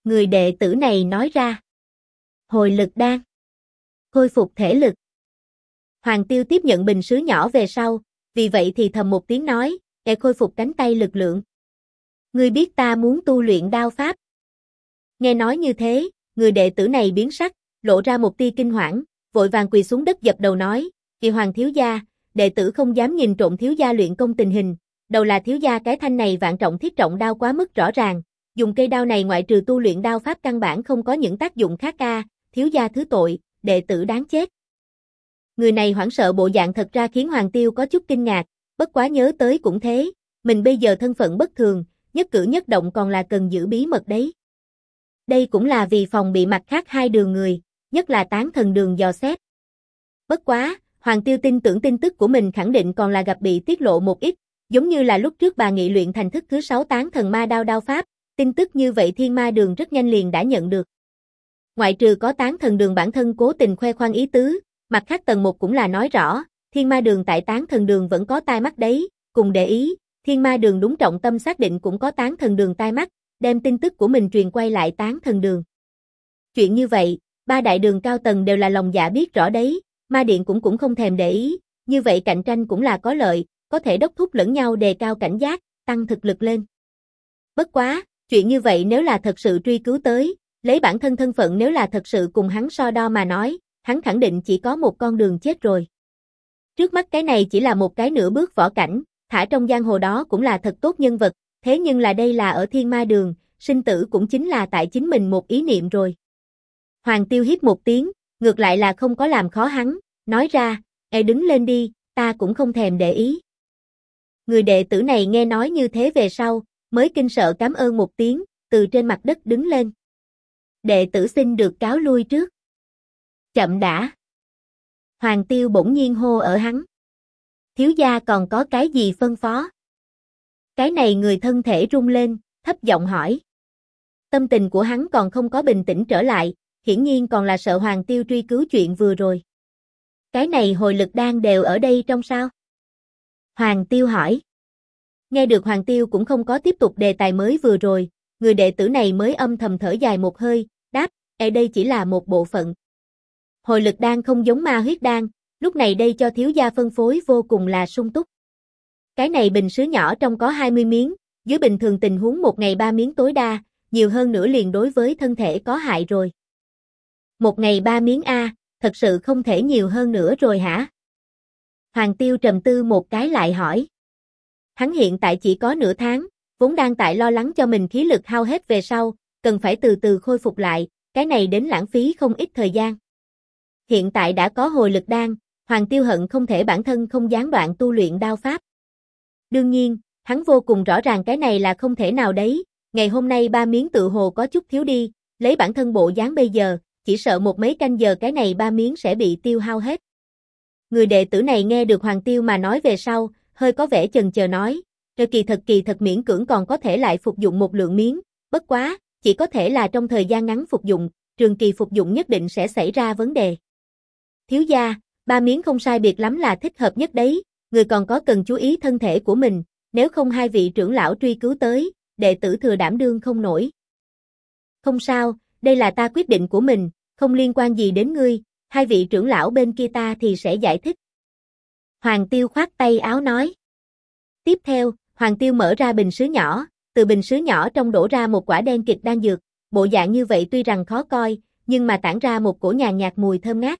Người đệ tử này nói ra. Hồi lực đan. Khôi phục thể lực. Hoàng Tiêu tiếp nhận bình sứ nhỏ về sau, vì vậy thì thầm một tiếng nói, để khôi phục cánh tay lực lượng. Ngươi biết ta muốn tu luyện đao pháp. Nghe nói như thế, người đệ tử này biến sắc, lộ ra một tia kinh hoảng, vội vàng quỳ xuống đất dập đầu nói, Kỳ Hoàng thiếu gia, đệ tử không dám nhìn trộm thiếu gia luyện công tình hình, đầu là thiếu gia cái thanh này vạn trọng thiết trọng đao quá mức rõ ràng, dùng cây đao này ngoại trừ tu luyện đao pháp căn bản không có những tác dụng khác thiếu gia thứ tội, đệ tử đáng chết. Người này hoảng sợ bộ dạng thật ra khiến Hoàng Tiêu có chút kinh ngạc, bất quá nhớ tới cũng thế, mình bây giờ thân phận bất thường, nhất cử nhất động còn là cần giữ bí mật đấy. Đây cũng là vì phòng bị mặt khác hai đường người, nhất là Tán Thần Đường dò xét. Bất quá, Hoàng Tiêu tin tưởng tin tức của mình khẳng định còn là gặp bị tiết lộ một ít, giống như là lúc trước bà nghị luyện thành thức thứ 6 Tán Thần Ma Đao đao pháp, tin tức như vậy Thiên Ma Đường rất nhanh liền đã nhận được. Ngoại trừ có Tán Thần Đường bản thân cố tình khoe khoang ý tứ, mặt khác tầng 1 cũng là nói rõ, Thiên Ma Đường tại Tán Thần Đường vẫn có tai mắt đấy, cùng để ý, Thiên Ma Đường đúng trọng tâm xác định cũng có Tán Thần Đường tai mắt, đem tin tức của mình truyền quay lại Tán Thần Đường. Chuyện như vậy, ba đại đường cao tầng đều là lòng dạ biết rõ đấy, Ma Điện cũng không thèm để ý, như vậy cạnh tranh cũng là có lợi, có thể đốc thúc lẫn nhau đề cao cảnh giác, tăng thực lực lên. Bất quá, chuyện như vậy nếu là thật sự truy cứu tới, lấy bản thân thân phận nếu là thật sự cùng hắn so đo mà nói, hắn khẳng định chỉ có một con đường chết rồi. Trước mắt cái này chỉ là một cái nửa bước võ cảnh, thả trong giang hồ đó cũng là thật tốt nhân vật, thế nhưng là đây là ở Thiên Ma Đường, sinh tử cũng chính là tại chính mình một ý niệm rồi. Hoàng Tiêu hít một tiếng, ngược lại là không có làm khó hắn, nói ra, đứng lên đi, ta cũng không thèm để ý. Người đệ tử này nghe nói như thế về sau, mới kinh sợ cảm ơn một tiếng, từ trên mặt đất đứng lên. Đệ tử xin được cáo lui trước. Chậm đã. Hoàng Tiêu bỗng nhiên hô ở hắn. Thiếu gia còn có cái gì phân phó? Cái này người thân thể rung lên, thấp giọng hỏi. Tâm tình của hắn còn không có bình tĩnh trở lại, hiển nhiên còn là sợ Hoàng Tiêu truy cứu chuyện vừa rồi. Cái này hồi lực đan đều ở đây trong sao? Hoàng Tiêu hỏi. Nghe được Hoàng Tiêu cũng không có tiếp tục đề tài mới vừa rồi, người đệ tử này mới âm thầm thở dài một hơi, đáp, đây chỉ là một bộ phận. Hồi lực đan không giống ma huyết đan, lúc này đây cho thiếu gia phân phối vô cùng là sung túc. Cái này bình sứ nhỏ trong có 20 miếng, dưới bình thường tình huống một ngày 3 miếng tối đa, nhiều hơn nữa liền đối với thân thể có hại rồi. Một ngày 3 miếng thật sự không thể nhiều hơn nữa rồi hả? Hoàng Tiêu trầm tư một cái lại hỏi. Hắn hiện tại chỉ có nửa tháng, vốn đang tại lo lắng cho mình khí lực hao hết về sau, cần phải từ từ khôi phục lại, cái này đến lãng phí không ít thời gian. Hiện tại đã có hồi lực đan, Hoàng Tiêu hận không thể bản thân không gián đoạn tu luyện đao pháp. Đương nhiên, hắn vô cùng rõ ràng cái này là không thể nào đấy, ngày hôm nay 3 miếng tự hồ có chút thiếu đi, lấy bản thân bộ dáng bây giờ, chỉ sợ một mấy canh giờ cái này 3 miếng sẽ bị tiêu hao hết. Người đệ tử này nghe được Hoàng Tiêu mà nói về sau, hơi có vẻ chần chờ nói, kỳ thật miễn cưỡng còn có thể lại phục dụng một lượng miếng, bất quá, chỉ có thể là trong thời gian ngắn phục dụng, trường kỳ phục dụng nhất định sẽ xảy ra vấn đề. Thiếu gia, 3 miếng không sai biệt lắm là thích hợp nhất đấy, người còn có cần chú ý thân thể của mình, nếu không hai vị trưởng lão truy cứu tới, đệ tử thừa đảm đương không nổi. Không sao, đây là ta quyết định của mình, không liên quan gì đến ngươi, hai vị trưởng lão bên kia ta thì sẽ giải thích. Hoàng Tiêu khoát tay áo nói. Tiếp theo, Hoàng Tiêu mở ra bình sứ nhỏ, từ bình sứ nhỏ trong đổ ra một quả đen kịch đan dược, bộ dạng như vậy tuy rằng khó coi, nhưng mà tản ra một cổ nhàn nhạt mùi thơm ngát.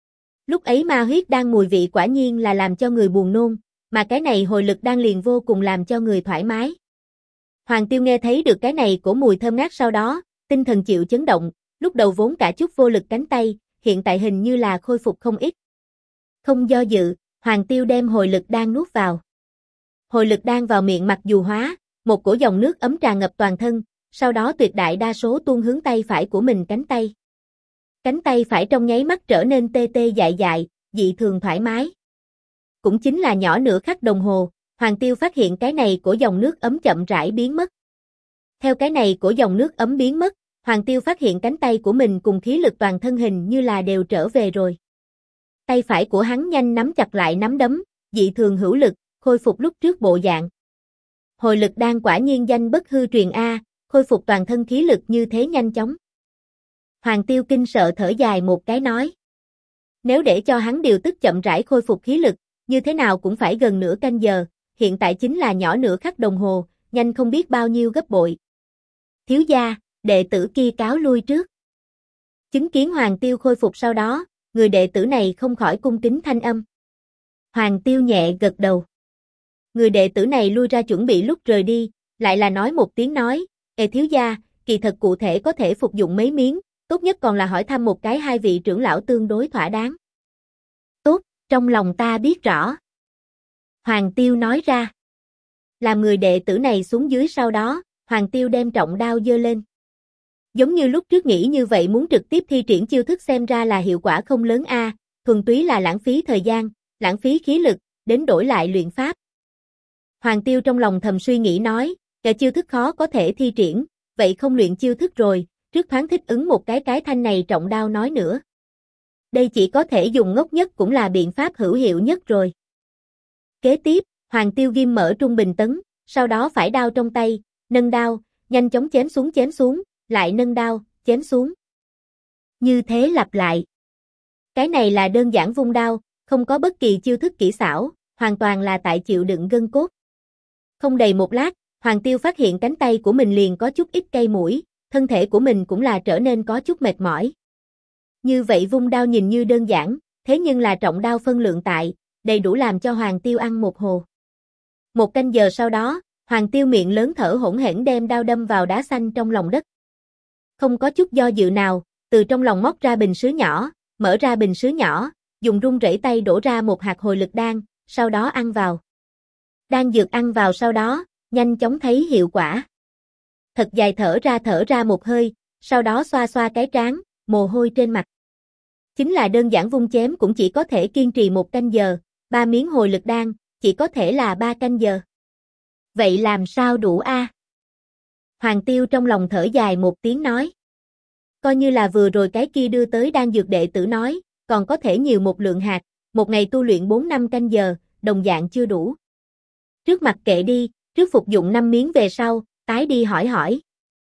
Lúc ấy ma huyết đan mùi vị quả nhiên là làm cho người buồn nôn, mà cái này hồi lực đan liền vô cùng làm cho người thoải mái. Hoàng Tiêu nghe thấy được cái này cổ mùi thơm ngát sau đó, tinh thần chịu chấn động, lúc đầu vốn cả chút vô lực cánh tay, hiện tại hình như là khôi phục không ít. Không do dự, Hoàng Tiêu đem hồi lực đan nuốt vào. Hồi lực đan vào miệng mặc dù hóa, một cổ dòng nước ấm tràn ngập toàn thân, sau đó tuyệt đại đa số tuôn hướng tay phải của mình cánh tay. Cánh tay phải trong nháy mắt trở nên tê tê dại dại, dị thường thoải mái. Cũng chính là nhỏ nửa khắc đồng hồ, Hoàng Tiêu phát hiện cái này của dòng nước ấm chậm rãi biến mất. Theo cái này của dòng nước ấm biến mất, Hoàng Tiêu phát hiện cánh tay của mình cùng khí lực toàn thân hình như là đều trở về rồi. Tay phải của hắn nhanh nắm chặt lại nắm đấm, dị thường hữu lực, khôi phục lúc trước bộ dạng. Hồi lực đan quả nhiên danh bất hư truyền khôi phục toàn thân khí lực như thế nhanh chóng. Hoàng Tiêu kinh sợ thở dài một cái nói. Nếu để cho hắn điều tức chậm rãi khôi phục khí lực, như thế nào cũng phải gần nửa canh giờ, hiện tại chính là nhỏ nửa khắc đồng hồ, nhanh không biết bao nhiêu gấp bội. Thiếu gia, đệ tử kia cáo lui trước. Chứng kiến Hoàng Tiêu khôi phục sau đó, người đệ tử này không khỏi cung kính thanh âm. Hoàng Tiêu nhẹ gật đầu. Người đệ tử này lui ra chuẩn bị lúc rời đi, lại là nói một tiếng nói, thiếu gia, kỳ thật cụ thể có thể phục dụng mấy miếng, tốt nhất còn là hỏi thăm một cái hai vị trưởng lão tương đối thỏa đáng. Tốt, trong lòng ta biết rõ. Hoàng Tiêu nói ra. Làm người đệ tử này xuống dưới sau đó, Hoàng Tiêu đem trọng đao giơ lên. Giống như lúc trước nghĩ như vậy muốn trực tiếp thi triển chiêu thức xem ra là hiệu quả không lớn a, thuần túy là lãng phí thời gian, lãng phí khí lực, đến đổi lại luyện pháp. Hoàng Tiêu trong lòng thầm suy nghĩ nói, cái chiêu thức khó có thể thi triển, vậy không luyện chiêu thức rồi, trước thoáng thích ứng một cái thanh này trọng đao nói nữa. Đây chỉ có thể dùng ngốc nhất cũng là biện pháp hữu hiệu nhất rồi. Kế tiếp, Hoàng Tiêu ghim mở trung bình tấn, sau đó phải đao trong tay, nâng đao, nhanh chóng chém xuống, lại nâng đao, chém xuống. Như thế lặp lại. Cái này là đơn giản vung đao, không có bất kỳ chiêu thức kỹ xảo, hoàn toàn là tại chịu đựng gân cốt. Không đầy một lát, Hoàng Tiêu phát hiện cánh tay của mình liền có chút ít cay mũi, thân thể của mình cũng là trở nên có chút mệt mỏi. Như vậy vung đao nhìn như đơn giản, thế nhưng là trọng đao phân lượng tại, đầy đủ làm cho Hoàng Tiêu ăn một hồ. Một canh giờ sau đó, Hoàng Tiêu miệng lớn thở hổn hển đem đao đâm vào đá xanh trong lòng đất. Không có chút do dự nào, từ trong lòng móc ra bình sứ nhỏ, mở ra bình sứ nhỏ, dùng run rẩy tay đổ ra một hạt hồi lực đan, sau đó ăn vào. Đan dược ăn vào sau đó, nhanh chóng thấy hiệu quả. Thật dài thở ra một hơi, sau đó xoa xoa cái trán, mồ hôi trên mặt. Chính là đơn giản vung chém cũng chỉ có thể kiên trì một canh giờ, 3 miếng hồi lực đan, chỉ có thể là 3 canh giờ. Vậy làm sao đủ a? Hoàng Tiêu trong lòng thở dài một tiếng nói. Coi như là vừa rồi cái kia đưa tới đan dược đệ tử nói, còn có thể nhiều một lượng hạt, một ngày tu luyện 4-5 canh giờ, đồng dạng chưa đủ. Trước mặt kệ đi, trước phục dụng 5 miếng về sau, tái đi hỏi.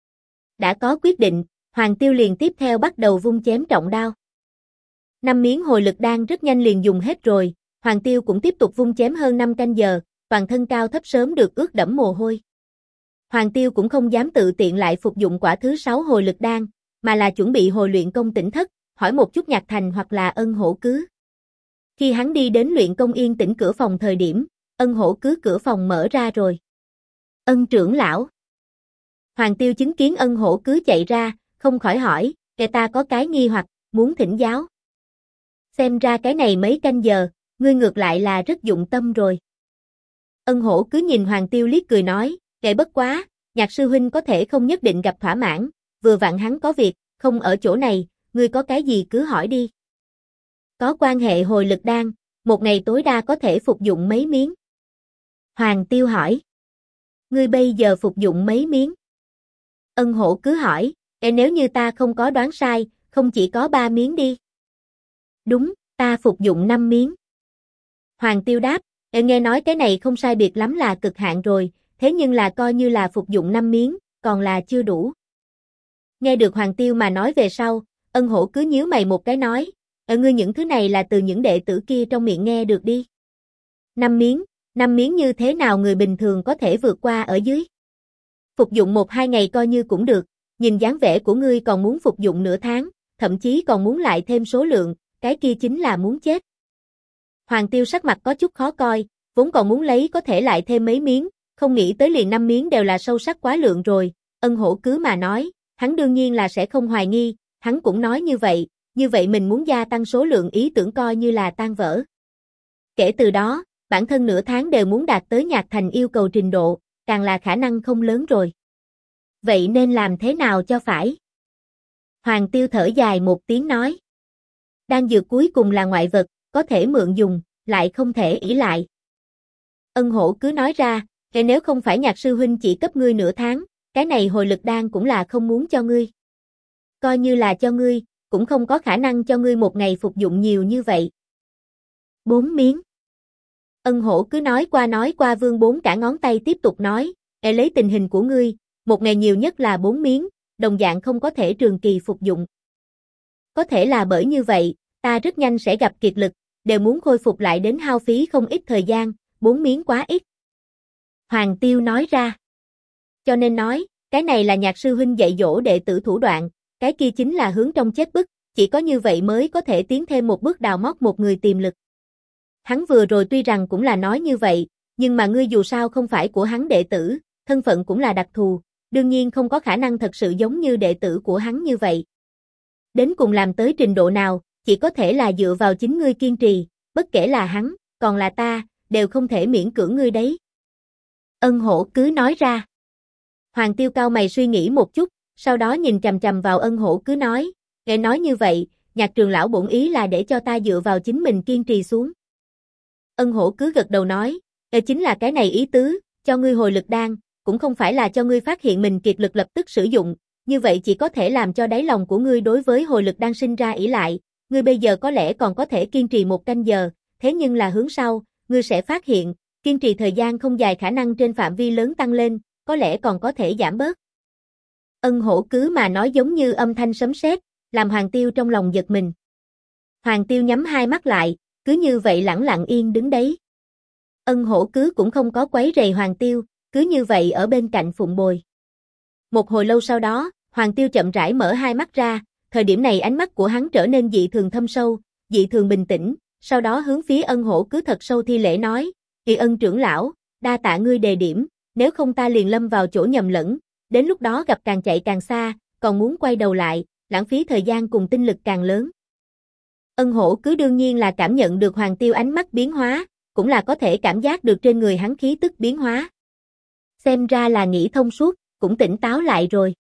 Đã có quyết định, Hoàng Tiêu liền tiếp theo bắt đầu vung chém trọng đao. 5 miếng hồi lực đan rất nhanh liền dùng hết rồi, Hoàng Tiêu cũng tiếp tục vung chém hơn 5 canh giờ, toàn thân cao thấp sớm được ướt đẫm mồ hôi. Hoàng Tiêu cũng không dám tự tiện lại phục dụng quả thứ 6 hồi lực đan, mà là chuẩn bị hồi luyện công tỉnh thất, hỏi một chút Nhạc Thành hoặc là Ân Hổ Cứ. Khi hắn đi đến luyện công yên tĩnh cửa phòng thời điểm, Ân Hổ Cứ cửa phòng mở ra rồi. Ân trưởng lão. Hoàng Tiêu chứng kiến Ân Hổ Cứ chạy ra, không khỏi hỏi, ta có cái nghi hoặc, muốn thỉnh giáo. Xem ra cái này mấy canh giờ, ngươi ngược lại là rất dụng tâm rồi. Ân Hổ Cứ nhìn Hoàng Tiêu liếc cười nói, bất quá, Nhạc sư huynh có thể không nhất định gặp thỏa mãn, vừa vặn hắn có việc, không ở chỗ này, ngươi có cái gì cứ hỏi đi. Có quan hệ hồi lực đan, một ngày tối đa có thể phục dụng mấy miếng? Hoàng Tiêu hỏi. Ngươi bây giờ phục dụng mấy miếng? Ân Hổ cứ hỏi, nếu như ta không có đoán sai, không chỉ có 3 miếng đi. Đúng, ta phục dụng 5 miếng. Hoàng Tiêu đáp, nghe nói cái này không sai biệt lắm là cực hạn rồi, thế nhưng là coi như là phục dụng 5 miếng, còn là chưa đủ. Nghe được Hoàng Tiêu mà nói về sau, Ân Hổ cứ nhíu mày một cái nói, ngươi những thứ này là từ những đệ tử kia trong miệng nghe được đi. 5 miếng như thế nào người bình thường có thể vượt qua ở dưới? Phục dụng 1-2 ngày coi như cũng được, nhìn dáng vẻ của ngươi còn muốn phục dụng nửa tháng, thậm chí còn muốn lại thêm số lượng, cái kia chính là muốn chết. Hoàng Tiêu sắc mặt có chút khó coi, vốn còn muốn lấy có thể lại thêm mấy miếng, không nghĩ tới liền 5 miếng đều là sâu sắc quá lượng rồi, Ân Hổ cứ mà nói, hắn đương nhiên là sẽ không hoài nghi, hắn cũng nói như vậy mình muốn gia tăng số lượng ý tưởng coi như là tan vỡ. Kể từ đó, bản thân nửa tháng đều muốn đạt tới Nhạc Thành yêu cầu trình độ, càng là khả năng không lớn rồi. Vậy nên làm thế nào cho phải? Hoàng Tiêu thở dài một tiếng nói. Đan dược cuối cùng là ngoại vật, có thể mượn dùng, lại không thể ỷ lại. Ân Hổ cứ nói ra, nếu không phải Nhạc sư huynh chỉ cấp ngươi nửa tháng, cái này hồi lực đan cũng là không muốn cho ngươi. Coi như là cho ngươi, cũng không có khả năng cho ngươi một ngày phục dụng nhiều như vậy. 4 miếng. Ân Hổ cứ nói qua vương 4 cả ngón tay tiếp tục nói, lấy tình hình của ngươi, một ngày nhiều nhất là 4 miếng, đồng dạng không có thể trường kỳ phục dụng. Có thể là bởi như vậy, ta rất nhanh sẽ gặp kiệt lực, đều muốn khôi phục lại đến hao phí không ít thời gian, 4 miếng quá ít. Hoàng Tiêu nói ra. Cho nên nói, cái này là Nhạc sư huynh dạy dỗ đệ tử thủ đoạn, cái kia chính là hướng trong chết bức, chỉ có như vậy mới có thể tiến thêm một bước đào móc một người tiềm lực. Hắn vừa rồi tuy rằng cũng là nói như vậy, nhưng mà ngươi dù sao không phải của hắn đệ tử, thân phận cũng là đặc thù, đương nhiên không có khả năng thật sự giống như đệ tử của hắn như vậy. Đến cùng làm tới trình độ nào, chỉ có thể là dựa vào chính ngươi kiên trì, bất kể là hắn, còn là ta, đều không thể miễn cưỡng ngươi đấy. Ân Hổ cứ nói ra. Hoàng Tiêu cao mày suy nghĩ một chút, sau đó nhìn chằm chằm vào Ân Hổ cứ nói, nghe nói như vậy, Nhạc trưởng lão bổn ý là để cho ta dựa vào chính mình kiên trì xuống. Ân Hổ cứ gật đầu nói, chính là cái này ý tứ, cho ngươi hồi lực đan, cũng không phải là cho ngươi phát hiện mình kiệt lực lập tức sử dụng, như vậy chỉ có thể làm cho đáy lòng của ngươi đối với hồi lực đan sinh ra ỷ lại, ngươi bây giờ có lẽ còn có thể kiên trì 1 canh giờ, thế nhưng là hướng sau, ngươi sẽ phát hiện, kiên trì thời gian không dài khả năng trên phạm vi lớn tăng lên, có lẽ còn có thể giảm bớt. Ân Hổ cứ mà nói giống như âm thanh sấm sét, làm Hoàng Tiêu trong lòng giật mình. Hoàng Tiêu nhắm hai mắt lại, cứ như vậy lẳng lặng yên đứng đấy. Ân Hổ cứ cũng không có quấy rầy Hoàng Tiêu, cứ như vậy ở bên cạnh phụng bồi. Một hồi lâu sau đó, Hoàng Tiêu chậm rãi mở hai mắt ra, thời điểm này ánh mắt của hắn trở nên dị thường thâm sâu, dị thường bình tĩnh, sau đó hướng phía Ân Hổ cứ thật sâu thi lễ nói, Kỳ Ân trưởng lão, đa tạ ngươi đề điểm, nếu không ta liền lâm vào chỗ nhầm lẫn, đến lúc đó gặp càng chạy càng xa, còn muốn quay đầu lại, lãng phí thời gian cùng tinh lực càng lớn. Ân Hổ cứ đương nhiên là cảm nhận được Hoàng Tiêu ánh mắt biến hóa, cũng là có thể cảm giác được trên người hắn khí tức biến hóa. Xem ra là nghĩ thông suốt, cũng tỉnh táo lại rồi.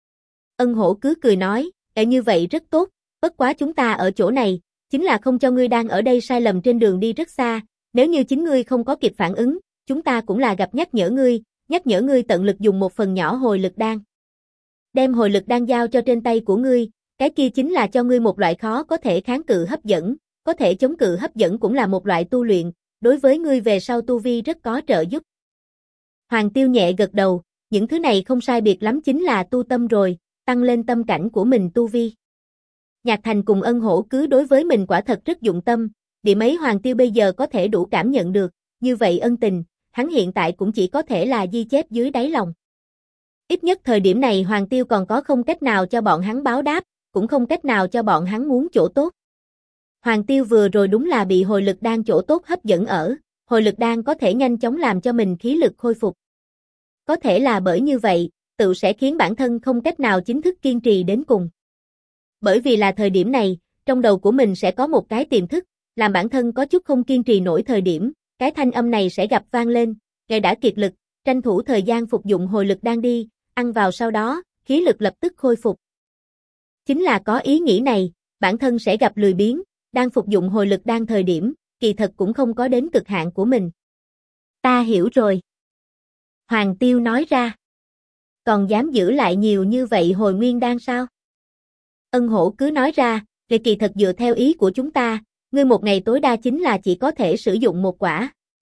Ân Hổ cứ cười nói, như vậy rất tốt, bất quá chúng ta ở chỗ này, chính là không cho ngươi đang ở đây sai lầm trên đường đi rất xa, nếu như chính ngươi không có kịp phản ứng, chúng ta cũng là gặp nhắc nhở ngươi tận lực dùng một phần nhỏ hồi lực đan. Đem hồi lực đan giao cho trên tay của ngươi, cái kia chính là cho ngươi một loại khó có thể kháng cự hấp dẫn, có thể chống cự hấp dẫn cũng là một loại tu luyện, đối với ngươi về sau tu vi rất có trợ giúp. Hoàng Tiêu nhẹ gật đầu, những thứ này không sai biệt lắm chính là tu tâm rồi, tăng lên tâm cảnh của mình tu vi. Nhạc Thành cùng Ân Hổ cứ đối với mình quả thật rất dụng tâm, điểm ấy Hoàng Tiêu bây giờ có thể đủ cảm nhận được, như vậy ân tình, hắn hiện tại cũng chỉ có thể là ghi chép dưới đáy lòng. Ít nhất thời điểm này Hoàng Tiêu còn có không cách nào cho bọn hắn báo đáp, cũng không cách nào cho bọn hắn muốn chỗ tốt. Hoàng Tiêu vừa rồi đúng là bị hồi lực đan chỗ tốt hấp dẫn ở, hồi lực đan có thể nhanh chóng làm cho mình khí lực khôi phục. Có thể là bởi như vậy, tự sẽ khiến bản thân không cách nào chính thức kiên trì đến cùng. Bởi vì là thời điểm này, trong đầu của mình sẽ có một cái tiềm thức, làm bản thân có chút không kiên trì nổi thời điểm, cái thanh âm này sẽ gặp vang lên, ngài đã kiệt lực, tranh thủ thời gian phục dụng hồi lực đan đi, ăn vào sau đó, khí lực lập tức khôi phục. Chính là có ý nghĩ này, bản thân sẽ gặp lười biếng, đang phục dụng hồi lực đan thời điểm, kỳ thật cũng không có đến cực hạn của mình. Ta hiểu rồi. Hoàng Tiêu nói ra. Còn dám giữ lại nhiều như vậy hồi nguyên đan sao? Ân Hổ cứ nói ra, về kỳ thật dựa theo ý của chúng ta, ngươi một ngày tối đa chính là chỉ có thể sử dụng một quả.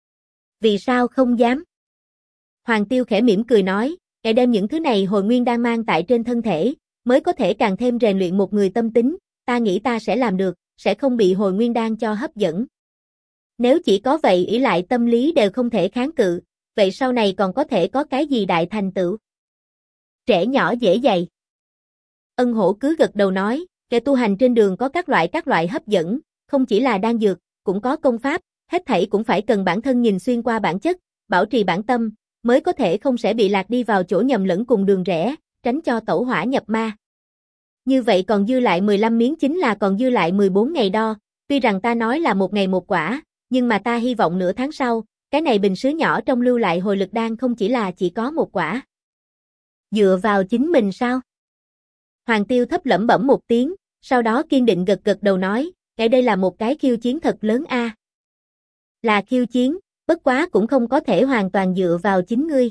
Vì sao không dám? Hoàng Tiêu khẽ mỉm cười nói, để đem những thứ này hồi nguyên đan mang tại trên thân thể, mới có thể càng thêm rèn luyện một người tâm tính, ta nghĩ ta sẽ làm được, sẽ không bị hồi nguyên đan cho hấp dẫn. Nếu chỉ có vậy ỷ lại tâm lý đều không thể kháng cự, vậy sau này còn có thể có cái gì đại thành tựu? Trẻ nhỏ dễ dày. Ân Hổ cứ gật đầu nói, kẻ tu hành trên đường có các loại hấp dẫn, không chỉ là đan dược, cũng có công pháp, hết thảy cũng phải cần bản thân nhìn xuyên qua bản chất, bảo trì bản tâm, mới có thể không sẽ bị lạc đi vào chỗ nhầm lẫn cùng đường rẽ, tránh cho tẩu hỏa nhập ma. Như vậy còn dư lại 15 miếng chính là còn dư lại 14 ngày đo, tuy rằng ta nói là một ngày một quả, nhưng mà ta hy vọng nửa tháng sau, cái này bình sứ nhỏ trong lưu lại hồi lực đan không chỉ là chỉ có một quả. Dựa vào chính mình sao? Hoàng Tiêu thấp lẩm bẩm một tiếng, sau đó kiên định gật gật đầu nói, cái đây là một cái khiêu chiến thật lớn a. Là khiêu chiến, bất quá cũng không có thể hoàn toàn dựa vào chính ngươi.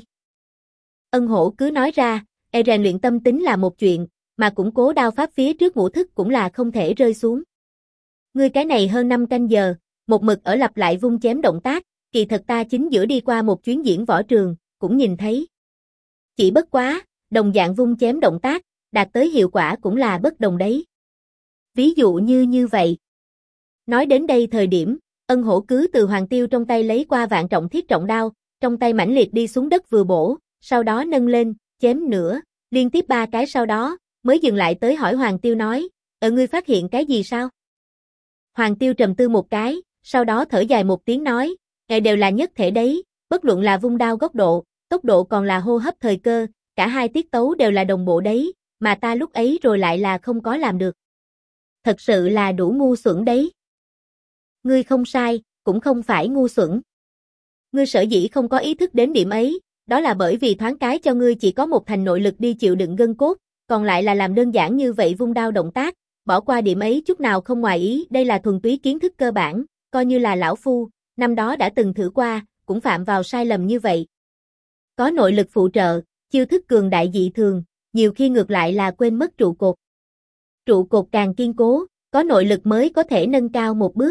Ân Hổ cứ nói ra, rèn luyện tâm tính là một chuyện, mà củng cố đao pháp phía trước ngũ thức cũng là không thể rơi xuống. Ngươi cái này hơn 5 canh giờ, một mực ở lặp lại vung chém động tác, kỳ thật ta chính giữa đi qua một chuyến diễn võ trường, cũng nhìn thấy. Chỉ bất quá, đồng dạng vung chém động tác, đạt tới hiệu quả cũng là bất đồng đấy. Ví dụ như vậy. Nói đến đây thời điểm, Ân Hổ cứ từ Hoàng Tiêu trong tay lấy qua vạn trọng thiết trọng đao, trong tay mãnh liệt đi xuống đất vừa bổ, sau đó nâng lên, chém nữa, liên tiếp 3 cái sau đó, mới dừng lại tới hỏi Hoàng Tiêu nói, ngươi phát hiện cái gì sao? Hoàng Tiêu trầm tư một cái, sau đó thở dài một tiếng nói, đều là nhất thể đấy, bất luận là vung đao góc độ, tốc độ còn là hô hấp thời cơ, cả hai tiết tấu đều là đồng bộ đấy, mà ta lúc ấy rồi lại là không có làm được. Thật sự là đủ ngu xuẩn đấy. Ngươi không sai, cũng không phải ngu xuẩn. Ngươi sở dĩ không có ý thức đến điểm ấy, đó là bởi vì thoáng cái cho ngươi chỉ có một thành nội lực đi chịu đựng gân cốt, còn lại là làm đơn giản như vậy vung đao động tác, bỏ qua điểm ấy chút nào không ngoài ý, đây là thuần túy kiến thức cơ bản, coi như là lão phu, năm đó đã từng thử qua, cũng phạm vào sai lầm như vậy. Có nội lực phụ trợ, chiêu thức cường đại dị thường, nhiều khi ngược lại là quên mất trụ cột. Trụ cột càng kiên cố, có nội lực mới có thể nâng cao một bước.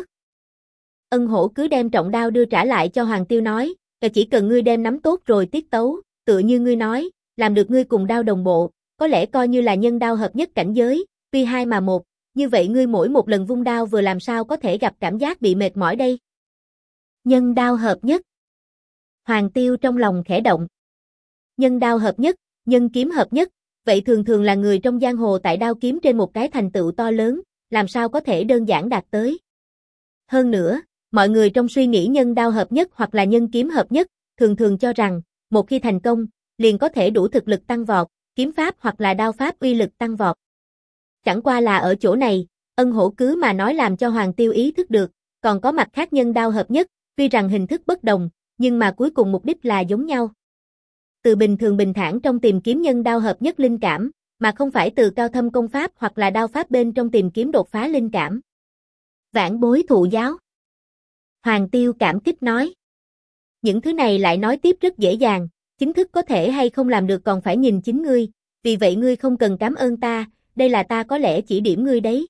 Ân Hổ cứ đem trọng đao đưa trả lại cho Hoàng Tiêu nói, chỉ cần ngươi đem nắm tốt rồi tiết tấu, tựa như ngươi nói, làm được ngươi cùng đao đồng bộ, có lẽ coi như là nhân đao hợp nhất cảnh giới, tuy hai mà một, như vậy ngươi mỗi một lần vung đao vừa làm sao có thể gặp cảm giác bị mệt mỏi đây. Nhân đao hợp nhất. Hoàng Tiêu trong lòng khẽ động. Nhân đao hợp nhất, nhân kiếm hợp nhất, vậy thường thường là người trong giang hồ tại đao kiếm trên một cái thành tựu to lớn, làm sao có thể đơn giản đạt tới. Hơn nữa, mọi người trong suy nghĩ nhân đao hợp nhất hoặc là nhân kiếm hợp nhất, thường thường cho rằng, một khi thành công, liền có thể đủ thực lực tăng vọt, kiếm pháp hoặc là đao pháp uy lực tăng vọt. Chẳng qua là ở chỗ này, Ân Hổ cứ mà nói làm cho Hoàng Tiêu ý thức được, còn có mặt khác nhân đao hợp nhất, tuy rằng hình thức bất đồng, nhưng mà cuối cùng mục đích là giống nhau. Từ bình thường bình thản trong tìm kiếm nhân đao hợp nhất linh cảm, mà không phải từ cao thâm công pháp hoặc là đao pháp bên trong tìm kiếm đột phá linh cảm. Vãn bối thụ giáo. Hoàng Tiêu cảm kích nói. Những thứ này lại nói tiếp rất dễ dàng, chính thức có thể hay không làm được còn phải nhìn chính ngươi, vì vậy ngươi không cần cảm ơn ta, đây là ta có lẽ chỉ điểm ngươi đấy.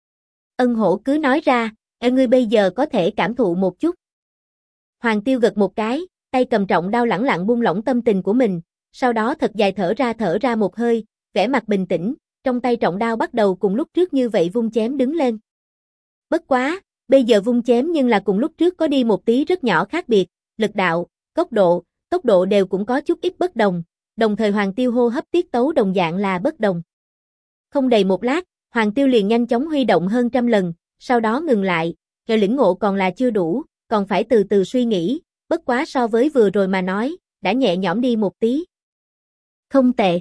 Ân Hổ cứ nói ra, ngươi bây giờ có thể cảm thụ một chút. Hoàng Tiêu gật một cái, tay cầm trọng đao lẳng lặng buông lỏng tâm tình của mình, sau đó thật dài thở ra một hơi, vẻ mặt bình tĩnh, trong tay trọng đao bắt đầu cùng lúc trước như vậy vung chém đứng lên. Bất quá, bây giờ vung chém nhưng là cùng lúc trước có đi một tí rất nhỏ khác biệt, lực đạo, góc độ, tốc độ đều cũng có chút ít bất đồng, đồng thời Hoàng Tiêu hô hấp tiết tấu đồng dạng là bất đồng. Không đầy một lát, Hoàng Tiêu liền nhanh chóng huy động hơn 100 lần, sau đó ngừng lại, rồi lĩnh ngộ còn là chưa đủ, còn phải từ từ suy nghĩ, bất quá so với vừa rồi mà nói, đã nhẹ nhõm đi một tí. Không tệ.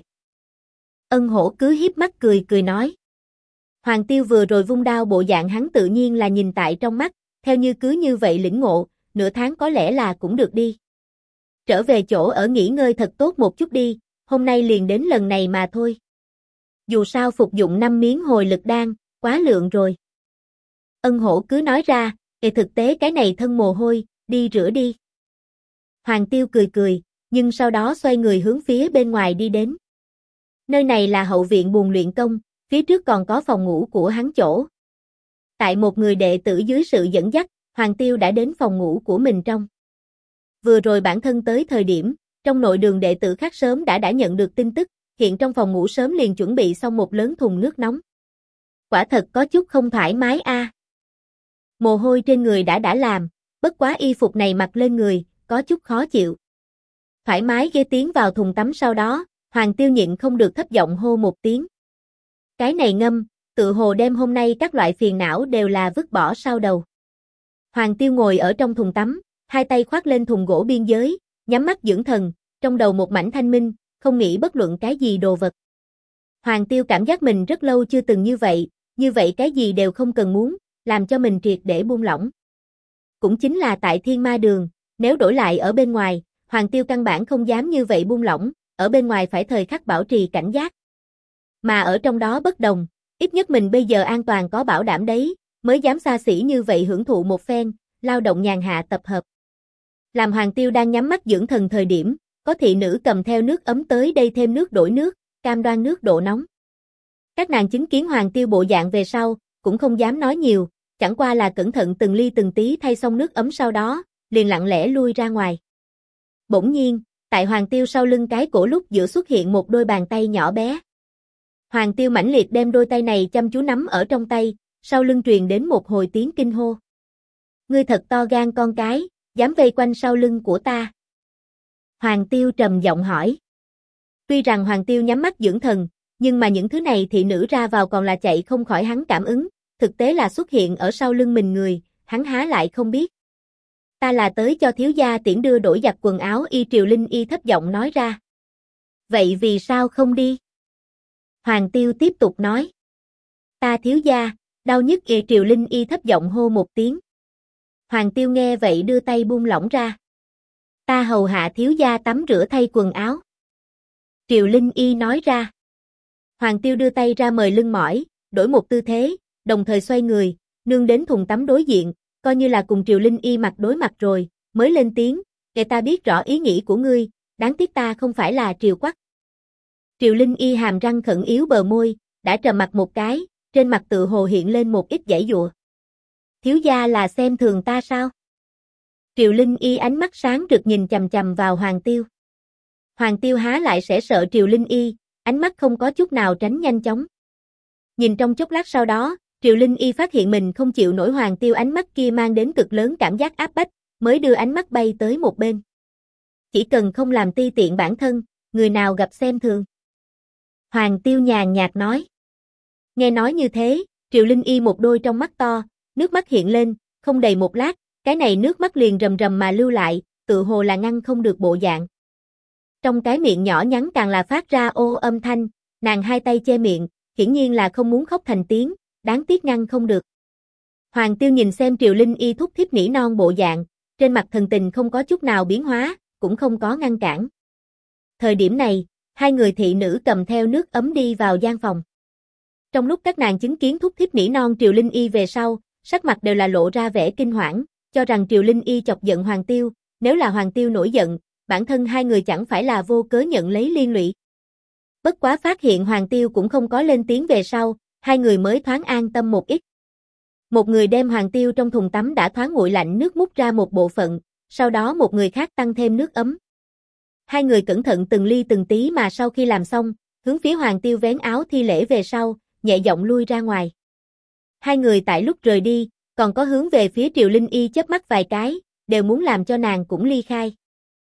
Ân Hổ cứ hiếp mắt cười nói. Hoàng Tiêu vừa rồi vung đao bộ dạng hắn tự nhiên là nhìn tại trong mắt, theo như cứ như vậy lĩnh ngộ, nửa tháng có lẽ là cũng được đi. Trở về chỗ ở nghỉ ngơi thật tốt một chút đi, hôm nay liền đến lần này mà thôi. Dù sao phục dụng 5 miếng hồi lực đan, quá lượng rồi. Ân Hổ cứ nói ra, thực tế cái này thân mồ hôi, đi rửa đi. Hoàng Tiêu cười, nhưng sau đó xoay người hướng phía bên ngoài đi đến. Nơi này là hậu viện buồng luyện công, phía trước còn có phòng ngủ của hắn chỗ. Tại một người đệ tử dưới sự dẫn dắt, Hoàng Tiêu đã đến phòng ngủ của mình trong. Vừa rồi bản thân tới thời điểm, trong nội đường đệ tử khác sớm đã nhận được tin tức, hiện trong phòng ngủ sớm liền chuẩn bị xong một lớn thùng nước nóng. Quả thật có chút không thoải mái a. Mồ hôi trên người đã làm, bất quá y phục này mặc lên người, có chút khó chịu. Thoải mái ghé tiến vào thùng tắm sau đó, Hoàng Tiêu nhịn không được thấp giọng hô một tiếng. Cái này ngâm, tự hồ đem hôm nay các loại phiền não đều là vứt bỏ sau đầu. Hoàng Tiêu ngồi ở trong thùng tắm, hai tay khoác lên thùng gỗ biên giới, nhắm mắt dưỡng thần, trong đầu một mảnh thanh minh, không nghĩ bất luận cái gì đồ vật. Hoàng Tiêu cảm giác mình rất lâu chưa từng như vậy cái gì đều không cần muốn, làm cho mình triệt để buông lỏng. Cũng chính là tại Thiên Ma Đường, nếu đổi lại ở bên ngoài, Hoàng Tiêu căn bản không dám như vậy buông lỏng, ở bên ngoài phải thời khắc bảo trì cảnh giác. Mà ở trong đó bất đồng, ít nhất mình bây giờ an toàn có bảo đảm đấy, mới dám xa xỉ như vậy hưởng thụ một phen, lao động nhàn hạ tập hợp. Làm Hoàng Tiêu đang nhắm mắt dưỡng thần thời điểm, có thị nữ cầm theo nước ấm tới đây thêm nước đổi nước, cam đoan nước độ nóng. Các nàng chứng kiến Hoàng Tiêu bộ dạng về sau, cũng không dám nói nhiều, chẳng qua là cẩn thận từng ly từng tí thay xong nước ấm sau đó, liền lặng lẽ lui ra ngoài. Bỗng nhiên, tại Hoàng Tiêu sau lưng cái cổ lúc giữa xuất hiện một đôi bàn tay nhỏ bé. Hoàng Tiêu mãnh liệt đem đôi tay này chăm chú nắm ở trong tay, sau lưng truyền đến một hồi tiếng kinh hô. Ngươi thật to gan con cái, dám vây quanh sau lưng của ta. Hoàng Tiêu trầm giọng hỏi. Tuy rằng Hoàng Tiêu nhắm mắt dưỡng thần, nhưng mà những thứ này thị nữ ra vào còn là chạy không khỏi hắn cảm ứng, thực tế là xuất hiện ở sau lưng mình người, hắn há lại không biết. Ta là tới cho thiếu gia tiễn đưa đổi giặt quần áo y. Triều Linh Y thấp giọng nói ra. Vậy vì sao không đi? Hoàng Tiêu tiếp tục nói. Ta thiếu gia, đau nhức y. Triều Linh Y thấp giọng hô một tiếng. Hoàng Tiêu nghe vậy đưa tay buông lỏng ra. Ta hầu hạ thiếu gia tắm rửa thay quần áo. Triều Linh Y nói ra. Hoàng Tiêu đưa tay ra mời lưng mỏi, đổi một tư thế, đồng thời xoay người, nương đến thùng tắm đối diện, coi như là cùng Triều Linh Y mặt đối mặt rồi, mới lên tiếng, để ta biết rõ ý nghĩ của ngươi, đáng tiếc ta không phải là Triều Quắc. Triều Linh Y hàm răng khẩn yếu bờ môi, đã trầm mặt một cái, trên mặt tự hồ hiện lên một ít giãy giụa. Thiếu gia là xem thường ta sao? Triều Linh Y ánh mắt sáng rực nhìn chằm chằm vào Hoàng Tiêu. Hoàng Tiêu há lại sẽ sợ Triều Linh Y, ánh mắt không có chút nào tránh nhanh chóng. Nhìn trong chốc lát sau đó, Triều Linh Y phát hiện mình không chịu nổi Hoàng Tiêu ánh mắt kia mang đến cực lớn cảm giác áp bách, mới đưa ánh mắt bay tới một bên. Chỉ cần không làm ti tiện bản thân, người nào gặp xem thường. Hoàng Tiêu nhàn nhạt nói. Nghe nói như thế, Triều Linh Y một đôi trong mắt to, nước mắt hiện lên, không đầy một lát, cái này nước mắt liền rầm rầm mà lưu lại, tự hồ là ngăn không được bộ dạng. Trong cái miệng nhỏ nhắn càng là phát ra ô âm thanh, nàng hai tay che miệng, hiển nhiên là không muốn khóc thành tiếng, đáng tiếc ngăn không được. Hoàng Tiêu nhìn xem Triều Linh Y thúc thít nỉ non bộ dạng, trên mặt thần tình không có chút nào biến hóa, cũng không có ngăn cản. Thời điểm này, hai người thị nữ cầm theo nước ấm đi vào gian phòng. Trong lúc các nàng chứng kiến thúc thít nỉ non Triều Linh Y về sau, sắc mặt đều là lộ ra vẻ kinh hoảng, cho rằng Triều Linh Y chọc giận Hoàng Tiêu, nếu là Hoàng Tiêu nổi giận, bản thân hai người chẳng phải là vô cớ nhận lấy liên lụy. Bất quá phát hiện Hoàng Tiêu cũng không có lên tiếng về sau, hai người mới thoáng an tâm một ít. Một người đem Hoàng Tiêu trong thùng tắm đã thoáng nguội lạnh nước múc ra một bộ phận, sau đó một người khác tăng thêm nước ấm. Hai người cẩn thận từng ly từng tí mà sau khi làm xong, hướng phía Hoàng Tiêu vén áo thi lễ về sau, nhẹ giọng lui ra ngoài. Hai người tại lúc rời đi, còn có hướng về phía Triều Linh Y chớp mắt vài cái, đều muốn làm cho nàng cũng ly khai.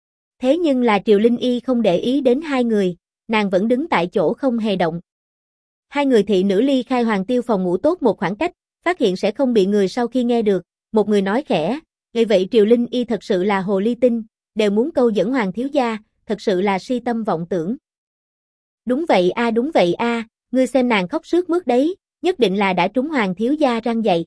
Thế nhưng là Triều Linh Y không để ý đến hai người, nàng vẫn đứng tại chỗ không hề động. Hai người thị nữ ly khai Hoàng Tiêu phòng ngủ tốt một khoảng cách, phát hiện sẽ không bị người sau khi nghe được, một người nói khẽ, "Vậy vậy Triều Linh Y thật sự là hồ ly tinh, đều muốn câu dẫn Hoàng thiếu gia, thật sự là si tâm vọng tưởng." Đúng vậy a, ngươi xem nàng khóc sướt mướt đấy, nhất định là đã trúng Hoàng thiếu gia răng dạy.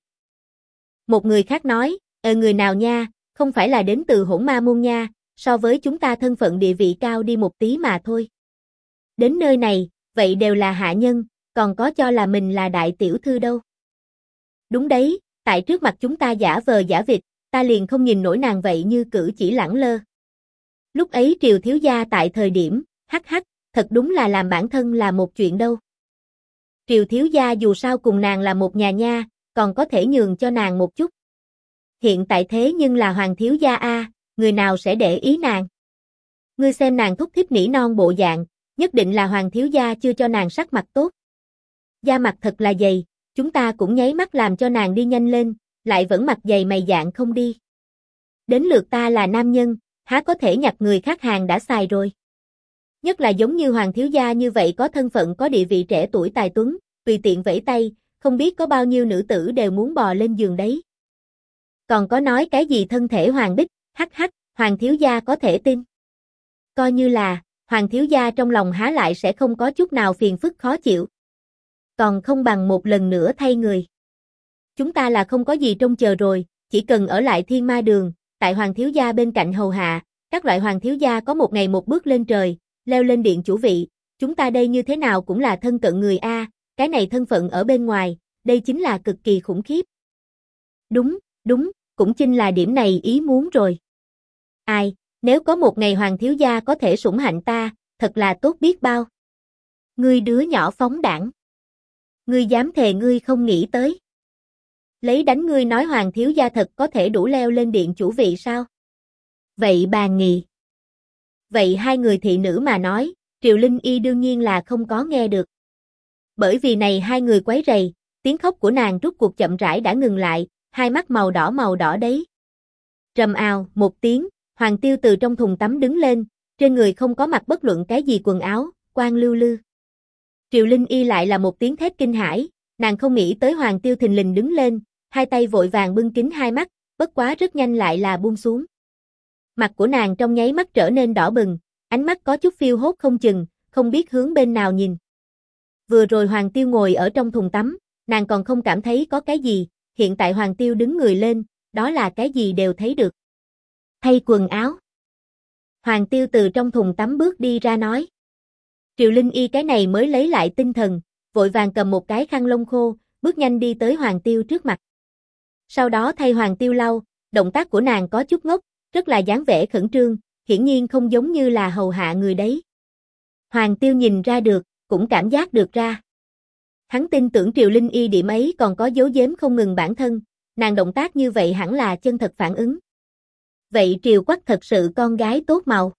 Một người khác nói, người nào nha, không phải là đến từ Hỗn Ma môn nha, so với chúng ta thân phận địa vị cao đi một tí mà thôi. Đến nơi này, vậy đều là hạ nhân, còn có cho là mình là đại tiểu thư đâu. Đúng đấy, tại trước mặt chúng ta giả vờ giả vịt, ta liền không nhìn nổi nàng vậy như cử chỉ lẳng lơ. Lúc ấy Triều thiếu gia tại thời điểm, hắc, thật đúng là làm bản thân là một chuyện đâu. Triều thiếu gia dù sao cùng nàng là một nhà nha, còn có thể nhường cho nàng một chút. Hiện tại thế nhưng là Hoàng thiếu gia a, người nào sẽ để ý nàng. Ngươi xem nàng thúc thít nỉ non bộ dạng, nhất định là Hoàng thiếu gia chưa cho nàng sắc mặt tốt. Da mặt thật là dày, chúng ta cũng nháy mắt làm cho nàng đi nhanh lên, lại vẫn mặt dày mày dạng không đi. Đến lượt ta là nam nhân, há có thể nhập người khác hàng đã xài rồi. Nhất là giống như Hoàng thiếu gia như vậy có thân phận có địa vị trẻ tuổi tài tuấn, tùy tiện vẫy tay, không biết có bao nhiêu nữ tử đều muốn bò lên giường đấy. Còn có nói cái gì thân thể hoàng bích, hắc, Hoàng thiếu gia có thể tin. Coi như là, Hoàng thiếu gia trong lòng há lại sẽ không có chút nào phiền phức khó chịu. Còn không bằng một lần nữa thay người. Chúng ta là không có gì trông chờ rồi, chỉ cần ở lại Thiên Ma Đường, tại Hoàng thiếu gia bên cạnh hầu hạ, các loại Hoàng thiếu gia có một ngày một bước lên trời, leo lên điện chủ vị, chúng ta đây như thế nào cũng là thân cận người a, cái này thân phận ở bên ngoài, đây chính là cực kỳ khủng khiếp. Đúng, cũng chính là điểm này ý muốn rồi. Ai, nếu có một ngày Hoàng thiếu gia có thể sủng hạnh ta, thật là tốt biết bao. Ngươi đứa nhỏ phóng đảng. Ngươi dám thề ngươi không nghĩ tới. Lấy đánh ngươi nói Hoàng thiếu gia thật có thể đủ leo lên điện chủ vị sao? Vậy bà nghị. Vậy hai người thị nữ mà nói, Triều Linh Y đương nhiên là không có nghe được. Bởi vì này hai người quấy rầy, tiếng khóc của nàng rút cuộc chậm rãi đã ngừng lại, hai mắt màu đỏ đấy. Rầm ào, một tiếng, Hoàng Tiêu từ trong thùng tắm đứng lên, trên người không có mặc bất luận cái gì quần áo, quang lưu lư. Triều Linh Y lại là một tiếng thét kinh hãi, nàng không nghĩ tới Hoàng Tiêu thình lình đứng lên, hai tay vội vàng bưng kín hai mắt, bất quá rất nhanh lại là buông xuống. Mặt của nàng trong nháy mắt trở nên đỏ bừng, ánh mắt có chút phiêu hốt không chừng, không biết hướng bên nào nhìn. Vừa rồi Hoàng Tiêu ngồi ở trong thùng tắm, nàng còn không cảm thấy có cái gì, hiện tại Hoàng Tiêu đứng người lên, đó là cái gì đều thấy được. Thay quần áo. Hoàng Tiêu từ trong thùng tắm bước đi ra nói. Triều Linh Y cái này mới lấy lại tinh thần, vội vàng cầm một cái khăn lông khô, bước nhanh đi tới Hoàng Tiêu trước mặt. Sau đó thay Hoàng Tiêu lau, động tác của nàng có chút ngốc, rất là dáng vẻ khẩn trương, hiển nhiên không giống như là hầu hạ người đấy. Hoàng Tiêu nhìn ra được, cũng cảm giác được ra. Hắn tin tưởng Triều Linh Y điểm ấy còn có giấu giếm không ngừng bản thân, nàng động tác như vậy hẳn là chân thật phản ứng. Vậy Triều Quách thật sự con gái tốt màu.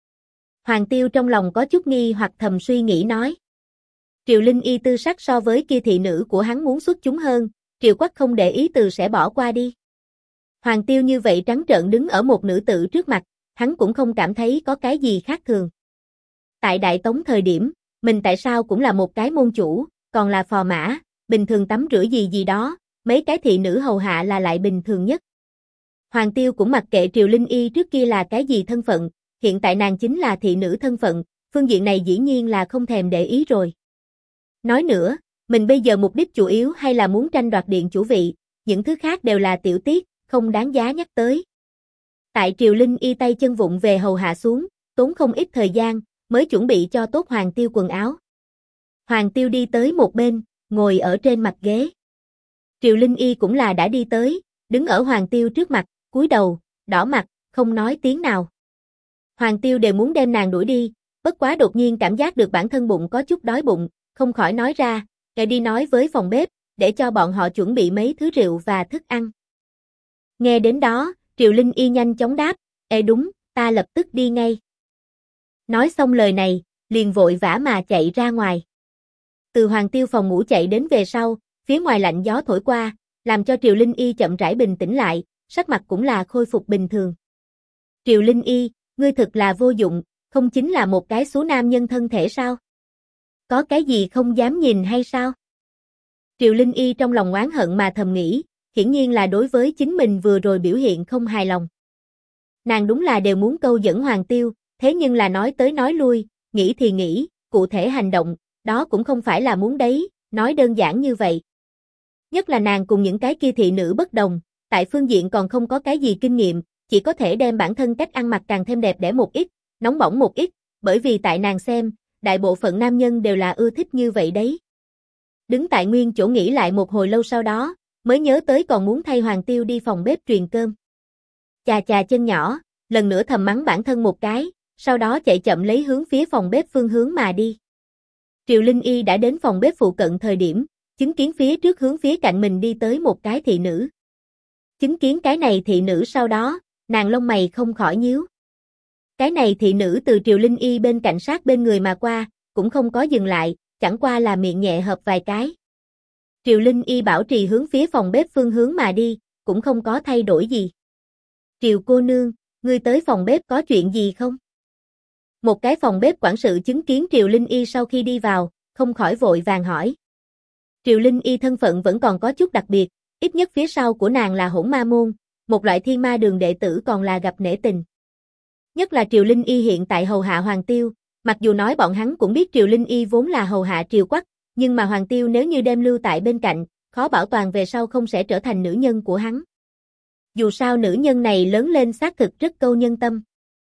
Hoàng Tiêu trong lòng có chút nghi hoặc thầm suy nghĩ nói. Triều Linh Y tư sắc so với kia thị nữ của hắn muốn xuất chúng hơn, Triều Quách không để ý từ sẽ bỏ qua đi. Hoàng Tiêu như vậy trắng trợn đứng ở một nữ tử trước mặt, hắn cũng không cảm thấy có cái gì khác thường. Tại Đại Tống thời điểm, mình tại sao cũng là một cái môn chủ, còn là phò mã, bình thường tắm rửa gì đó, mấy cái thị nữ hầu hạ là lại bình thường nhất. Hoàng Tiêu cũng mặc kệ Triều Linh Y trước kia là cái gì thân phận, hiện tại nàng chính là thị nữ thân phận, phương diện này dĩ nhiên là không thèm để ý rồi. Nói nữa, mình bây giờ mục đích chủ yếu hay là muốn tranh đoạt điện chủ vị, những thứ khác đều là tiểu tiết, không đáng giá nhắc tới. Tại Triều Linh Y tay chân vụng về hầu hạ xuống, tốn không ít thời gian, mới chuẩn bị cho tốt Hoàng Tiêu quần áo. Hoàng Tiêu đi tới một bên, ngồi ở trên mặt ghế. Triều Linh Y cũng là đã đi tới, đứng ở Hoàng Tiêu trước mặt, cúi đầu, đỏ mặt, không nói tiếng nào. Hoàng Tiêu đều muốn đem nàng đuổi đi, bất quá đột nhiên cảm giác được bản thân bụng có chút đói bụng, không khỏi nói ra, kệ đi nói với phòng bếp, để cho bọn họ chuẩn bị mấy thứ rượu và thức ăn. Nghe đến đó, Triều Linh Y nhanh chóng đáp, ê đúng, ta lập tức đi ngay. Nói xong lời này, liền vội vã mà chạy ra ngoài. Từ Hoàng Tiêu phòng ngủ chạy đến về sau, phía ngoài lạnh gió thổi qua, làm cho Triều Linh Y chậm rãi bình tĩnh lại, sắc mặt cũng là khôi phục bình thường. Triều Linh Y, ngươi thật là vô dụng, không chính là một cái số nam nhân thân thể sao? Có cái gì không dám nhìn hay sao? Triều Linh Y trong lòng oán hận mà thầm nghĩ, hiển nhiên là đối với chính mình vừa rồi biểu hiện không hài lòng. Nàng đúng là đều muốn câu dẫn Hoàng Tiêu, thế nhưng là nói tới nói lui, nghĩ thì nghĩ, cụ thể hành động, đó cũng không phải là muốn đấy, nói đơn giản như vậy. Nhất là nàng cùng những cái kia thị nữ bất đồng, tại phương diện còn không có cái gì kinh nghiệm, chỉ có thể đem bản thân cách ăn mặc càng thêm đẹp đẽ một ít, nóng bỏng một ít, bởi vì tại nàng xem, đại bộ phận nam nhân đều là ưa thích như vậy đấy. Đứng tại nguyên chỗ nghĩ lại một hồi lâu sau đó, mới nhớ tới còn muốn thay Hoàng Tiêu đi phòng bếp truyền cơm. Chà chà chân nhỏ, lần nữa thầm mắng bản thân một cái, sau đó chạy chậm lấy hướng phía phòng bếp phương hướng mà đi. Triều Linh Y đã đến phòng bếp phụ cận thời điểm, chứng kiến phía trước hướng phía cạnh mình đi tới một cái thị nữ. Chứng kiến cái này thị nữ sau đó, nàng lông mày không khỏi nhíu. Cái này thị nữ từ Triều Linh Y bên cạnh sát bên người mà qua, cũng không có dừng lại, chẳng qua là miệng nhẹ hợp vài cái. Triều Linh Y bảo trì hướng phía phòng bếp phương hướng mà đi, cũng không có thay đổi gì. Triều cô nương, ngươi tới phòng bếp có chuyện gì không? Một cái phòng bếp quản sự chứng kiến Triều Linh Y sau khi đi vào, không khỏi vội vàng hỏi. Triều Linh Y thân phận vẫn còn có chút đặc biệt, ít nhất phía sau của nàng là Hỗn Ma Môn, một loại thiên ma đường đệ tử còn là gặp nể tình. Nhất là Triều Linh Y hiện tại hầu hạ Hoàng Tiêu, mặc dù nói bọn hắn cũng biết Triều Linh Y vốn là hầu hạ Triều Quách, nhưng mà Hoàng Tiêu nếu như đem lưu tại bên cạnh, khó bảo toàn về sau không sẽ trở thành nữ nhân của hắn. Dù sao nữ nhân này lớn lên xác thực rất câu nhân tâm.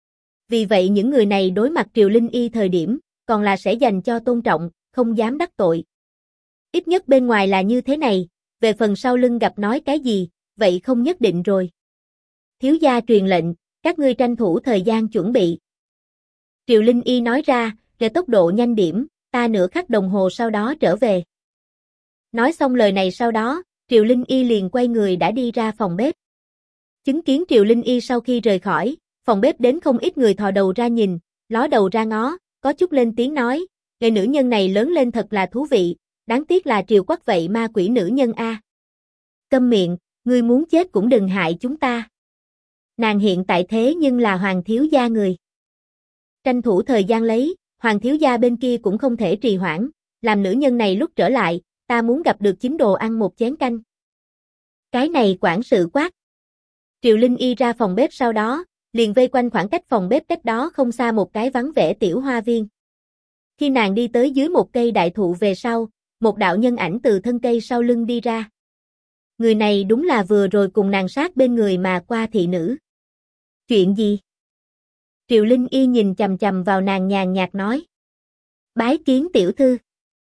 Vì vậy những người này đối mặt Triều Linh Y thời điểm, còn là sẽ dành cho tôn trọng, không dám đắc tội. Ít nhất bên ngoài là như thế này, về phần sau lưng gặp nói cái gì, vậy không nhất định rồi. Thiếu gia truyền lệnh, các ngươi tranh thủ thời gian chuẩn bị. Triều Linh Y nói ra, để tốc độ nhanh điểm, ta nửa khắc đồng hồ sau đó trở về. Nói xong lời này sau đó, Triều Linh Y liền quay người đã đi ra phòng bếp. Chứng kiến Triều Linh Y sau khi rời khỏi, phòng bếp đến không ít người thò đầu ra nhìn, ló đầu ra ngó, có chút lên tiếng nói, người nữ nhân này lớn lên thật là thú vị, đáng tiếc là Triều Quắc vậy ma quỷ nữ nhân a. Câm miệng, ngươi muốn chết cũng đừng hại chúng ta. Nàng hiện tại thế nhưng là hoàng thiếu gia người. Tranh thủ thời gian lấy, hoàng thiếu gia bên kia cũng không thể trì hoãn, làm nữ nhân này lúc trở lại, ta muốn gặp được chính đồ ăn một chén canh. Cái này quản sự quát. Triều Linh Y ra phòng bếp sau đó, liền vây quanh khoảng cách phòng bếp cách đó không xa một cái vắng vẻ tiểu hoa viên. Khi nàng đi tới dưới một cây đại thụ về sau, một đạo nhân ảnh từ thân cây sau lưng đi ra. Người này đúng là vừa rồi cùng nàng sát bên người mà qua thị nữ. Chuyện gì? Triều Linh Y nhìn chằm chằm vào nàng nhàn nhạt nói. Bái kiến tiểu thư.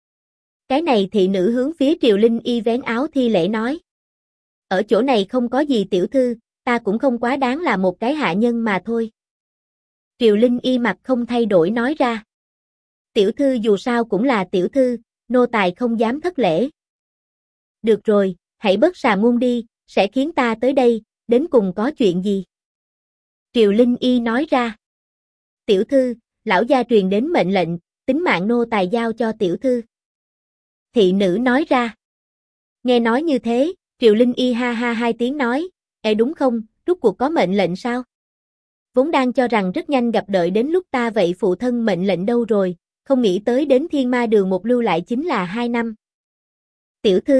Cái này thị nữ hướng phía Triều Linh Y vén áo thi lễ nói. Ở chỗ này không có gì tiểu thư, ta cũng không quá đáng là một cái hạ nhân mà thôi. Triều Linh Y mặt không thay đổi nói ra. Tiểu thư dù sao cũng là tiểu thư, nô tài không dám thất lễ. Được rồi, hãy bớt xà ngung đi, sẽ khiến ta tới đây, đến cùng có chuyện gì? Triều Linh Y nói ra. Tiểu thư, lão gia truyền đến mệnh lệnh, tính mạng nô tài giao cho tiểu thư. Thị nữ nói ra. Nghe nói như thế, Triều Linh Y ha ha hai tiếng nói, ê đúng không, rốt cuộc có mệnh lệnh sao? Vốn đang cho rằng rất nhanh gặp đợi đến lúc ta vậy phụ thân mệnh lệnh đâu rồi, không nghĩ tới đến Thiên Ma Đường một lưu lại chính là 2 năm. Tiểu thư.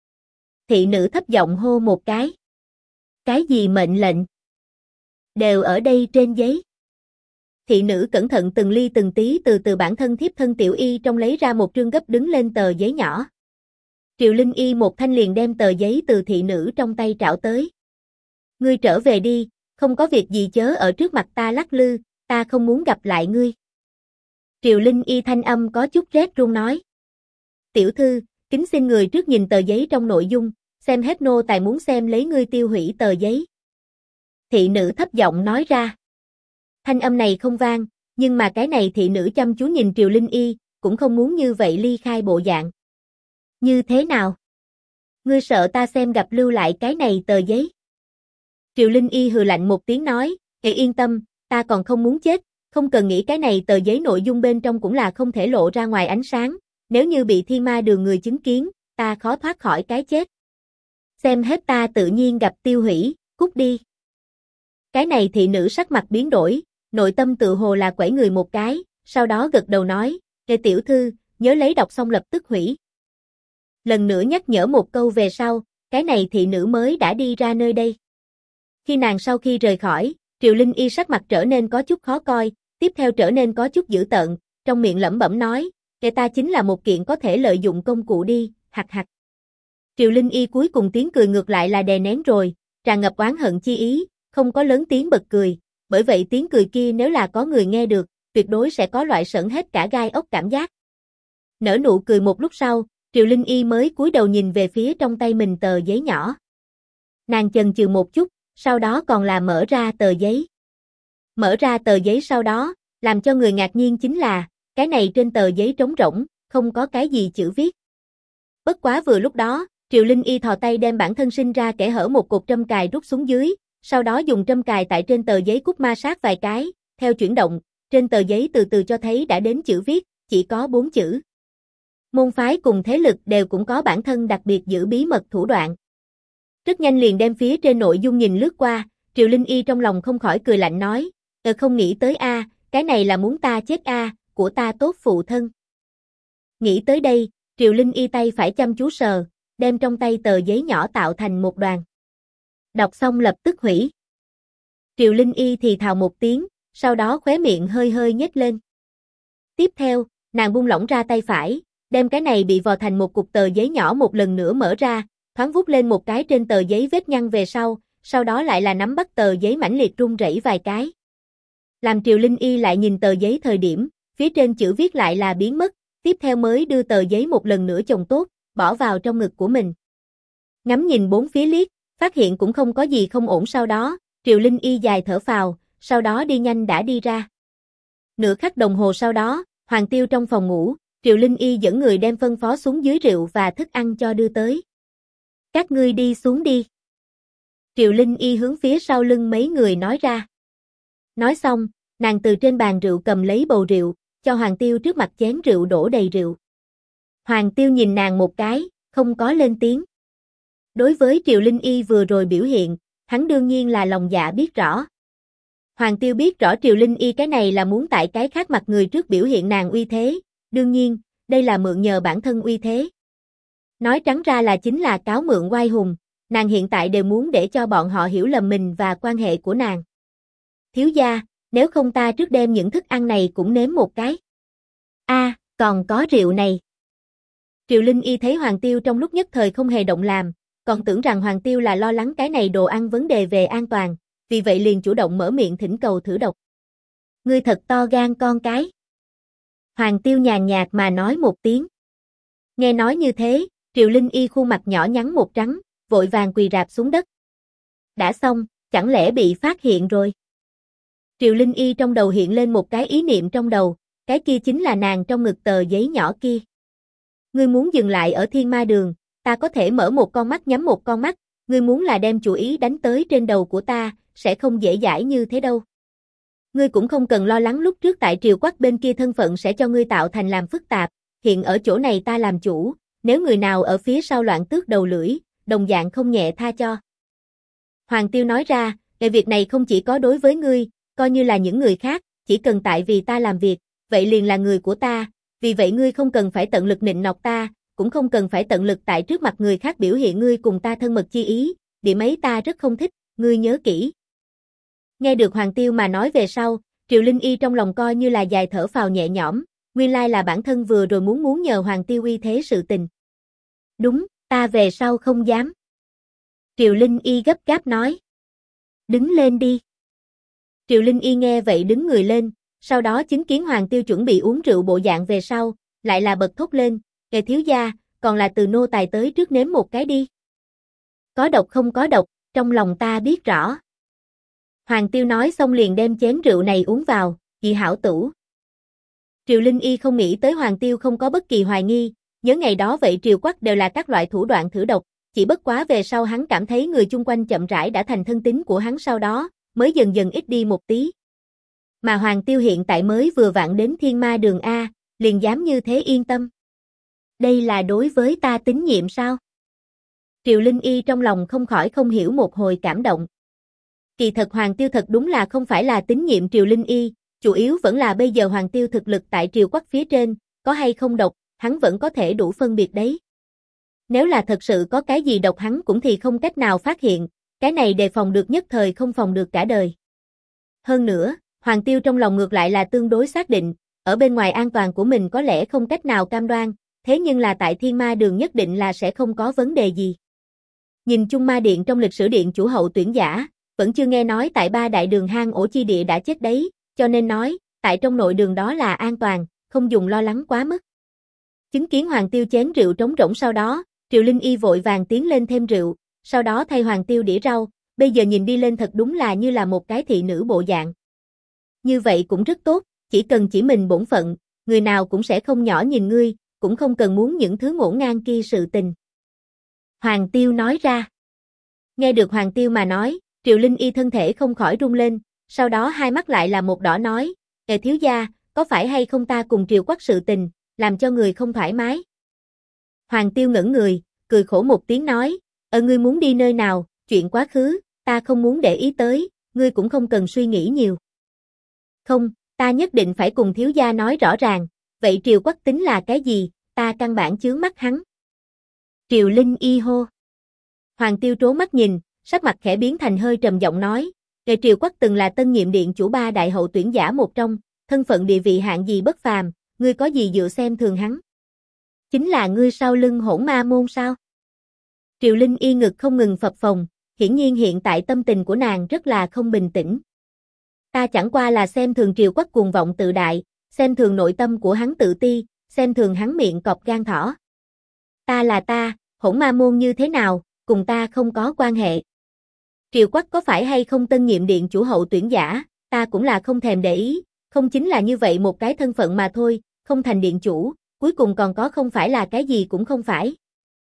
Thị nữ thấp giọng hô một cái. Cái gì mệnh lệnh? Đều ở đây trên giấy. Thị nữ cẩn thận từng ly từng tí từ bản thân thiếp thân Tiểu Y trong lấy ra một trương gấp đứng lên tờ giấy nhỏ. Triều Linh Y một thanh liền đem tờ giấy từ thị nữ trong tay trảo tới. Ngươi trở về đi, không có việc gì chớ ở trước mặt ta lắc lư, ta không muốn gặp lại ngươi. Triều Linh Y thanh âm có chút rét run nói. Tiểu thư, kính xin người trước nhìn tờ giấy trong nội dung, xem hết nô tài muốn xem lấy ngươi tiêu hủy tờ giấy. Thị nữ thấp giọng nói ra. Thanh âm này không vang, nhưng mà cái này thị nữ chăm chú nhìn Triều Linh Y, cũng không muốn như vậy ly khai bộ dạng. Như thế nào? Ngươi sợ ta xem gặp lưu lại cái này tờ giấy? Triều Linh Y hừ lạnh một tiếng nói, yên tâm, ta còn không muốn chết, không cần nghĩ cái này tờ giấy nội dung bên trong cũng là không thể lộ ra ngoài ánh sáng, nếu như bị Thiên Ma Đường người chứng kiến, ta khó thoát khỏi cái chết. Xem hết ta tự nhiên gặp tiêu hủy, cút đi. Cái này thị nữ sắc mặt biến đổi, nội tâm tự hồ là quẩy người một cái, sau đó gật đầu nói, tiểu thư, nhớ lấy đọc xong lập tức hủy. Lần nữa nhắc nhở một câu về sau, cái này thị nữ mới đã đi ra nơi đây. Khi nàng sau khi rời khỏi, Triều Linh Y sắc mặt trở nên có chút khó coi, tiếp theo trở nên có chút dữ tợn, trong miệng lẩm bẩm nói, kẻ ta chính là một kiện có thể lợi dụng công cụ đi, hặc hặc. Triều Linh Y cuối cùng tiếng cười ngược lại là đè nén rồi, tràn ngập oán hận chi ý, không có lớn tiếng bật cười, bởi vậy tiếng cười kia nếu là có người nghe được, tuyệt đối sẽ có loại sởn hết cả gai ốc cảm giác. Nở nụ cười một lúc sau, Triều Linh Y mới cúi đầu nhìn về phía trong tay mình tờ giấy nhỏ. Nàng chần chừ một chút, sau đó còn là mở ra tờ giấy. Mở ra tờ giấy sau đó, làm cho người ngạc nhiên chính là, cái này trên tờ giấy trống rỗng, không có cái gì chữ viết. Bất quá vừa lúc đó, Triều Linh Y thò tay đem bản thân sinh ra kẽ hở một cột trâm cài rút xuống dưới, sau đó dùng trâm cài tại trên tờ giấy cút ma sát vài cái, theo chuyển động, trên tờ giấy từ từ cho thấy đã đến chữ viết, chỉ có 4 chữ. Môn phái cùng thế lực đều cũng có bản thân đặc biệt giữ bí mật thủ đoạn. Rất nhanh liền đem phía trên nội dung nhìn lướt qua, Triều Linh Y trong lòng không khỏi cười lạnh nói, không nghĩ tới a, cái này là muốn ta chết a, của ta tốt phụ thân. Nghĩ tới đây, Triều Linh Y tay phải chăm chú sờ, đem trong tay tờ giấy nhỏ tạo thành một đoàn. Đọc xong lập tức hủy. Triều Linh Y thì thào một tiếng, sau đó khóe miệng hơi hơi nhếch lên. Tiếp theo, nàng buông lỏng ra tay phải, đem cái này bị vò thành một cục tờ giấy nhỏ một lần nữa mở ra, thoáng vuốt lên một cái trên tờ giấy vết nhăn về sau đó lại là nắm bắt tờ giấy mãnh liệt rung rẩy vài cái. Làm Triều Linh Y lại nhìn tờ giấy thời điểm, phía trên chữ viết lại là biến mất, tiếp theo mới đưa tờ giấy một lần nữa chồng tốt, bỏ vào trong ngực của mình. Ngắm nhìn bốn phía liếc, phát hiện cũng không có gì không ổn sau đó, Triều Linh Y dài thở phào, sau đó đi nhanh đã đi ra. Nửa khắc đồng hồ sau đó, Hoàng Tiêu trong phòng ngủ, Triều Linh Y dẫn người đem phân phó xuống dưới rượu và thức ăn cho đưa tới. Các ngươi đi xuống đi. Triều Linh Y hướng phía sau lưng mấy người nói ra. Nói xong, Nàng từ trên bàn rượu cầm lấy bầu rượu, cho Hoàng Tiêu trước mặt chén rượu đổ đầy rượu. Hoàng Tiêu nhìn nàng một cái, không có lên tiếng. Đối với Triều Linh Y vừa rồi biểu hiện, hắn đương nhiên là lòng dạ biết rõ. Hoàng Tiêu biết rõ Triều Linh Y cái này là muốn tại cái khác mặt người trước biểu hiện nàng uy thế, đương nhiên, đây là mượn nhờ bản thân uy thế. Nói trắng ra là chính là cáo mượn oai hùng, nàng hiện tại đều muốn để cho bọn họ hiểu lầm mình và quan hệ của nàng. Thiếu gia, nếu không ta trước đem những thức ăn này cũng nếm một cái. Còn có rượu này. Triều Linh Y thấy Hoàng Tiêu trong lúc nhất thời không hề động làm, còn tưởng rằng Hoàng Tiêu là lo lắng cái này đồ ăn vấn đề về an toàn, vì vậy liền chủ động mở miệng thỉnh cầu thử độc. Ngươi thật to gan con cái. Hoàng Tiêu nhàn nhạt mà nói một tiếng. Nghe nói như thế, Triều Linh Y khuôn mặt nhỏ nhắn một trắng, vội vàng quỳ rạp xuống đất. Đã xong, chẳng lẽ bị phát hiện rồi? Triều Linh Y trong đầu hiện lên một cái ý niệm trong đầu, cái kia chính là nàng trong ngực tờ giấy nhỏ kia. Ngươi muốn dừng lại ở Thiên Ma Đường, ta có thể mở một con mắt nhắm một con mắt, ngươi muốn là đem chủ ý đánh tới trên đầu của ta, sẽ không dễ dãi như thế đâu. Ngươi cũng không cần lo lắng lúc trước tại Triều Quắc bên kia thân phận sẽ cho ngươi tạo thành làm phức tạp, hiện ở chỗ này ta làm chủ, nếu người nào ở phía sau loạn tước đầu lưỡi, đồng dạng không nhẹ tha cho. Hoàng Tiêu nói ra, cái việc này không chỉ có đối với ngươi, coi như là những người khác, chỉ cần tại vì ta làm việc, vậy liền là người của ta, vì vậy ngươi không cần phải tận lực nịnh nọt ta, cũng không cần phải tận lực tại trước mặt người khác biểu hiện ngươi cùng ta thân mật chi ý, điểm ấy ta rất không thích, ngươi nhớ kỹ. Nghe được Hoàng Tiêu mà nói về sau, Triều Linh Y trong lòng coi như là dài thở phào nhẹ nhõm, nguyên lai là bản thân vừa rồi muốn nhờ Hoàng Tiêu uy thế sự tình. Đúng, ta về sau không dám. Triều Linh Y gấp gáp nói. Đứng lên đi. Triều Linh Y nghe vậy đứng người lên, sau đó chứng kiến Hoàng Tiêu chuẩn bị uống rượu bộ dạng về sau, lại là bật thốt lên, kẻ thiếu gia, còn là từ nô tài tới trước nếm một cái đi. Có độc không có độc, trong lòng ta biết rõ. Hoàng Tiêu nói xong liền đem chén rượu này uống vào, dị hảo tủ. Triều Linh Y không nghĩ tới Hoàng Tiêu không có bất kỳ hoài nghi, nhớ ngày đó vậy Triều Quắc đều là các loại thủ đoạn thử độc, chỉ bất quá về sau hắn cảm thấy người chung quanh chậm rãi đã thành thân tín của hắn sau đó, mới dần dần ít đi một tí. Mà Hoàng Tiêu hiện tại mới vừa vặn đến Thiên Ma Đường A, liền dám như thế yên tâm. Đây là đối với ta tín nhiệm sao? Triều Linh Y trong lòng không khỏi không hiểu một hồi cảm động. Kỳ thật Hoàng Tiêu thật đúng là không phải là tín nhiệm Triều Linh Y, chủ yếu vẫn là bây giờ Hoàng Tiêu thực lực tại Triều Quắc phía trên, có hay không độc, hắn vẫn có thể đủ phân biệt đấy. Nếu là thật sự có cái gì độc hắn cũng thì không cách nào phát hiện, cái này đề phòng được nhất thời không phòng được cả đời. Hơn nữa, Hoàng Tiêu trong lòng ngược lại là tương đối xác định, ở bên ngoài an toàn của mình có lẽ không cách nào cam đoan, thế nhưng là tại Thiên Ma Đường nhất định là sẽ không có vấn đề gì. Nhìn chung Ma Điện trong lịch sử điện chủ hậu tuyển giả, vẫn chưa nghe nói tại ba đại đường hang ổ chi địa đã chết đấy, cho nên nói, tại trong nội đường đó là an toàn, không dùng lo lắng quá mức. Chứng kiến Hoàng Tiêu chén rượu trống rỗng sau đó, Triều Linh Y vội vàng tiến lên thêm rượu, sau đó thay Hoàng Tiêu đĩa rau, bây giờ nhìn đi lên thật đúng là như là một cái thị nữ bộ dạng. Như vậy cũng rất tốt, chỉ cần chỉ mình bổn phận, người nào cũng sẽ không nhỏ nhìn ngươi, cũng không cần muốn những thứ ngổn ngang kia sự tình. Hoàng Tiêu nói ra. Nghe được Hoàng Tiêu mà nói, Triều Linh Y thân thể không khỏi rung lên, sau đó hai mắt lại là một đỏ nói, thiếu gia, có phải hay không ta cùng Triều Quắc sự tình, làm cho người không thoải mái. Hoàng Tiêu ngẩn người, cười khổ một tiếng nói, ngươi muốn đi nơi nào, chuyện quá khứ, ta không muốn để ý tới, ngươi cũng không cần suy nghĩ nhiều. Không, ta nhất định phải cùng thiếu gia nói rõ ràng, vậy Triều Quắc tính là cái gì, ta căn bản chướng mắt hắn. Triều Linh Y hô. Hoàng Tiêu trố mắt nhìn, sắc mặt khẽ biến thành hơi trầm giọng nói, Triều Quắc từng là tân nhiệm điện chủ ba đại hậu tuyển giả một trong, thân phận địa vị hạng gì bất phàm, ngươi có gì dựa xem thường hắn? Chính là ngươi sau lưng Hỗn Ma môn sao? Triều Linh Y ngực không ngừng phập phồng, hiển nhiên hiện tại tâm tình của nàng rất là không bình tĩnh. Ta chẳng qua là xem thường Triều Quắc cuồng vọng tự đại, xem thường nội tâm của hắn tự ti, xem thường hắn miệng cọp gan thỏ. Ta là ta, Hỗn Ma môn như thế nào, cùng ta không có quan hệ. Triều Quắc có phải hay không tân nhiệm điện chủ hậu tuyển giả, ta cũng là không thèm để ý, không chính là như vậy một cái thân phận mà thôi, không thành điện chủ, cuối cùng còn có không phải là cái gì cũng không phải.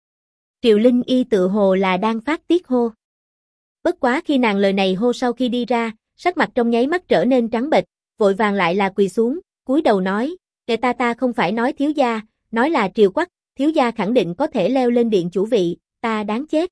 Triều Linh Y tự hồ là đang phát tiết hô. Bất quá khi nàng lời này hô sau khi đi ra, sắc mặt trong nháy mắt trở nên trắng bệch, vội vàng lại là quỳ xuống, cúi đầu nói, ta không phải nói thiếu gia, nói là Triều Quắc, thiếu gia khẳng định có thể leo lên điện chủ vị, ta đáng chết.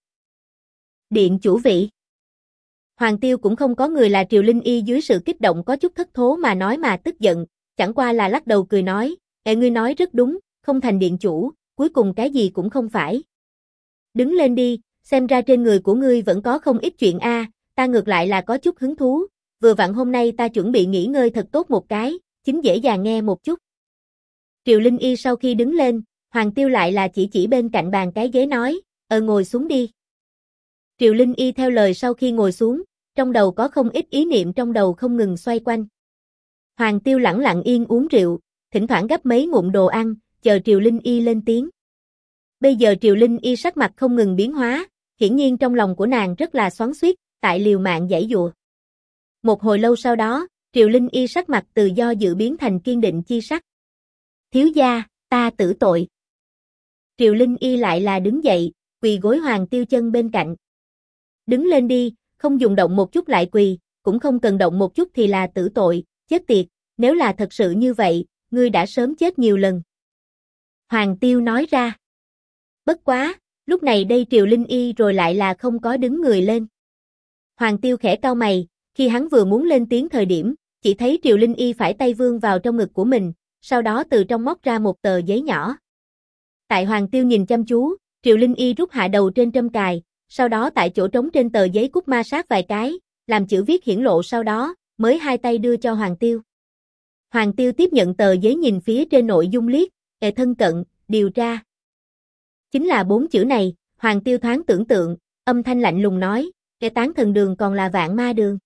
Điện chủ vị. Hoàng Tiêu cũng không có người là Triều Linh Y dưới sự kích động có chút thất thố mà nói mà tức giận, chẳng qua là lắc đầu cười nói, ngươi nói rất đúng, không thành điện chủ, cuối cùng cái gì cũng không phải. Đứng lên đi, xem ra trên người của ngươi vẫn có không ít chuyện a, ta ngược lại là có chút hứng thú, vừa vặn hôm nay ta chuẩn bị nghỉ ngơi thật tốt một cái, chính dễ dàng nghe một chút. Triều Linh Y sau khi đứng lên, Hoàng Tiêu lại là chỉ bên cạnh bàn cái ghế nói, ngồi xuống đi. Triều Linh Y theo lời sau khi ngồi xuống, trong đầu có không ít ý niệm trong đầu không ngừng xoay quanh. Hoàng Tiêu lẳng lặng yên uống rượu, thỉnh thoảng gấp mấy ngụm đồ ăn, chờ Triều Linh Y lên tiếng. Bây giờ Triều Linh Y sắc mặt không ngừng biến hóa, hiển nhiên trong lòng của nàng rất là xoắn xuýt, tại liều mạng giãy giụa. Một hồi lâu sau đó, Triều Linh Y sắc mặt từ do dự biến thành kiên định chi sắc. Thiếu gia, ta tử tội. Triều Linh Y lại là đứng dậy, quỳ gối Hoàng Tiêu chân bên cạnh. Đứng lên đi, không dùng động một chút lại quỳ, cũng không cần động một chút thì là tử tội, chết tiệt, nếu là thật sự như vậy, ngươi đã sớm chết nhiều lần. Hoàng Tiêu nói ra. Bất quá, lúc này đây Triều Linh Y rồi lại là không có đứng người lên. Hoàng Tiêu khẽ cau mày, khi hắn vừa muốn lên tiếng thời điểm, chỉ thấy Triều Linh Y phải tay vươn vào trong ngực của mình, sau đó từ trong móc ra một tờ giấy nhỏ. Tại Hoàng Tiêu nhìn chăm chú, Triều Linh Y rút hạ đầu trên trâm cài, sau đó tại chỗ trống trên tờ giấy cút ma sát vài cái, làm chữ viết hiển lộ sau đó, mới hai tay đưa cho Hoàng Tiêu. Hoàng Tiêu tiếp nhận tờ giấy nhìn phía trên nội dung liếc, thân cận, điều tra. Chính là 4 chữ này, Hoàng Tiêu thoáng tưởng tượng, âm thanh lạnh lùng nói, tán thần đường còn là vạn ma đường.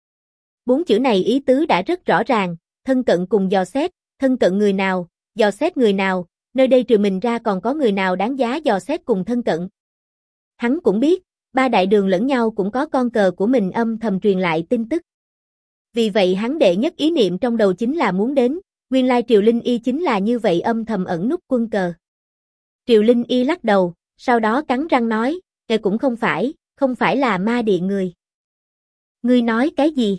4 chữ này ý tứ đã rất rõ ràng, thân cận cùng dò xét, thân cận người nào, dò xét người nào, nơi đây trừ mình ra còn có người nào đáng giá dò xét cùng thân cận. Hắn cũng biết, 3 đại đường lẫn nhau cũng có con cờ của mình âm thầm truyền lại tin tức. Vì vậy hắn đệ nhất ý niệm trong đầu chính là muốn đến, nguyên lai Triều Linh Y chính là như vậy âm thầm ẩn núp quân cờ. Triều Linh Y lắc đầu, sau đó cắn răng nói, cũng không phải là ma điện người. Ngươi nói cái gì?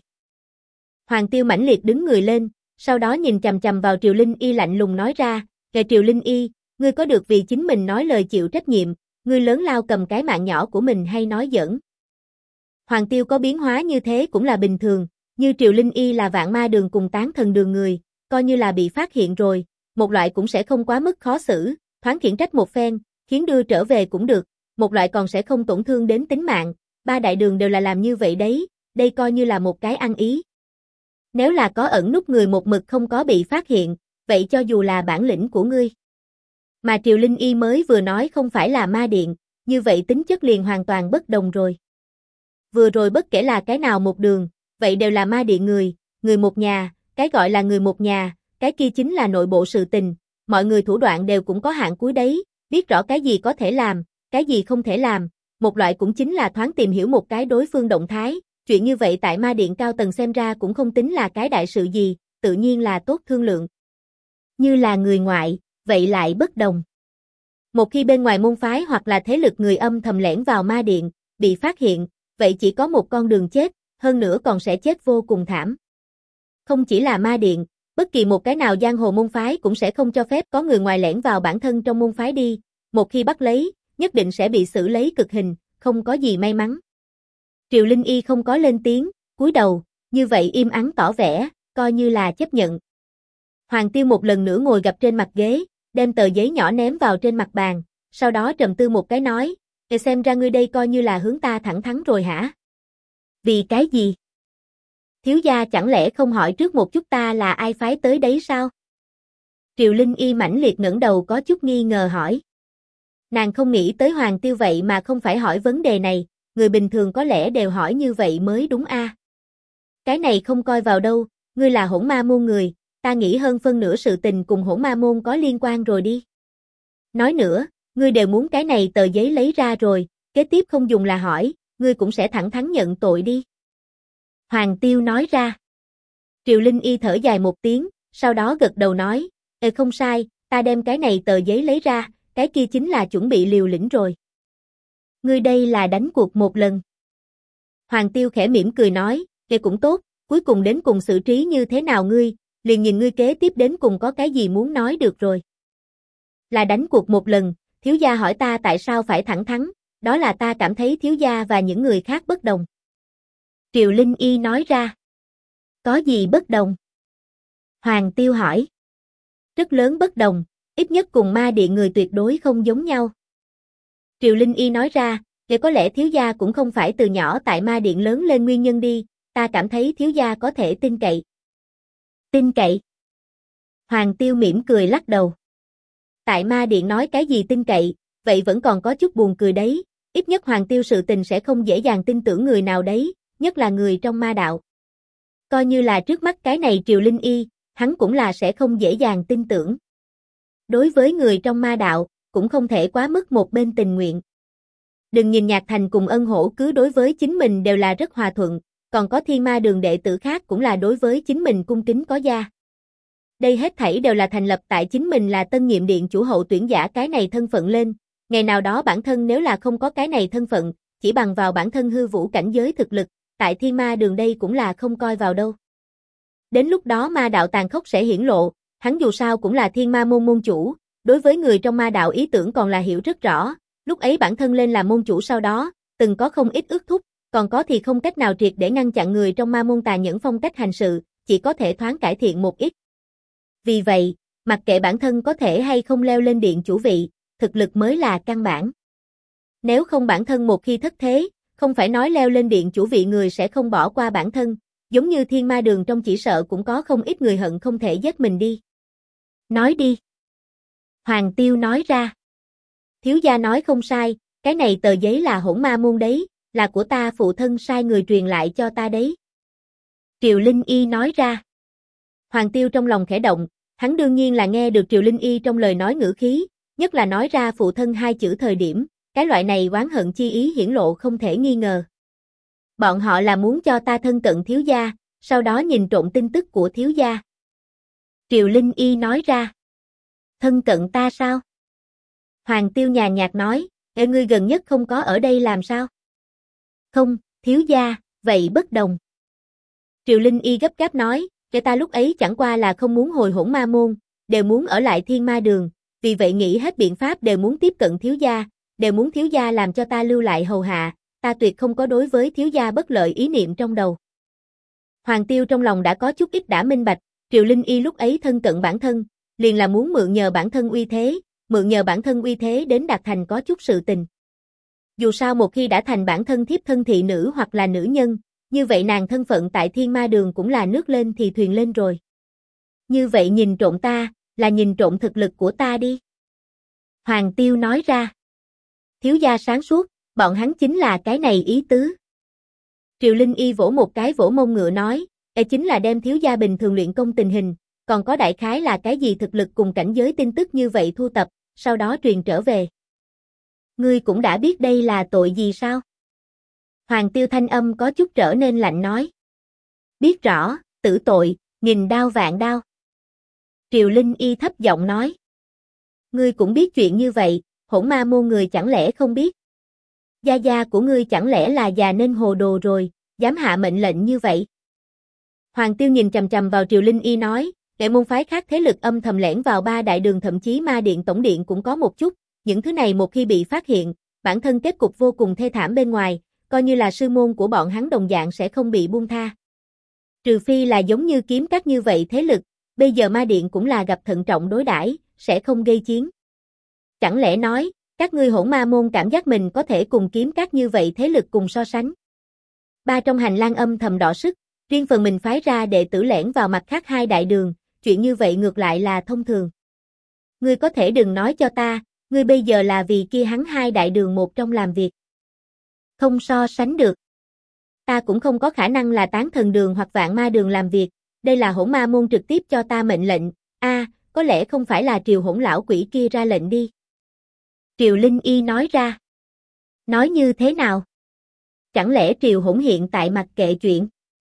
Hoàng Tiêu mãnh liệt đứng người lên, sau đó nhìn chằm chằm vào Triều Linh Y lạnh lùng nói ra, Triều Linh Y, ngươi có được vì chính mình nói lời chịu trách nhiệm, ngươi lớn lao cầm cái mạng nhỏ của mình hay nói giỡn. Hoàng Tiêu có biến hóa như thế cũng là bình thường, như Triều Linh Y là vạn ma đường cùng tán thần đường người, coi như là bị phát hiện rồi, một loại cũng sẽ không quá mức khó xử, thoáng khiển trách một phen, khiến đưa trở về cũng được, một loại còn sẽ không tổn thương đến tính mạng, 3 đại đường đều là làm như vậy đấy, đây coi như là một cái ăn ý. Nếu là có ẩn núp người một mực không có bị phát hiện, vậy cho dù là bản lĩnh của ngươi. Mà Triều Linh Y mới vừa nói không phải là ma điện, như vậy tính chất liền hoàn toàn bất đồng rồi. Vừa rồi bất kể là cái nào một đường, vậy đều là ma điện người một nhà, cái gọi là người một nhà, cái kia chính là nội bộ sự tình, mọi người thủ đoạn đều cũng có hạn cuối đấy, biết rõ cái gì có thể làm, cái gì không thể làm, một loại cũng chính là thoáng tìm hiểu một cái đối phương động thái, chuyện như vậy tại ma điện cao tầng xem ra cũng không tính là cái đại sự gì, tự nhiên là tốt thương lượng. Như là người ngoại, vậy lại bất đồng. Một khi bên ngoài môn phái hoặc là thế lực người âm thầm lẻn vào ma điện, bị phát hiện, vậy chỉ có một con đường chết, hơn nữa còn sẽ chết vô cùng thảm. Không chỉ là ma điện, bất kỳ một cái nào giang hồ môn phái cũng sẽ không cho phép có người ngoài lẻn vào bản thân trong môn phái đi, một khi bắt lấy, nhất định sẽ bị xử lấy cực hình, không có gì may mắn. Triều Linh Y không có lên tiếng, cúi đầu, như vậy im ắng tỏ vẻ, coi như là chấp nhận. Hoàng Tiêu một lần nữa ngồi gập trên mặt ghế, đem tờ giấy nhỏ ném vào trên mặt bàn, sau đó trầm tư một cái nói, xem ra ngươi đây coi như là hướng ta thẳng thắn rồi hả? Vì cái gì? Thiếu gia chẳng lẽ không hỏi trước một chút ta là ai phái tới đấy sao? Triều Linh Y mãnh liệt ngẩng đầu có chút nghi ngờ hỏi. Nàng không nghĩ tới Hoàng Tiêu vậy mà không phải hỏi vấn đề này, người bình thường có lẽ đều hỏi như vậy mới đúng a. Cái này không coi vào đâu, ngươi là Hỗn Ma môn người, ta nghĩ hơn phân nửa sự tình cùng Hỗn Ma môn có liên quan rồi đi. Nói nữa, ngươi đều muốn cái này tờ giấy lấy ra rồi, kế tiếp không dùng là hỏi, ngươi cũng sẽ thẳng thắn nhận tội đi. Hoàng Tiêu nói ra. Triều Linh Y thở dài một tiếng, sau đó gật đầu nói, không sai, ta đem cái này tờ giấy lấy ra, cái kia chính là chuẩn bị liều lĩnh rồi. Ngươi đây là đánh cuộc một lần. Hoàng Tiêu khẽ mỉm cười nói, cũng tốt, cuối cùng đến cùng xử trí như thế nào ngươi, liền nhìn ngươi kế tiếp đến cùng có cái gì muốn nói được rồi. Là đánh cuộc một lần, thiếu gia hỏi ta tại sao phải thẳng thắn, đó là ta cảm thấy thiếu gia và những người khác bất đồng. Triều Linh Y nói ra. Có gì bất đồng? Hoàng Tiêu hỏi. Rất lớn bất đồng, ít nhất cùng ma điện người tuyệt đối không giống nhau. Triều Linh Y nói ra, để có lẽ thiếu gia cũng không phải từ nhỏ tại ma điện lớn lên nguyên nhân đi, ta cảm thấy thiếu gia có thể tin cậy. Tin cậy? Hoàng Tiêu mỉm cười lắc đầu. Tại ma điện nói cái gì tin cậy, vậy vẫn còn có chút buồn cười đấy, ít nhất Hoàng Tiêu sự tình sẽ không dễ dàng tin tưởng người nào đấy, nhất là người trong ma đạo. Coi như là trước mắt cái này Triều Linh Y, hắn cũng là sẽ không dễ dàng tin tưởng. Đối với người trong ma đạo, cũng không thể quá mức một bên tình nguyện. Đừng nhìn Nhạc Thành cùng Ân Hổ cứ đối với chính mình đều là rất hòa thuận, còn có Thiên Ma Đường đệ tử khác cũng là đối với chính mình cung kính có gia. Đây hết thảy đều là thành lập tại chính mình là tân nhiệm điện chủ hậu tuyển giả cái này thân phận lên, ngày nào đó bản thân nếu là không có cái này thân phận, chỉ bằng vào bản thân hư vũ cảnh giới thực lực, tại Thiên Ma Đường đây cũng là không coi vào đâu. Đến lúc đó ma đạo tàn khốc sẽ hiển lộ, hắn dù sao cũng là Thiên Ma môn môn chủ, đối với người trong ma đạo ý tưởng còn là hiểu rất rõ, lúc ấy bản thân lên làm môn chủ sau đó, từng có không ít ước thúc, còn có thì không cách nào triệt để ngăn chặn người trong ma môn tà nhẫn phong cách hành sự, chỉ có thể thoáng cải thiện một ít. Vì vậy, mặc kệ bản thân có thể hay không leo lên điện chủ vị, thực lực mới là căn bản. Nếu không bản thân một khi thất thế, không phải nói leo lên điện chủ vị người sẽ không bỏ qua bản thân, giống như Thiên Ma Đường trong chỉ sợ cũng có không ít người hận không thể giết mình đi. Nói đi. Hoàng Tiêu nói ra. Thiếu gia nói không sai, cái này tờ giấy là hỗn ma môn đấy, là của ta phụ thân sai người truyền lại cho ta đấy. Triều Linh Y nói ra. Hoàng Tiêu trong lòng khẽ động, hắn đương nhiên là nghe được Triều Linh Y trong lời nói ngữ khí, nhất là nói ra phụ thân hai chữ thời điểm, cái loại này oán hận chi ý hiển lộ không thể nghi ngờ. Bọn họ là muốn cho ta thân cận thiếu gia, sau đó nhìn trộm tin tức của thiếu gia. Triều Linh Y nói ra. Thân cận ta sao? Hoàng Tiêu nhàn nhạt nói, ngươi gần nhất không có ở đây làm sao? Không, thiếu gia, vậy bất đồng. Triều Linh Y gấp gáp nói, ta lúc ấy chẳng qua là không muốn hồi hỗn ma môn, đều muốn ở lại Thiên Ma Đường, vì vậy nghĩ hết biện pháp đều muốn tiếp cận thiếu gia, đều muốn thiếu gia làm cho ta lưu lại hầu hạ, ta tuyệt không có đối với thiếu gia bất lợi ý niệm trong đầu. Hoàng Tiêu trong lòng đã có chút ít đã minh bạch, Triều Linh Y lúc ấy thân cận bản thân, liền là muốn mượn nhờ bản thân uy thế đến đạt thành có chút sự tình. Dù sao một khi đã thành bản thân thiếp thân thị nữ hoặc là nữ nhân, như vậy nàng thân phận tại Thiên Ma Đường cũng là nước lên thì thuyền lên rồi. Như vậy nhìn trộm ta, là nhìn trộm thực lực của ta đi. Hoàng Tiêu nói ra. Thiếu gia sáng suốt, bọn hắn chính là cái này ý tứ. Triều Linh Y vỗ một cái vỗ mông ngựa nói, chính là đem thiếu gia bình thường luyện công tình hình, còn có đại khái là cái gì thực lực cùng cảnh giới tin tức như vậy thu tập, sau đó truyền trở về. Ngươi cũng đã biết đây là tội gì sao? Hoàng Tiêu thanh âm có chút trở nên lạnh nói. Biết rõ, tử tội, nghìn đao vạn đao. Triều Linh Y thấp giọng nói. Ngươi cũng biết chuyện như vậy, hỗn ma môn người chẳng lẽ không biết? Gia gia của ngươi chẳng lẽ là già nên hồ đồ rồi, dám hạ mệnh lệnh như vậy? Hoàng Tiêu nhìn chằm chằm vào Triều Linh Y nói, để môn phái khác thế lực âm thầm lẻn vào ba đại đường thậm chí ma điện tổng điện cũng có một chút, những thứ này một khi bị phát hiện, bản thân kết cục vô cùng thê thảm bên ngoài, coi như là sư môn của bọn hắn đồng dạng sẽ không bị buông tha. Trừ phi là giống như kiếm các như vậy thế lực, bây giờ ma điện cũng là gặp thận trọng đối đãi, sẽ không gây chiến. Chẳng lẽ nói, các ngươi hỗn ma môn cảm giác mình có thể cùng kiếm các như vậy thế lực cùng so sánh? Ba trong hành lang âm thầm đỏ sức, riêng phần mình phái ra đệ tử lẻn vào mặt khác hai đại đường, chuyện như vậy ngược lại là thông thường. Ngươi có thể đừng nói cho ta, ngươi bây giờ là vì kia hắn hai đại đường một trong làm việc. Không so sánh được. Ta cũng không có khả năng là Tán Thần Đường hoặc Vạn Ma Đường làm việc, đây là hỗn ma môn trực tiếp cho ta mệnh lệnh, có lẽ không phải là Triều hỗn lão quỷ kia ra lệnh đi. Triều Linh Y nói ra. Nói như thế nào? Chẳng lẽ Triều hỗn hiện tại mặc kệ chuyện?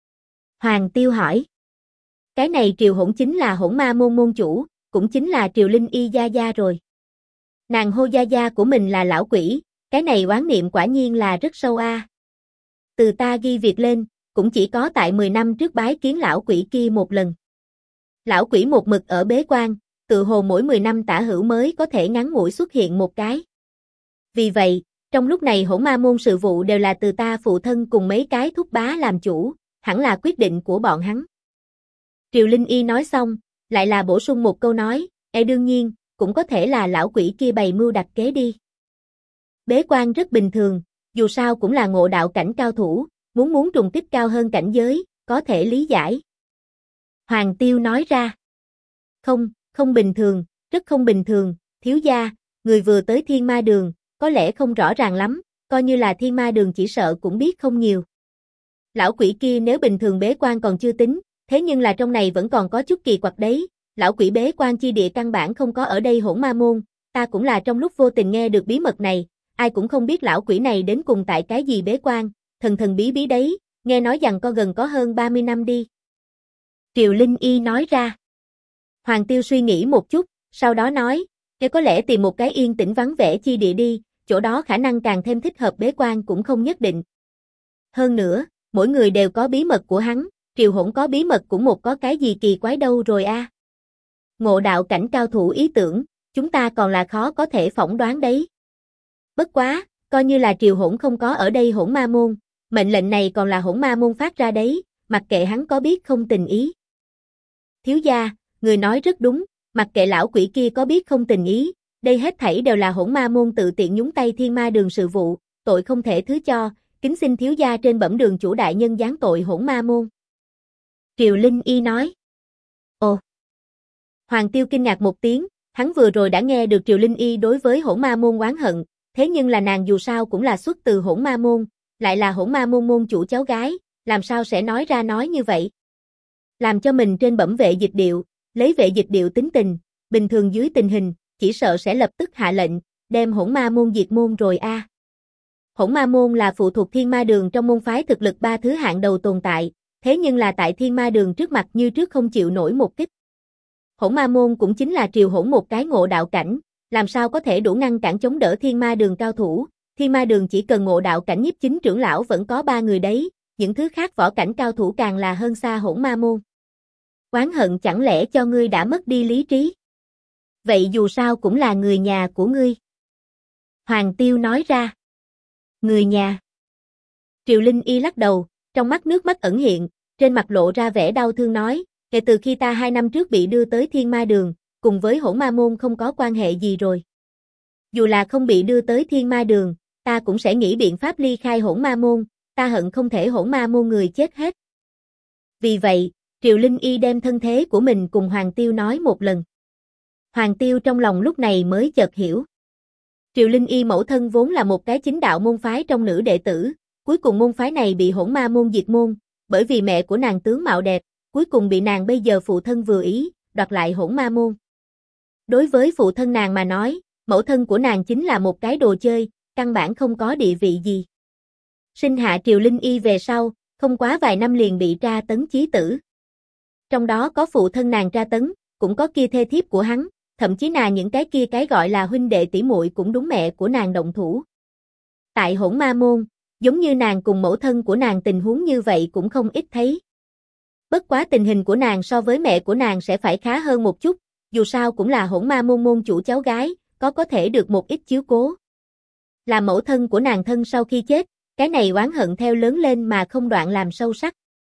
Hoàng Tiêu hỏi. Cái này Triều hỗn chính là hỗn ma môn môn chủ, cũng chính là Triều Linh Y gia gia rồi. Nàng hô gia gia của mình là lão quỷ, cái này oán niệm quả nhiên là rất sâu a. Từ ta ghi việc lên, cũng chỉ có tại 10 năm trước bái kiến lão quỷ kia một lần. Lão quỷ một mực ở bế quan, tự hồ mỗi 10 năm tả hữu mới có thể ngắn ngủi xuất hiện một cái. Vì vậy, trong lúc này Hỗn Ma môn sự vụ đều là từ ta phụ thân cùng mấy cái thúc bá làm chủ, hẳn là quyết định của bọn hắn. Triều Linh Y nói xong, lại là bổ sung một câu nói, đương nhiên, cũng có thể là lão quỷ kia bày mưu đặt kế đi. Bế quan rất bình thường, dù sao cũng là ngộ đạo cảnh cao thủ, muốn trùng kích cao hơn cảnh giới, có thể lý giải. Hoàng Tiêu nói ra. Không bình thường, rất không bình thường, thiếu gia, người vừa tới Thiên Ma Đường, có lẽ không rõ ràng lắm, coi như là Thiên Ma Đường chỉ sợ cũng biết không nhiều. Lão quỷ kia nếu bình thường bế quan còn chưa tính, thế nhưng là trong này vẫn còn có chút kỳ quặc đấy, lão quỷ bế quan chi địa căn bản không có ở đây Hỗn Ma môn, ta cũng là trong lúc vô tình nghe được bí mật này, ai cũng không biết lão quỷ này đến cùng tại cái gì bế quan, thần bí bí đấy, nghe nói rằng gần có hơn 30 năm đi. Triều Linh Y nói ra. Hoàng Tiêu suy nghĩ một chút, sau đó nói, có lẽ tìm một cái yên tĩnh vắng vẻ chi địa đi, chỗ đó khả năng càng thêm thích hợp bế quan cũng không nhất định. Hơn nữa, mỗi người đều có bí mật của hắn, Triều Hỗn có bí mật cũng một có cái gì kỳ quái đâu rồi a. Ngộ đạo cảnh cao thủ ý tưởng, chúng ta còn là khó có thể phỏng đoán đấy. Bất quá, coi như là Triều Hỗn không có ở đây Hỗn Ma môn, mệnh lệnh này còn là Hỗn Ma môn phát ra đấy, mặc kệ hắn có biết không tình ý. Thiếu gia, người nói rất đúng, mặc kệ lão quỷ kia có biết không tình ý, đây hết thảy đều là Hỗn Ma môn tự tiện nhúng tay Thiên Ma Đường sự vụ, tội không thể thứ cho, kính xin thiếu gia trên bẩm đường chủ đại nhân giáng tội Hỗn Ma môn. Triều Linh Y nói. Ồ. Hoàng Tiêu kinh ngạc một tiếng, hắn vừa rồi đã nghe được Triều Linh Y đối với Hỗn Ma môn oán hận, thế nhưng là nàng dù sao cũng là xuất từ Hỗn Ma môn, lại là Hỗn Ma môn môn chủ cháu gái, làm sao sẽ nói ra nói như vậy? Làm cho mình trên bẩm vệ dịch điệu, lấy vệ dịch điệu tính tình, bình thường dưới tình hình, chỉ sợ sẽ lập tức hạ lệnh, đem Hỗn Ma môn diệt môn rồi a. Hỗn Ma môn là phụ thuộc Thiên Ma Đường trong môn phái thực lực ba thứ hạng đầu tồn tại, thế nhưng là tại Thiên Ma Đường trước mặt như trước không chịu nổi một kích. Hỗn Ma môn cũng chính là Triều Hỗn một cái ngộ đạo cảnh, làm sao có thể đủ ngăn cản chống đỡ Thiên Ma Đường cao thủ, Thiên Ma Đường chỉ cần ngộ đạo cảnh nhiếp chính trưởng lão vẫn có 3 người đấy, những thứ khác võ cảnh cao thủ càng là hơn xa Hỗn Ma môn. Oán hận chẳng lẽ cho ngươi đã mất đi lý trí? Vậy dù sao cũng là người nhà của ngươi. Hoàng Tiêu nói ra. Người nhà. Triều Linh Y lắc đầu, trong mắt nước mắt ẩn hiện, trên mặt lộ ra vẻ đau thương nói, kể từ khi ta 2 năm trước bị đưa tới Thiên Ma Đường, cùng với Hỗn Ma môn không có quan hệ gì rồi. Dù là không bị đưa tới Thiên Ma Đường, ta cũng sẽ nghĩ biện pháp ly khai Hỗn Ma môn, ta hận không thể Hỗn Ma môn người chết hết. Vì vậy, Triều Linh Y đem thân thế của mình cùng Hoàng Tiêu nói một lần. Hoàng Tiêu trong lòng lúc này mới chợt hiểu. Triều Linh Y mẫu thân vốn là một cái chính đạo môn phái trong nữ đệ tử, cuối cùng môn phái này bị Hỗn Ma môn diệt môn, bởi vì mẹ của nàng tướng mạo đẹp, cuối cùng bị nàng bây giờ phụ thân vừa ý, đoạt lại Hỗn Ma môn. Đối với phụ thân nàng mà nói, mẫu thân của nàng chính là một cái đồ chơi, căn bản không có địa vị gì. Sinh hạ Triều Linh Y về sau, không quá vài năm liền bị tra tấn chí tử. Trong đó có phụ thân nàng tra tấn, cũng có kia thê thiếp của hắn, thậm chí là những cái gọi là huynh đệ tỷ muội cũng đúng mẹ của nàng động thủ. Tại Hỗn Ma môn, giống như nàng cùng mẫu thân của nàng tình huống như vậy cũng không ít thấy. Bất quá tình hình của nàng so với mẹ của nàng sẽ phải khá hơn một chút, dù sao cũng là Hỗn Ma môn môn chủ cháu gái, có thể được một ít chiếu cố. Là mẫu thân của nàng thân sau khi chết, cái này oán hận theo lớn lên mà không đoạn làm sâu sắc.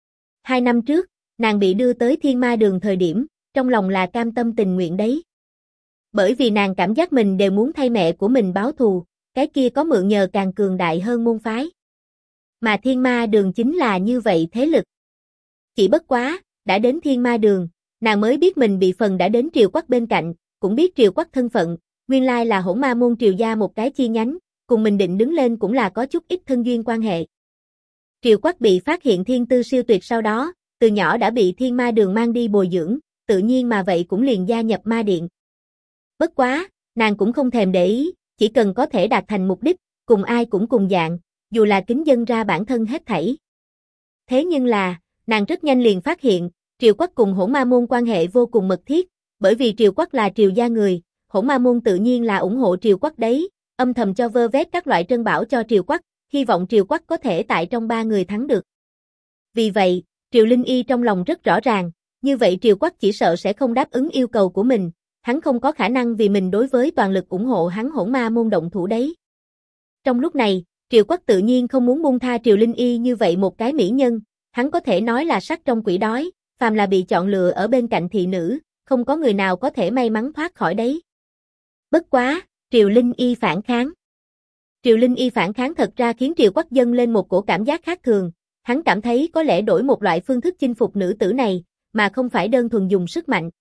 2 năm trước, nàng bị đưa tới Thiên Ma Đường thời điểm, trong lòng là cam tâm tình nguyện đấy. Bởi vì nàng cảm giác mình đều muốn thay mẹ của mình báo thù, cái kia có mượn nhờ càng cường đại hơn môn phái. Mà Thiên Ma Đường chính là như vậy thế lực. Chỉ bất quá, đã đến Thiên Ma Đường, nàng mới biết mình bị phần đã đến Triều Quắc bên cạnh, cũng biết Triều Quắc thân phận, nguyên lai là Hỗn Ma môn Triều gia một cái chi nhánh, cùng mình định đứng lên cũng là có chút ít thân duyên quan hệ. Triều Quắc bị phát hiện thiên tư siêu tuyệt sau đó, từ nhỏ đã bị Thiên Ma Đường mang đi bồi dưỡng, tự nhiên mà vậy cũng liền gia nhập ma điện. Bất quá, nàng cũng không thèm để ý, chỉ cần có thể đạt thành mục đích, cùng ai cũng cùng dạng, dù là kính dâng ra bản thân hết thảy. Thế nhưng là, nàng rất nhanh liền phát hiện, Triều Quắc cùng Hỗn Ma môn quan hệ vô cùng mật thiết, bởi vì Triều Quắc là Triều gia người, Hỗn Ma môn tự nhiên là ủng hộ Triều Quắc đấy, âm thầm cho vơ vét các loại trân bảo cho Triều Quắc, hy vọng Triều Quắc có thể tại trong 3 người thắng được. Vì vậy, Triều Linh Y trong lòng rất rõ ràng, như vậy Triều Quắc chỉ sợ sẽ không đáp ứng yêu cầu của mình, hắn không có khả năng vì mình đối với toàn lực ủng hộ hắn Hỗn Ma môn động thủ đấy. Trong lúc này, Triều Quắc tự nhiên không muốn buông tha Triều Linh Y như vậy một cái mỹ nhân, hắn có thể nói là sắt trong quỷ đói, phàm là bị chọn lựa ở bên cạnh thị nữ, không có người nào có thể may mắn thoát khỏi đấy. Bất quá, Triều Linh Y phản kháng. Triều Linh Y phản kháng thật ra khiến Triều Quắc dâng lên một cổ cảm giác khác thường, hắn cảm thấy có lẽ đổi một loại phương thức chinh phục nữ tử này, mà không phải đơn thuần dùng sức mạnh.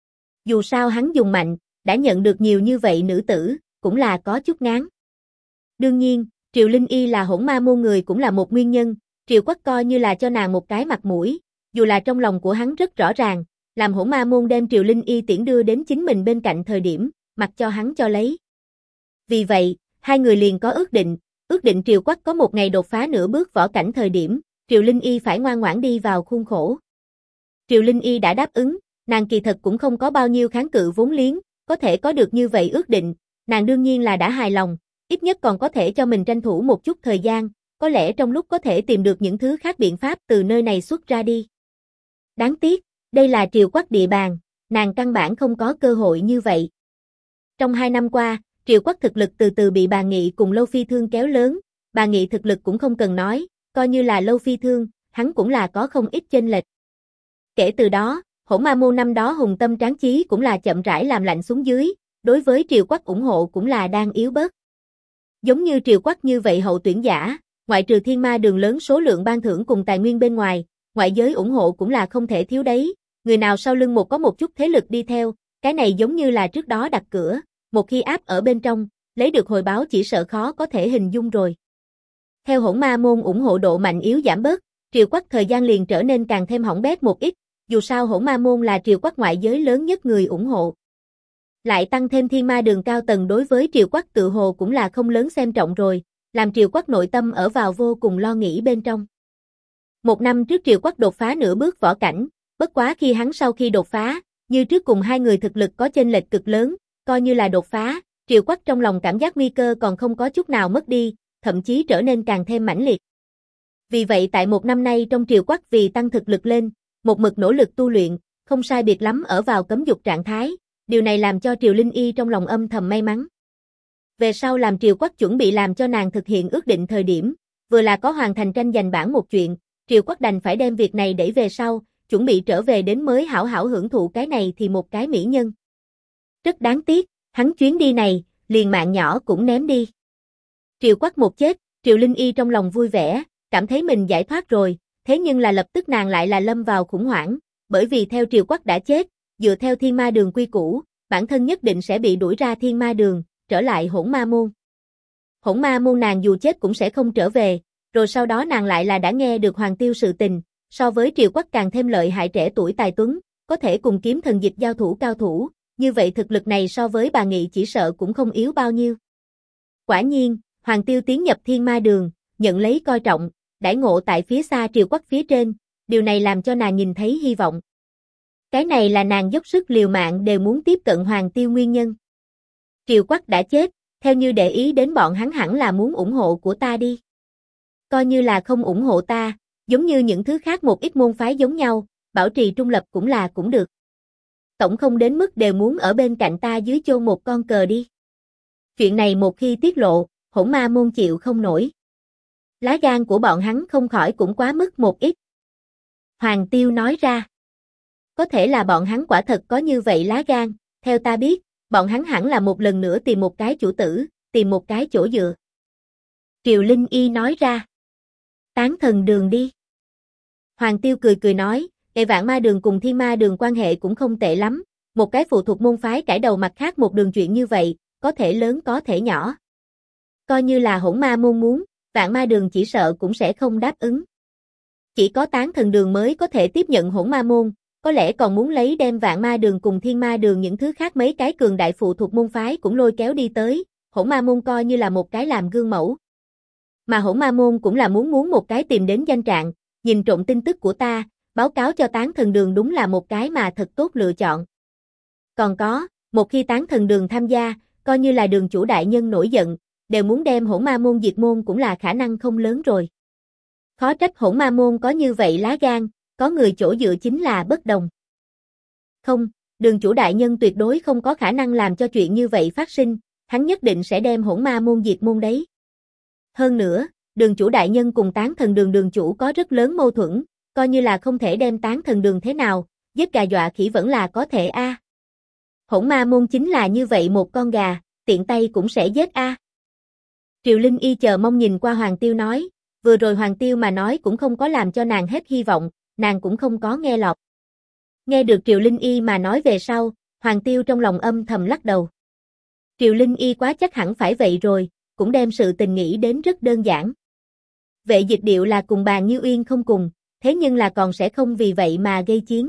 Dù sao hắn dùng mạnh, đã nhận được nhiều như vậy nữ tử, cũng là có chút ngán. Đương nhiên, Triều Linh Y là Hỗn Ma môn người cũng là một nguyên nhân, Triều Quắc coi như là cho nàng một cái mặt mũi, dù là trong lòng của hắn rất rõ ràng, làm Hỗn Ma môn đem Triều Linh Y tiễn đưa đến chính mình bên cạnh thời điểm, mặc cho hắn cho lấy. Vì vậy, hai người liền có ước định Triều Quắc có một ngày đột phá nửa bước võ cảnh thời điểm, Triều Linh Y phải ngoan ngoãn đi vào khuôn khổ. Triều Linh Y đã đáp ứng, nàng kỳ thật cũng không có bao nhiêu kháng cự vốn liếng, có thể có được như vậy ước định, nàng đương nhiên là đã hài lòng, ít nhất còn có thể cho mình tranh thủ một chút thời gian, có lẽ trong lúc có thể tìm được những thứ khác biện pháp từ nơi này xuất ra đi. Đáng tiếc, đây là Triều Quắc địa bàn, nàng căn bản không có cơ hội như vậy. Trong 2 năm qua, Triều Quắc thực lực từ từ bị Bà Nghị cùng Lâu Phi Thương kéo lớn, Bà Nghị thực lực cũng không cần nói, coi như là Lâu Phi Thương, hắn cũng là có không ít chênh lệch. Kể từ đó, Hỗn Ma môn năm đó hùng tâm tráng chí cũng là chậm rãi làm lạnh xuống dưới, đối với Triều Quắc ủng hộ cũng là đang yếu bớt. Giống như Triều Quắc như vậy hậu tuyển giả, ngoại trừ Thiên Ma đường lớn số lượng ban thưởng cùng tài nguyên bên ngoài, ngoại giới ủng hộ cũng là không thể thiếu đấy, người nào sau lưng có một chút thế lực đi theo, cái này giống như là trước đó đặt cửa, một khi áp ở bên trong, lấy được hồi báo chỉ sợ khó có thể hình dung rồi. Theo Hỗn Ma môn ủng hộ độ mạnh yếu giảm bớt, Triều Quắc thời gian liền trở nên càng thêm hỏng bét một ít, dù sao Hỗn Ma môn là Triều Quắc ngoại giới lớn nhất người ủng hộ. Lại tăng thêm Thiên Ma đường cao tầng đối với Triều Quắc tự hồ cũng là không lớn xem trọng rồi, làm Triều Quắc nội tâm ở vào vô cùng lo nghĩ bên trong. Một năm trước Triều Quắc đột phá nửa bước võ cảnh, bất quá khi hắn sau khi đột phá, như trước cùng hai người thực lực có chênh lệch cực lớn, coi như là đột phá, Triều Quắc trong lòng cảm giác nguy cơ còn không có chút nào mất đi, thậm chí trở nên càng thêm mãnh liệt. Vì vậy tại một năm nay trong Triều Quắc vì tăng thực lực lên, một mực nỗ lực tu luyện, không sai biệt lắm ở vào cấm dục trạng thái, điều này làm cho Triều Linh Y trong lòng âm thầm may mắn. Về sau làm Triều Quắc chuẩn bị làm cho nàng thực hiện ước định thời điểm, vừa là có hoàn thành tranh giành bảng một chuyện, Triều Quắc đành phải đem việc này đẩy về sau, chuẩn bị trở về đến mới hảo hảo hưởng thụ cái này thì một cái mỹ nhân. Rất đáng tiếc, hắn chuyến đi này, liền mạng nhỏ cũng ném đi. Triều Quắc một chết, Triều Linh Y trong lòng vui vẻ, cảm thấy mình giải thoát rồi, thế nhưng là lập tức nàng lại là lâm vào khủng hoảng, bởi vì theo Triều Quắc đã chết, dựa theo Thiên Ma đường quy củ, bản thân nhất định sẽ bị đuổi ra Thiên Ma đường, trở lại Hỗn Ma môn. Hỗn Ma môn nàng dù chết cũng sẽ không trở về, rồi sau đó nàng lại là đã nghe được Hoàng Tiêu sự tình, so với Triều Quắc càng thêm lợi hại trẻ tuổi tài tuấn, có thể cùng kiếm thần dịch giao thủ cao thủ, như vậy thực lực này so với Bà Nghị chỉ sợ cũng không yếu bao nhiêu. Quả nhiên, Hoàng Tiêu tiến nhập Thiên Ma đường, nhận lấy coi trọng, đãi ngộ tại phía xa Triều Quắc phía trên, điều này làm cho nàng nhìn thấy hy vọng. Cái này là nàng dốc sức liều mạng đều muốn tiếp cận Hoàng Tiêu nguyên nhân. Triều Quắc đã chết, theo như để ý đến bọn hắn hẳn là muốn ủng hộ của ta đi. Coi như là không ủng hộ ta, giống như những thứ khác một ít môn phái giống nhau, bảo trì trung lập cũng được. Tổng không đến mức đều muốn ở bên cạnh ta dưới chôn một con cờ đi. Chuyện này một khi tiết lộ, Hỗn Ma môn chịu không nổi. Lá gan của bọn hắn không khỏi cũng quá mức một ít. Hoàng Tiêu nói ra. Có thể là bọn hắn quả thật có như vậy lá gan, theo ta biết, bọn hắn hẳn là một lần nữa tìm một cái chủ tử, tìm một cái chỗ dựa. Triều Linh Y nói ra. Tán thần đường đi. Hoàng Tiêu cười nói, Vạn Ma đường cùng Thiên Ma đường quan hệ cũng không tệ lắm, một cái phụ thuộc môn phái cãi đầu mặt khác một đường chuyện như vậy, có thể lớn có thể nhỏ. Coi như là Hỗn Ma môn muốn, Vạn Ma đường chỉ sợ cũng sẽ không đáp ứng. Chỉ có Tán thần đường mới có thể tiếp nhận Hỗn Ma môn, có lẽ còn muốn lấy đem Vạn Ma đường cùng Thiên Ma đường những thứ khác mấy cái cường đại phụ thuộc môn phái cũng lôi kéo đi tới, Hỗn Ma môn coi như là một cái làm gương mẫu. Mà Hỗn Ma môn cũng là muốn một cái tìm đến danh trạng, nhìn trộm tin tức của ta, báo cáo cho Tán thần đường đúng là một cái mà thật tốt lựa chọn. Còn có, một khi Tán thần đường tham gia, coi như là đường chủ đại nhân nổi giận, đều muốn đem Hỗn Ma môn diệt môn cũng là khả năng không lớn rồi. Khó trách Hỗn Ma môn có như vậy lá gan, có người chỗ dựa chính là bất đồng. Không, Đường chủ đại nhân tuyệt đối không có khả năng làm cho chuyện như vậy phát sinh, hắn nhất định sẽ đem Hỗn Ma môn diệt môn đấy. Hơn nữa, Đường chủ đại nhân cùng Tán Thần Đường đường chủ có rất lớn mâu thuẫn, coi như là không thể đem Tán Thần Đường thế nào, giết gà dọa khỉ vẫn là có thể a. Hỗn Ma môn chính là như vậy một con gà, tiện tay cũng sẽ giết a. Triều Linh Y chờ mong nhìn qua Hoàng Tiêu nói, vừa rồi Hoàng Tiêu mà nói cũng không có làm cho nàng hết hy vọng, nàng cũng không có nghe lọt. Nghe được Triều Linh Y mà nói về sau, Hoàng Tiêu trong lòng âm thầm lắc đầu. Triều Linh Y quá chắc hẳn phải vậy rồi, cũng đem sự tình nghĩ đến rất đơn giản. Vệ Dịch Điệu là cùng Bàn Như Uyên không cùng, thế nhưng là còn sẽ không vì vậy mà gây chiến.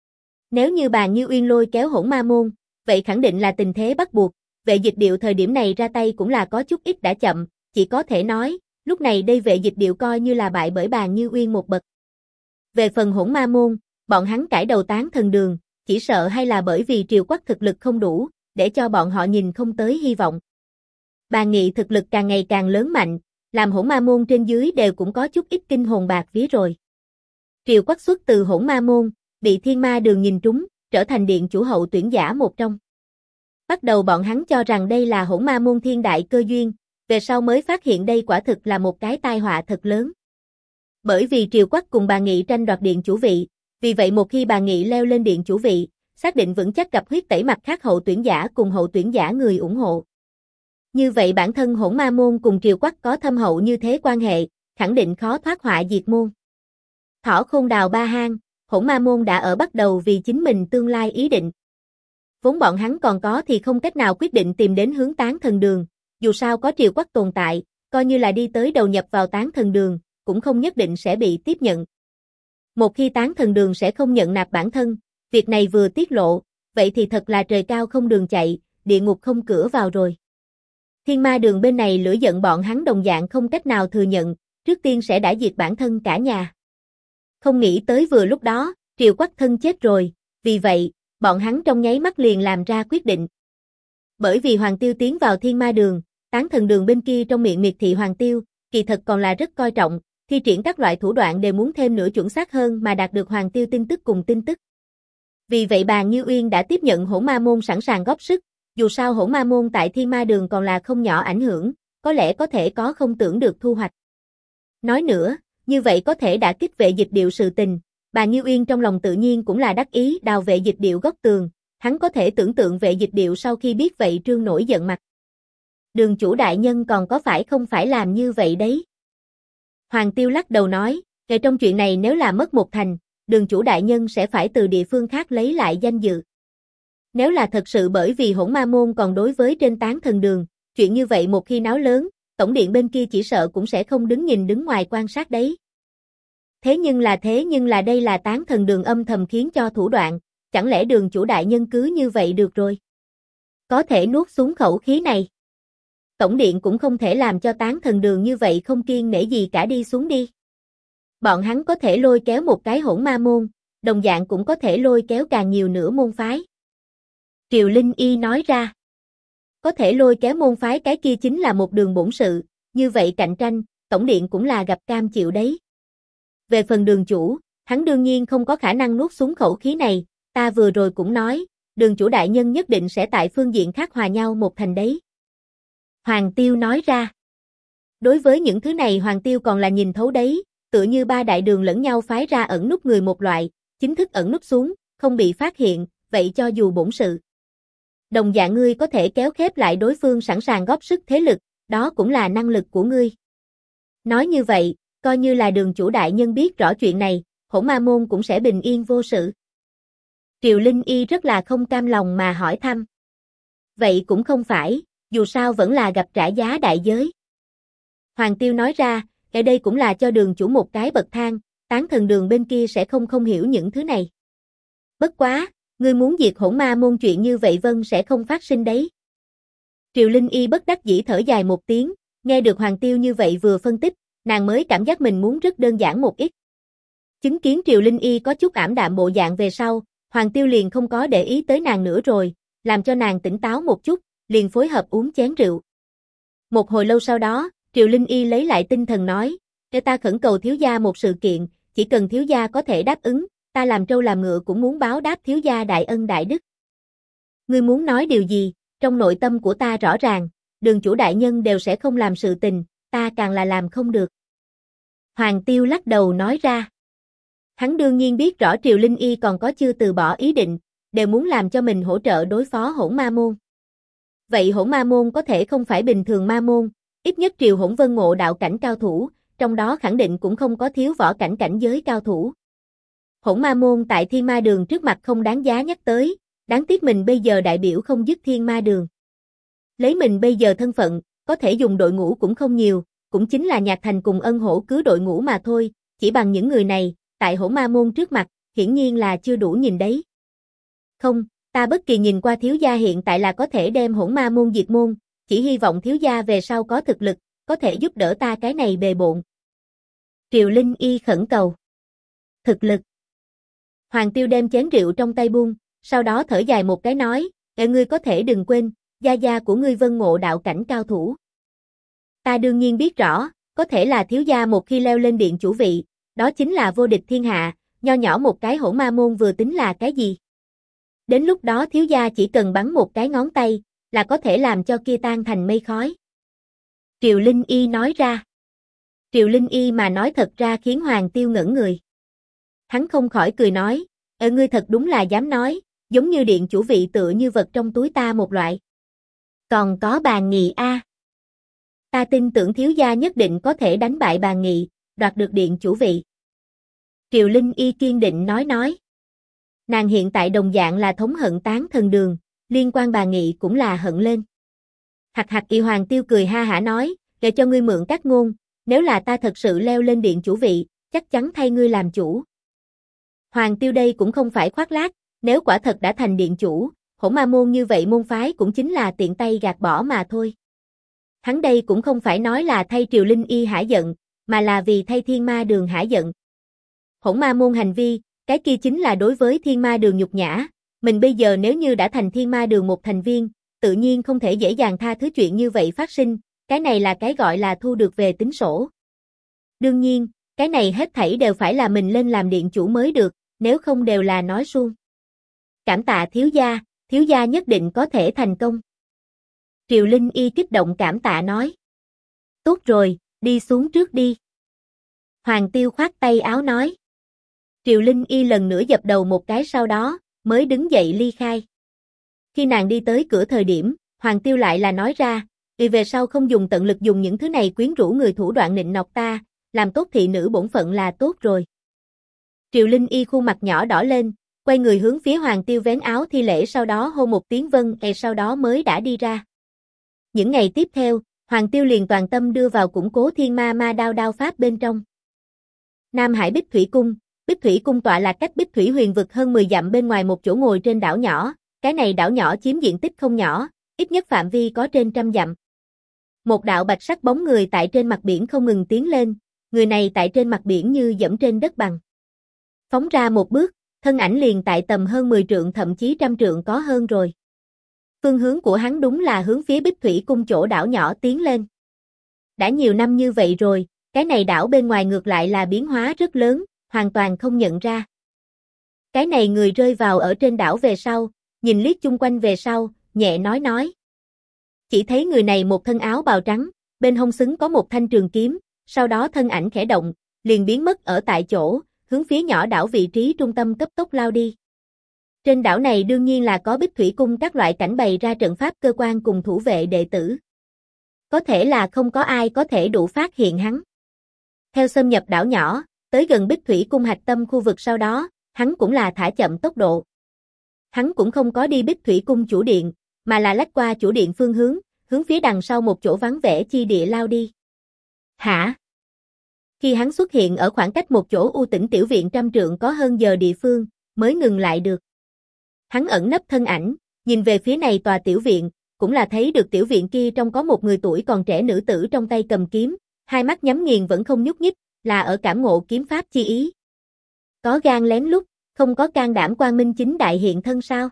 Nếu như Bàn Như Uyên lôi kéo Hỗn Ma môn, vậy khẳng định là tình thế bắt buộc, Vệ Dịch Điệu thời điểm này ra tay cũng là có chút ít đã chậm, chỉ có thể nói, lúc này đây Vệ Dịch Điệu coi như là bại bởi Bàn Như Uyên một bậc. Về phần Hỗn Ma môn, bọn hắn cải đầu Tán Thần Đường, chỉ sợ hay là bởi vì Triều Quắc thực lực không đủ, để cho bọn họ nhìn không tới hy vọng. Bàn Nghị thực lực càng ngày càng lớn mạnh, làm Hỗn Ma môn trên dưới đều cũng có chút ít kinh hồn bạc vía rồi. Triều Quắc xuất từ Hỗn Ma môn, bị Thiên Ma Đường nhìn trúng, trở thành điện chủ hậu tuyển giả một trong. Bắt đầu bọn hắn cho rằng đây là Hỗn Ma môn thiên đại cơ duyên, về sau mới phát hiện đây quả thực là một cái tai họa thật lớn. Bởi vì Triều Quắc cùng Bàn Nghị tranh đoạt điện chủ vị, vì vậy một khi Bàn Nghị leo lên điện chủ vị, xác định vững chắc gặp huyết tẩy mặt khác hậu tuyển giả cùng hậu tuyển giả người ủng hộ. Như vậy bản thân Hỗn Ma môn cùng Triều Quắc có thâm hậu như thế quan hệ, khẳng định khó thoát họa diệt môn. Thỏ khôn đào ba hang, Hỗn Ma môn đã ở bắt đầu vì chính mình tương lai ý định. Vốn bọn hắn còn có thì không cách nào quyết định tìm đến hướng Tán Thần Đường, dù sao có Triều Quắc tồn tại, coi như là đi tới đầu nhập vào Tán Thần Đường, cũng không nhất định sẽ bị tiếp nhận. Một khi Tán Thần Đường sẽ không nhận nạp bản thân, việc này vừa tiết lộ, vậy thì thật là trời cao không đường chạy, địa ngục không cửa vào rồi. Thiên Ma Đường bên này lửa giận bọn hắn đồng dạng không cách nào thừa nhận, trước tiên sẽ đã diệt bản thân cả nhà. Không nghĩ tới vừa lúc đó, Triều Quắc thân chết rồi, vì vậy, bọn hắn trong nháy mắt liền làm ra quyết định. Bởi vì Hoàng Tiêu tiến vào Thiên Ma Đường, Tán Thần Đường bên kia trong miệng miệt thị Hoàng Tiêu, kỳ thật còn là rất coi trọng, thi triển các loại thủ đoạn đều muốn thêm nữa chuẩn xác hơn mà đạt được Hoàng Tiêu tin tức cùng tin tức. Vì vậy Bàn Như Uyên đã tiếp nhận Hỗn Ma môn sẵn sàng góp sức, dù sao Hỗn Ma môn tại Thiên Ma Đường còn là không nhỏ ảnh hưởng, có lẽ có thể có không tưởng được thu hoạch. Nói nữa, như vậy có thể đã kích Vệ Dịch Điệu sự tình, Bàn Như Uyên trong lòng tự nhiên cũng là đắc ý đào Vệ Dịch Điệu góc tường, hắn có thể tưởng tượng Vệ Dịch Điệu sau khi biết vậy trương nổi giận mặt. Đường chủ đại nhân còn có phải không phải làm như vậy đấy? Hoàng Tiêu lắc đầu nói, kể trong chuyện này nếu là mất một thành, đường chủ đại nhân sẽ phải từ địa phương khác lấy lại danh dự. Nếu là thật sự bởi vì Hỗn Ma môn còn đối với trên Tán Thần Đường, chuyện như vậy một khi náo lớn, tổng điện bên kia chỉ sợ cũng sẽ không đứng nhìn đứng ngoài quan sát đấy. Thế nhưng là đây là Tán Thần Đường âm thầm khiến cho thủ đoạn, chẳng lẽ đường chủ đại nhân cứ như vậy được rồi? Có thể nuốt xuống khẩu khí này. Tổng điện cũng không thể làm cho Tán Thần Đường như vậy không kiêng nể gì cả đi xuống đi. Bọn hắn có thể lôi kéo một cái Hỗn Ma môn, đồng dạng cũng có thể lôi kéo càng nhiều nữa môn phái. Triều Linh Y nói ra. Có thể lôi kéo môn phái cái kia chính là một đường bổn sự, như vậy cạnh tranh, tổng điện cũng là gặp cam chịu đấy. Về phần đường chủ, hắn đương nhiên không có khả năng nuốt xuống khẩu khí này, ta vừa rồi cũng nói, đường chủ đại nhân nhất định sẽ tại phương diện khác hòa nhau một thành đấy. Hoàng Tiêu nói ra. Đối với những thứ này Hoàng Tiêu còn là nhìn thấu đấy, tựa như ba đại đường lẫn nhau phái ra ẩn núp người một loại, chính thức ẩn núp xuống, không bị phát hiện, vậy cho dù bổn sự. Đồng dạng ngươi có thể kéo khép lại đối phương sẵn sàng góp sức thế lực, đó cũng là năng lực của ngươi. Nói như vậy, coi như là đường chủ đại nhân biết rõ chuyện này, Hỗn Ma môn cũng sẽ bình yên vô sự. Triều Linh Y rất là không cam lòng mà hỏi thăm. Vậy cũng không phải, dù sao vẫn là gặp trả giá đại giới. Hoàng Tiêu nói ra, ở đây cũng là cho đường chủ một cái bậc thang, Tán Thần Đường bên kia sẽ không hiểu những thứ này. Bất quá, ngươi muốn diệt Hỗn Ma môn chuyện như vậy vân sẽ không phát sinh đấy. Triều Linh Y bất đắc dĩ thở dài một tiếng, nghe được Hoàng Tiêu như vậy vừa phân tích, nàng mới cảm giác mình muốn rất đơn giản một ít. Chứng kiến Triều Linh Y có chút ảm đạm bộ dạng về sau, Hoàng Tiêu liền không có để ý tới nàng nữa rồi, làm cho nàng tỉnh táo một chút, liền phối hợp uống chén rượu. Một hồi lâu sau đó, Triều Linh Y lấy lại tinh thần nói, Ta khẩn cầu thiếu gia một sự kiện, chỉ cần thiếu gia có thể đáp ứng, ta làm trâu làm ngựa cũng muốn báo đáp thiếu gia đại ân đại đức. Ngươi muốn nói điều gì, trong nội tâm của ta rõ ràng, Đường chủ đại nhân đều sẽ không làm sự tình, ta càng là làm không được. Hoàng Tiêu lắc đầu nói ra. Hắn đương nhiên biết rõ Triều Linh Y còn có chưa từ bỏ ý định, đều muốn làm cho mình hỗ trợ đối phó Hỗn Ma Môn. Vậy Hỗn Ma Môn có thể không phải bình thường ma môn, ít nhất Triều Hỗn Vân ngộ đạo cảnh cao thủ, trong đó khẳng định cũng không có thiếu võ cảnh cảnh giới cao thủ. Hỗn Ma Môn tại Thiên Ma Đường trước mặt không đáng giá nhắc tới, đáng tiếc mình bây giờ đại biểu không dứt Thiên Ma Đường. Lấy mình bây giờ thân phận, có thể dùng đội ngũ cũng không nhiều, cũng chính là Nhạc Thành cùng Ân Hổ cứ đội ngũ mà thôi, chỉ bằng những người này, tại Hỗn Ma Môn trước mặt, hiển nhiên là chưa đủ nhìn đấy. Không, ta bất kỳ nhìn qua thiếu gia hiện tại là có thể đem Hỗn Ma Môn diệt môn, chỉ hy vọng thiếu gia về sau có thực lực, có thể giúp đỡ ta cái này bề bộn. Triều Linh Y khẩn cầu. Thực lực. Hoàng Tiêu đem chén rượu trong tay buông, sau đó thở dài một cái nói, ngươi có thể đừng quên, gia gia của ngươi Vân ngộ đạo cảnh cao thủ. Ta đương nhiên biết rõ, có thể là thiếu gia một khi leo lên điện chủ vị, đó chính là vô địch thiên hạ, nho nhỏ một cái Hỗn Ma Môn vừa tính là cái gì. Đến lúc đó thiếu gia chỉ cần bắn một cái ngón tay, là có thể làm cho kia tan thành mây khói. Triều Linh Y nói ra. Triều Linh Y mà nói thật ra khiến Hoàng Tiêu ngẩn người. Hắn không khỏi cười nói, ngươi thật đúng là dám nói, giống như điện chủ vị tựa như vật trong túi ta một loại. Còn có Bàn Nghị a. Ta tin tưởng thiếu gia nhất định có thể đánh bại Bàn Nghị, đoạt được điện chủ vị. Triều Linh Y kiên định nói. Nàng hiện tại đồng dạng là thống hận Tán Thần Đường, liên quan Bàn Nghị cũng là hận lên. Hạc hạc y Hoàng Tiêu cười ha hả nói, để cho ngươi mượn các ngôn, nếu là ta thật sự leo lên điện chủ vị, chắc chắn thay ngươi làm chủ. Hoàng Tiêu đây cũng không phải khoác lác, nếu quả thật đã thành điện chủ, Hỗn Ma Môn như vậy môn phái cũng chính là tiện tay gạt bỏ mà thôi. Hắn đây cũng không phải nói là thay Triều Linh Y hả giận, mà là vì thay Thiên Ma Đường hả giận. Hỗn Ma Môn hành vi, cái kia chính là đối với Thiên Ma Đường nhục nhã, mình bây giờ nếu như đã thành Thiên Ma Đường một thành viên, tự nhiên không thể dễ dàng tha thứ chuyện như vậy phát sinh, cái này là cái gọi là thu được về tính sổ. Đương nhiên, cái này hết thảy đều phải là mình lên làm điện chủ mới được, nếu không đều là nói suông. Cảm tạ thiếu gia nhất định có thể thành công. Triều Linh Y kích động cảm tạ nói. Tốt rồi, đi xuống trước đi. Hoàng Tiêu khoát tay áo nói. Triều Linh Y lần nữa dập đầu một cái sau đó, mới đứng dậy ly khai. Khi nàng đi tới cửa thời điểm, Hoàng Tiêu lại là nói ra, vì về sau không dùng tận lực dùng những thứ này quyến rũ người thủ đoạn nịnh nọt ta, làm tốt thị nữ bổn phận là tốt rồi. Triều Linh Y khuôn mặt nhỏ đỏ lên, quay người hướng phía Hoàng Tiêu vén áo thi lễ sau đó hô một tiếng vâng, sau đó mới đã đi ra. Những ngày tiếp theo, Hoàng Tiêu liền toàn tâm đưa vào củng cố Thiên Ma Ma đao pháp bên trong. Nam Hải Bích Thủy Cung tọa lạc cách Bích Thủy Huyền vực hơn 10 dặm bên ngoài một chỗ ngồi trên đảo nhỏ, cái này đảo nhỏ chiếm diện tích không nhỏ, ít nhất phạm vi có trên 100 dặm. Một đạo bạch sắc bóng người tại trên mặt biển không ngừng tiến lên, người này tại trên mặt biển như dẫm trên đất bằng. Phóng ra một bước, thân ảnh liền tại tầm hơn 10 trượng thậm chí 100 trượng có hơn rồi. Phương hướng của hắn đúng là hướng phía Bích Thủy Cung chỗ đảo nhỏ tiến lên. Đã nhiều năm như vậy rồi, cái này đảo bên ngoài ngược lại là biến hóa rất lớn, hoàn toàn không nhận ra. Cái này người rơi vào ở trên đảo về sau, nhìn liếc chung quanh về sau, nhẹ nói. Chỉ thấy người này một thân áo bào trắng, bên hông xứng có một thanh trường kiếm, sau đó thân ảnh khẽ động, liền biến mất ở tại chỗ, hướng phía nhỏ đảo vị trí trung tâm cấp tốc lao đi. Trên đảo này đương nhiên là có Bích Thủy Cung các loại cảnh bày ra trận pháp cơ quan cùng thủ vệ đệ tử. Có thể là không có ai có thể đủ phát hiện hắn. Theo xâm nhập đảo nhỏ, tới gần Bích Thủy Cung hạch tâm khu vực sau đó, hắn cũng là thả chậm tốc độ. Hắn cũng không có đi Bích Thủy Cung chủ điện, mà là lách qua chủ điện phương hướng, hướng phía đằng sau một chỗ vắng vẻ chi địa lao đi. Hả? Khi hắn xuất hiện ở khoảng cách một chỗ u tĩnh tiểu viện 100 trượng có hơn giờ địa phương, mới ngừng lại được. Hắn ẩn nấp thân ảnh, nhìn về phía này tòa tiểu viện, cũng là thấy được tiểu viện kia trong có một người tuổi còn trẻ nữ tử trong tay cầm kiếm, hai mắt nhắm nghiền vẫn không nhúc nhích, là ở cảm ngộ kiếm pháp chi ý. Có gan lén lút, không có can đảm quang minh chính đại hiện thân sao?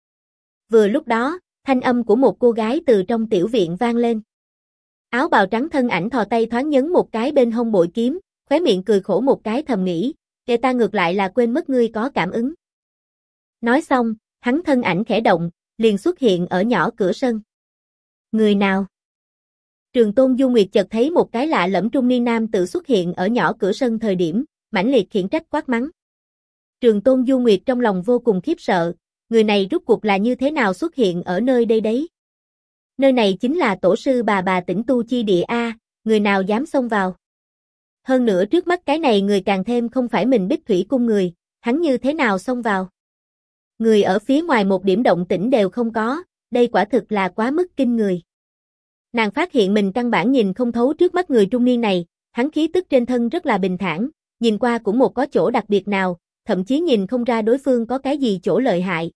Vừa lúc đó, thanh âm của một cô gái từ trong tiểu viện vang lên. Áo bào trắng thân ảnh thò tay thoáng nhấn một cái bên hông bội kiếm, khóe miệng cười khổ một cái thầm nghĩ, kệ ta ngược lại là quên mất ngươi có cảm ứng. Nói xong, hắn thân ảnh khẽ động, liền xuất hiện ở nhỏ cửa sân. Người nào? Trường Tôn Du Nguyệt chợt thấy một cái lạ lẫm trung niên nam tự xuất hiện ở nhỏ cửa sân thời điểm, mãnh liệt khiển trách quát mắng. Trường Tôn Du Nguyệt trong lòng vô cùng khiếp sợ, người này rốt cuộc là như thế nào xuất hiện ở nơi đây đấy? Nơi này chính là tổ sư bà Tĩnh Tu chi địa a, người nào dám xông vào? Hơn nữa trước mắt cái này người càng thêm không phải mình Bích Thủy cung người, hắn như thế nào xông vào? Người ở phía ngoài một điểm động tĩnh đều không có, đây quả thực là quá mức kinh người. Nàng phát hiện mình căn bản nhìn không thấu trước mắt người trung niên này, hắn khí tức trên thân rất là bình thản, nhìn qua cũng một có chỗ đặc biệt nào, thậm chí nhìn không ra đối phương có cái gì chỗ lợi hại.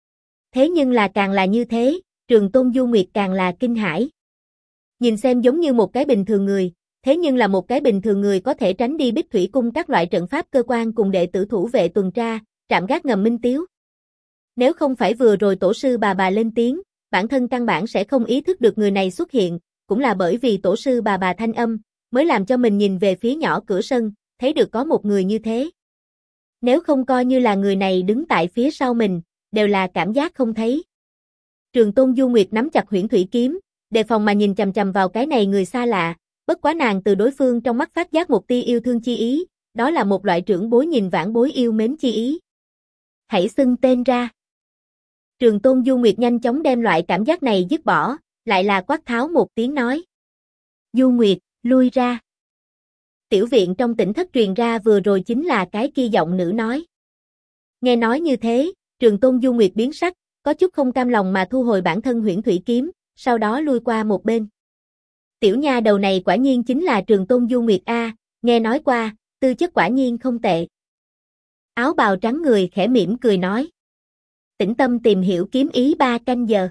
Thế nhưng là càng là như thế, Trường Tôn Du Nguyệt càng là kinh hãi. Nhìn xem giống như một cái bình thường người, thế nhưng là một cái bình thường người có thể tránh đi Bích Thủy cung các loại trận pháp cơ quan cùng đệ tử thủ vệ tuần tra, trạm gác ngầm minh tiếu. Nếu không phải vừa rồi tổ sư bà lên tiếng, bản thân căn bản sẽ không ý thức được người này xuất hiện, cũng là bởi vì tổ sư bà thanh âm, mới làm cho mình nhìn về phía nhỏ cửa sân, thấy được có một người như thế. Nếu không coi như là người này đứng tại phía sau mình, đều là cảm giác không thấy. Trường Tôn Du Nguyệt nắm chặt huyễn thủy kiếm, đề phòng mà nhìn chằm chằm vào cái này người xa lạ, bất quá nàng từ đối phương trong mắt phát giác một tia yêu thương chi ý, đó là một loại trưởng bối nhìn vãn bối yêu mến chi ý. Hãy xưng tên ra. Trường Tôn Du Nguyệt nhanh chóng đem loại cảm giác này dứt bỏ, lại là quát tháo một tiếng nói. Du Nguyệt, lui ra. Tiểu viện trong tỉnh thất truyền ra vừa rồi chính là cái kia giọng nữ nói. Nghe nói như thế, Trường Tôn Du Nguyệt biến sắc, có chút không cam lòng mà thu hồi bản thân huyễn thủy kiếm, sau đó lui qua một bên. Tiểu nha đầu này quả nhiên chính là Trường Tôn Du Nguyệt a, nghe nói qua, tư chất quả nhiên không tệ. Áo bào trắng người khẽ mỉm cười nói. Tĩnh tâm tìm hiểu kiếm ý 3 canh giờ.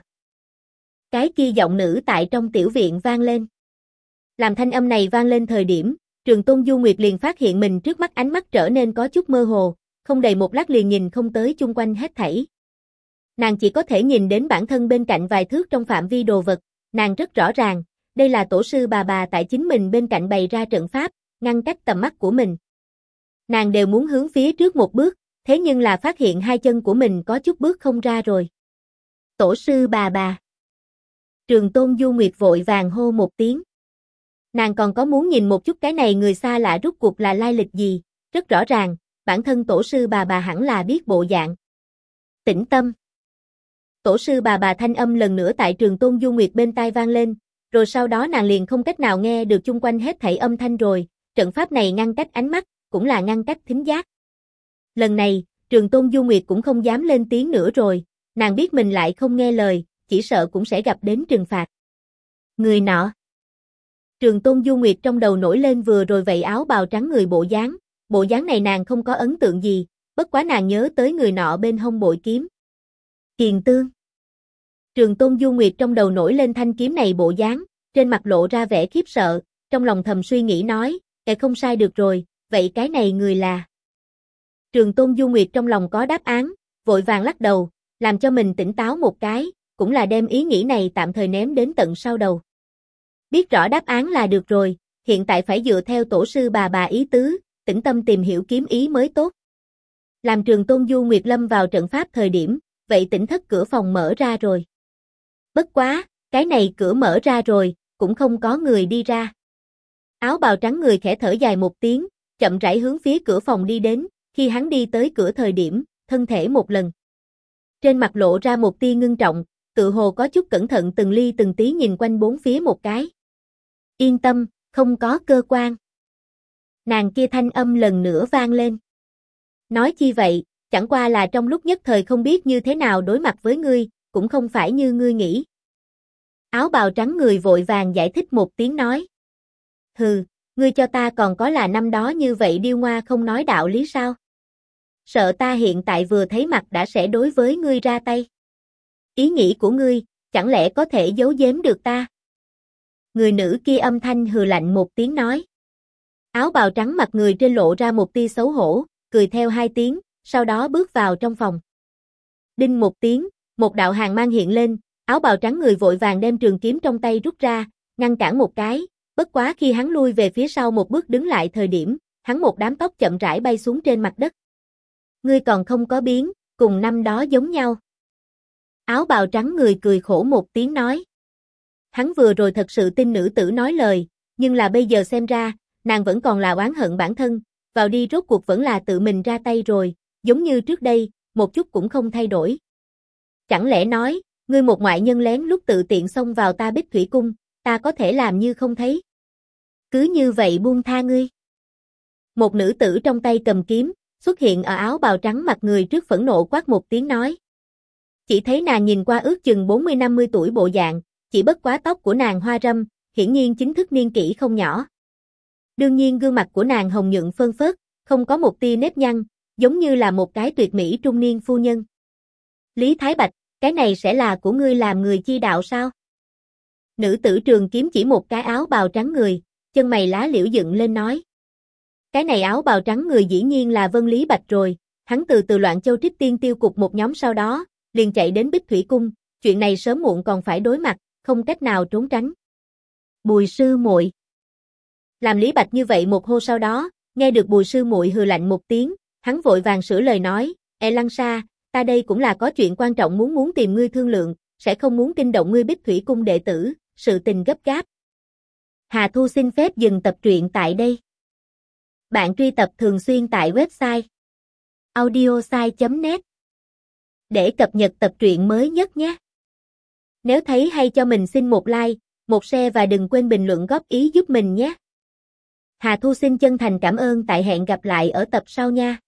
Cái kia giọng nữ tại trong tiểu viện vang lên. Làm thanh âm này vang lên thời điểm, Trường Tôn Du Nguyệt liền phát hiện mình trước mắt ánh mắt trở nên có chút mơ hồ, không đầy một lát liền nhìn không tới chung quanh hết thảy. Nàng chỉ có thể nhìn đến bản thân bên cạnh vài thước trong phạm vi đồ vật, nàng rất rõ ràng, đây là tổ sư bà tại chính mình bên cạnh bày ra trận pháp, ngăn cách tầm mắt của mình. Nàng đều muốn hướng phía trước một bước, thế nhưng là phát hiện hai chân của mình có chút bước không ra rồi. Tổ sư bà. Trường Tôn Du Nguyệt vội vàng hô một tiếng. Nàng còn có muốn nhìn một chút cái này người xa lạ rốt cuộc là lai lịch gì, rất rõ ràng, bản thân tổ sư bà hẳn là biết bộ dạng. Tĩnh tâm. Tổ sư bà thanh âm lần nữa tại Trường Tôn Du Nguyệt bên tai vang lên, rồi sau đó nàng liền không cách nào nghe được chung quanh hết thảy âm thanh rồi, trận pháp này ngăn cách ánh mắt, cũng là ngăn cách thính giác. Lần này, Trường Tôn Du Nguyệt cũng không dám lên tiếng nữa rồi, nàng biết mình lại không nghe lời, chỉ sợ cũng sẽ gặp đến trừng phạt. Người nọ. Trường Tôn Du Nguyệt trong đầu nổi lên vừa rồi vậy áo bào trắng người bộ dáng này nàng không có ấn tượng gì, bất quá nàng nhớ tới người nọ bên hông bội kiếm. Kiền Tương. Trường Tôn Du Nguyệt trong đầu nổi lên thanh kiếm này bộ dáng, trên mặt lộ ra vẻ khiếp sợ, trong lòng thầm suy nghĩ nói, không sai được rồi, vậy cái này người là. Trường Tôn Du Nguyệt trong lòng có đáp án, vội vàng lắc đầu, làm cho mình tỉnh táo một cái, cũng là đem ý nghĩ này tạm thời ném đến tận sau đầu. Biết rõ đáp án là được rồi, hiện tại phải dựa theo tổ sư bà ý tứ, tĩnh tâm tìm hiểu kiếm ý mới tốt. Làm Trường Tôn Du Nguyệt lâm vào trận pháp thời điểm, vậy tỉnh thất cửa phòng mở ra rồi. Bất quá, cái này cửa mở ra rồi, cũng không có người đi ra. Áo bào trắng người khẽ thở dài một tiếng, chậm rãi hướng phía cửa phòng đi đến, khi hắn đi tới cửa thời điểm, thân thể một lần. Trên mặt lộ ra một tia ngưng trọng, tự hồ có chút cẩn thận từng ly từng tí nhìn quanh bốn phía một cái. Yên tâm, không có cơ quan. Nàng kia thanh âm lần nữa vang lên. Nói chi vậy, chẳng qua là trong lúc nhất thời không biết như thế nào đối mặt với ngươi, cũng không phải như ngươi nghĩ. Áo bào trắng người vội vàng giải thích một tiếng nói. Hừ, ngươi cho ta còn có là năm đó như vậy điêu ngoa không nói đạo lý sao? Sợ ta hiện tại vừa thấy mặt đã sẽ đối với ngươi ra tay. Ý nghĩ của ngươi, chẳng lẽ có thể giấu giếm được ta? Người nữ kia âm thanh hừ lạnh một tiếng nói. Áo bào trắng mặt người trên lộ ra một tia xấu hổ, cười theo hai tiếng, sau đó bước vào trong phòng. Đinh một tiếng, một đạo hàn mang hiện lên, áo bào trắng người vội vàng đem trường kiếm trong tay rút ra, ngăn cản một cái, bất quá khi hắn lui về phía sau một bước đứng lại thời điểm, hắn một đám tóc chậm rãi bay xuống trên mặt đất. Ngươi còn không có biến, cùng năm đó giống nhau. Áo bào trắng người cười khổ một tiếng nói. Hắn vừa rồi thật sự tin nữ tử nói lời, nhưng là bây giờ xem ra, nàng vẫn còn là oán hận bản thân, vào đi rốt cuộc vẫn là tự mình ra tay rồi, giống như trước đây, một chút cũng không thay đổi. Chẳng lẽ nói, ngươi một ngoại nhân lén lút tự tiện xông vào ta Bích Thủy Cung, ta có thể làm như không thấy. Cứ như vậy buông tha ngươi. Một nữ tử trong tay cầm kiếm, xuất hiện ở áo bào trắng mặt người trước phẫn nộ quát một tiếng nói. Chỉ thấy nàng nhìn qua ước chừng 40-50 tuổi bộ dạng, chỉ bất quá tóc của nàng hoa râm, hiển nhiên chính thức niên kỷ không nhỏ. Đương nhiên gương mặt của nàng hồng nhuận phơn phớt, không có một tia nếp nhăn, giống như là một cái tuyệt mỹ trung niên phu nhân. Lý Thái Bạch, cái này sẽ là của ngươi làm người chi đạo sao? Nữ tử trường kiếm chỉ một cái áo bào trắng người, chân mày lá liễu dựng lên nói. Cái này áo bào trắng người dĩ nhiên là Vân Lý Bạch rồi, hắn từ Loạn Châu Trích Tiên tiêu cục một nhóm sau đó, liền chạy đến Bích Thủy Cung, chuyện này sớm muộn còn phải đối mặt, không cách nào trốn tránh. Bùi sư muội. Làm Lý Bạch như vậy một hô sau đó, nghe được Bùi sư muội hừ lạnh một tiếng, hắn vội vàng sửa lời nói, Lăng Sa, ta đây cũng là có chuyện quan trọng muốn tìm ngươi thương lượng, sẽ không muốn kinh động ngươi Bích Thủy Cung đệ tử, sự tình gấp gáp. Hà Thu xin phép dừng tập truyện tại đây. Bạn truy tập thường xuyên tại website audiosai.net để cập nhật tập truyện mới nhất nhé. Nếu thấy hay cho mình xin một like, một share và đừng quên bình luận góp ý giúp mình nhé. Hà Thu xin chân thành cảm ơn, tại hẹn gặp lại ở tập sau nha.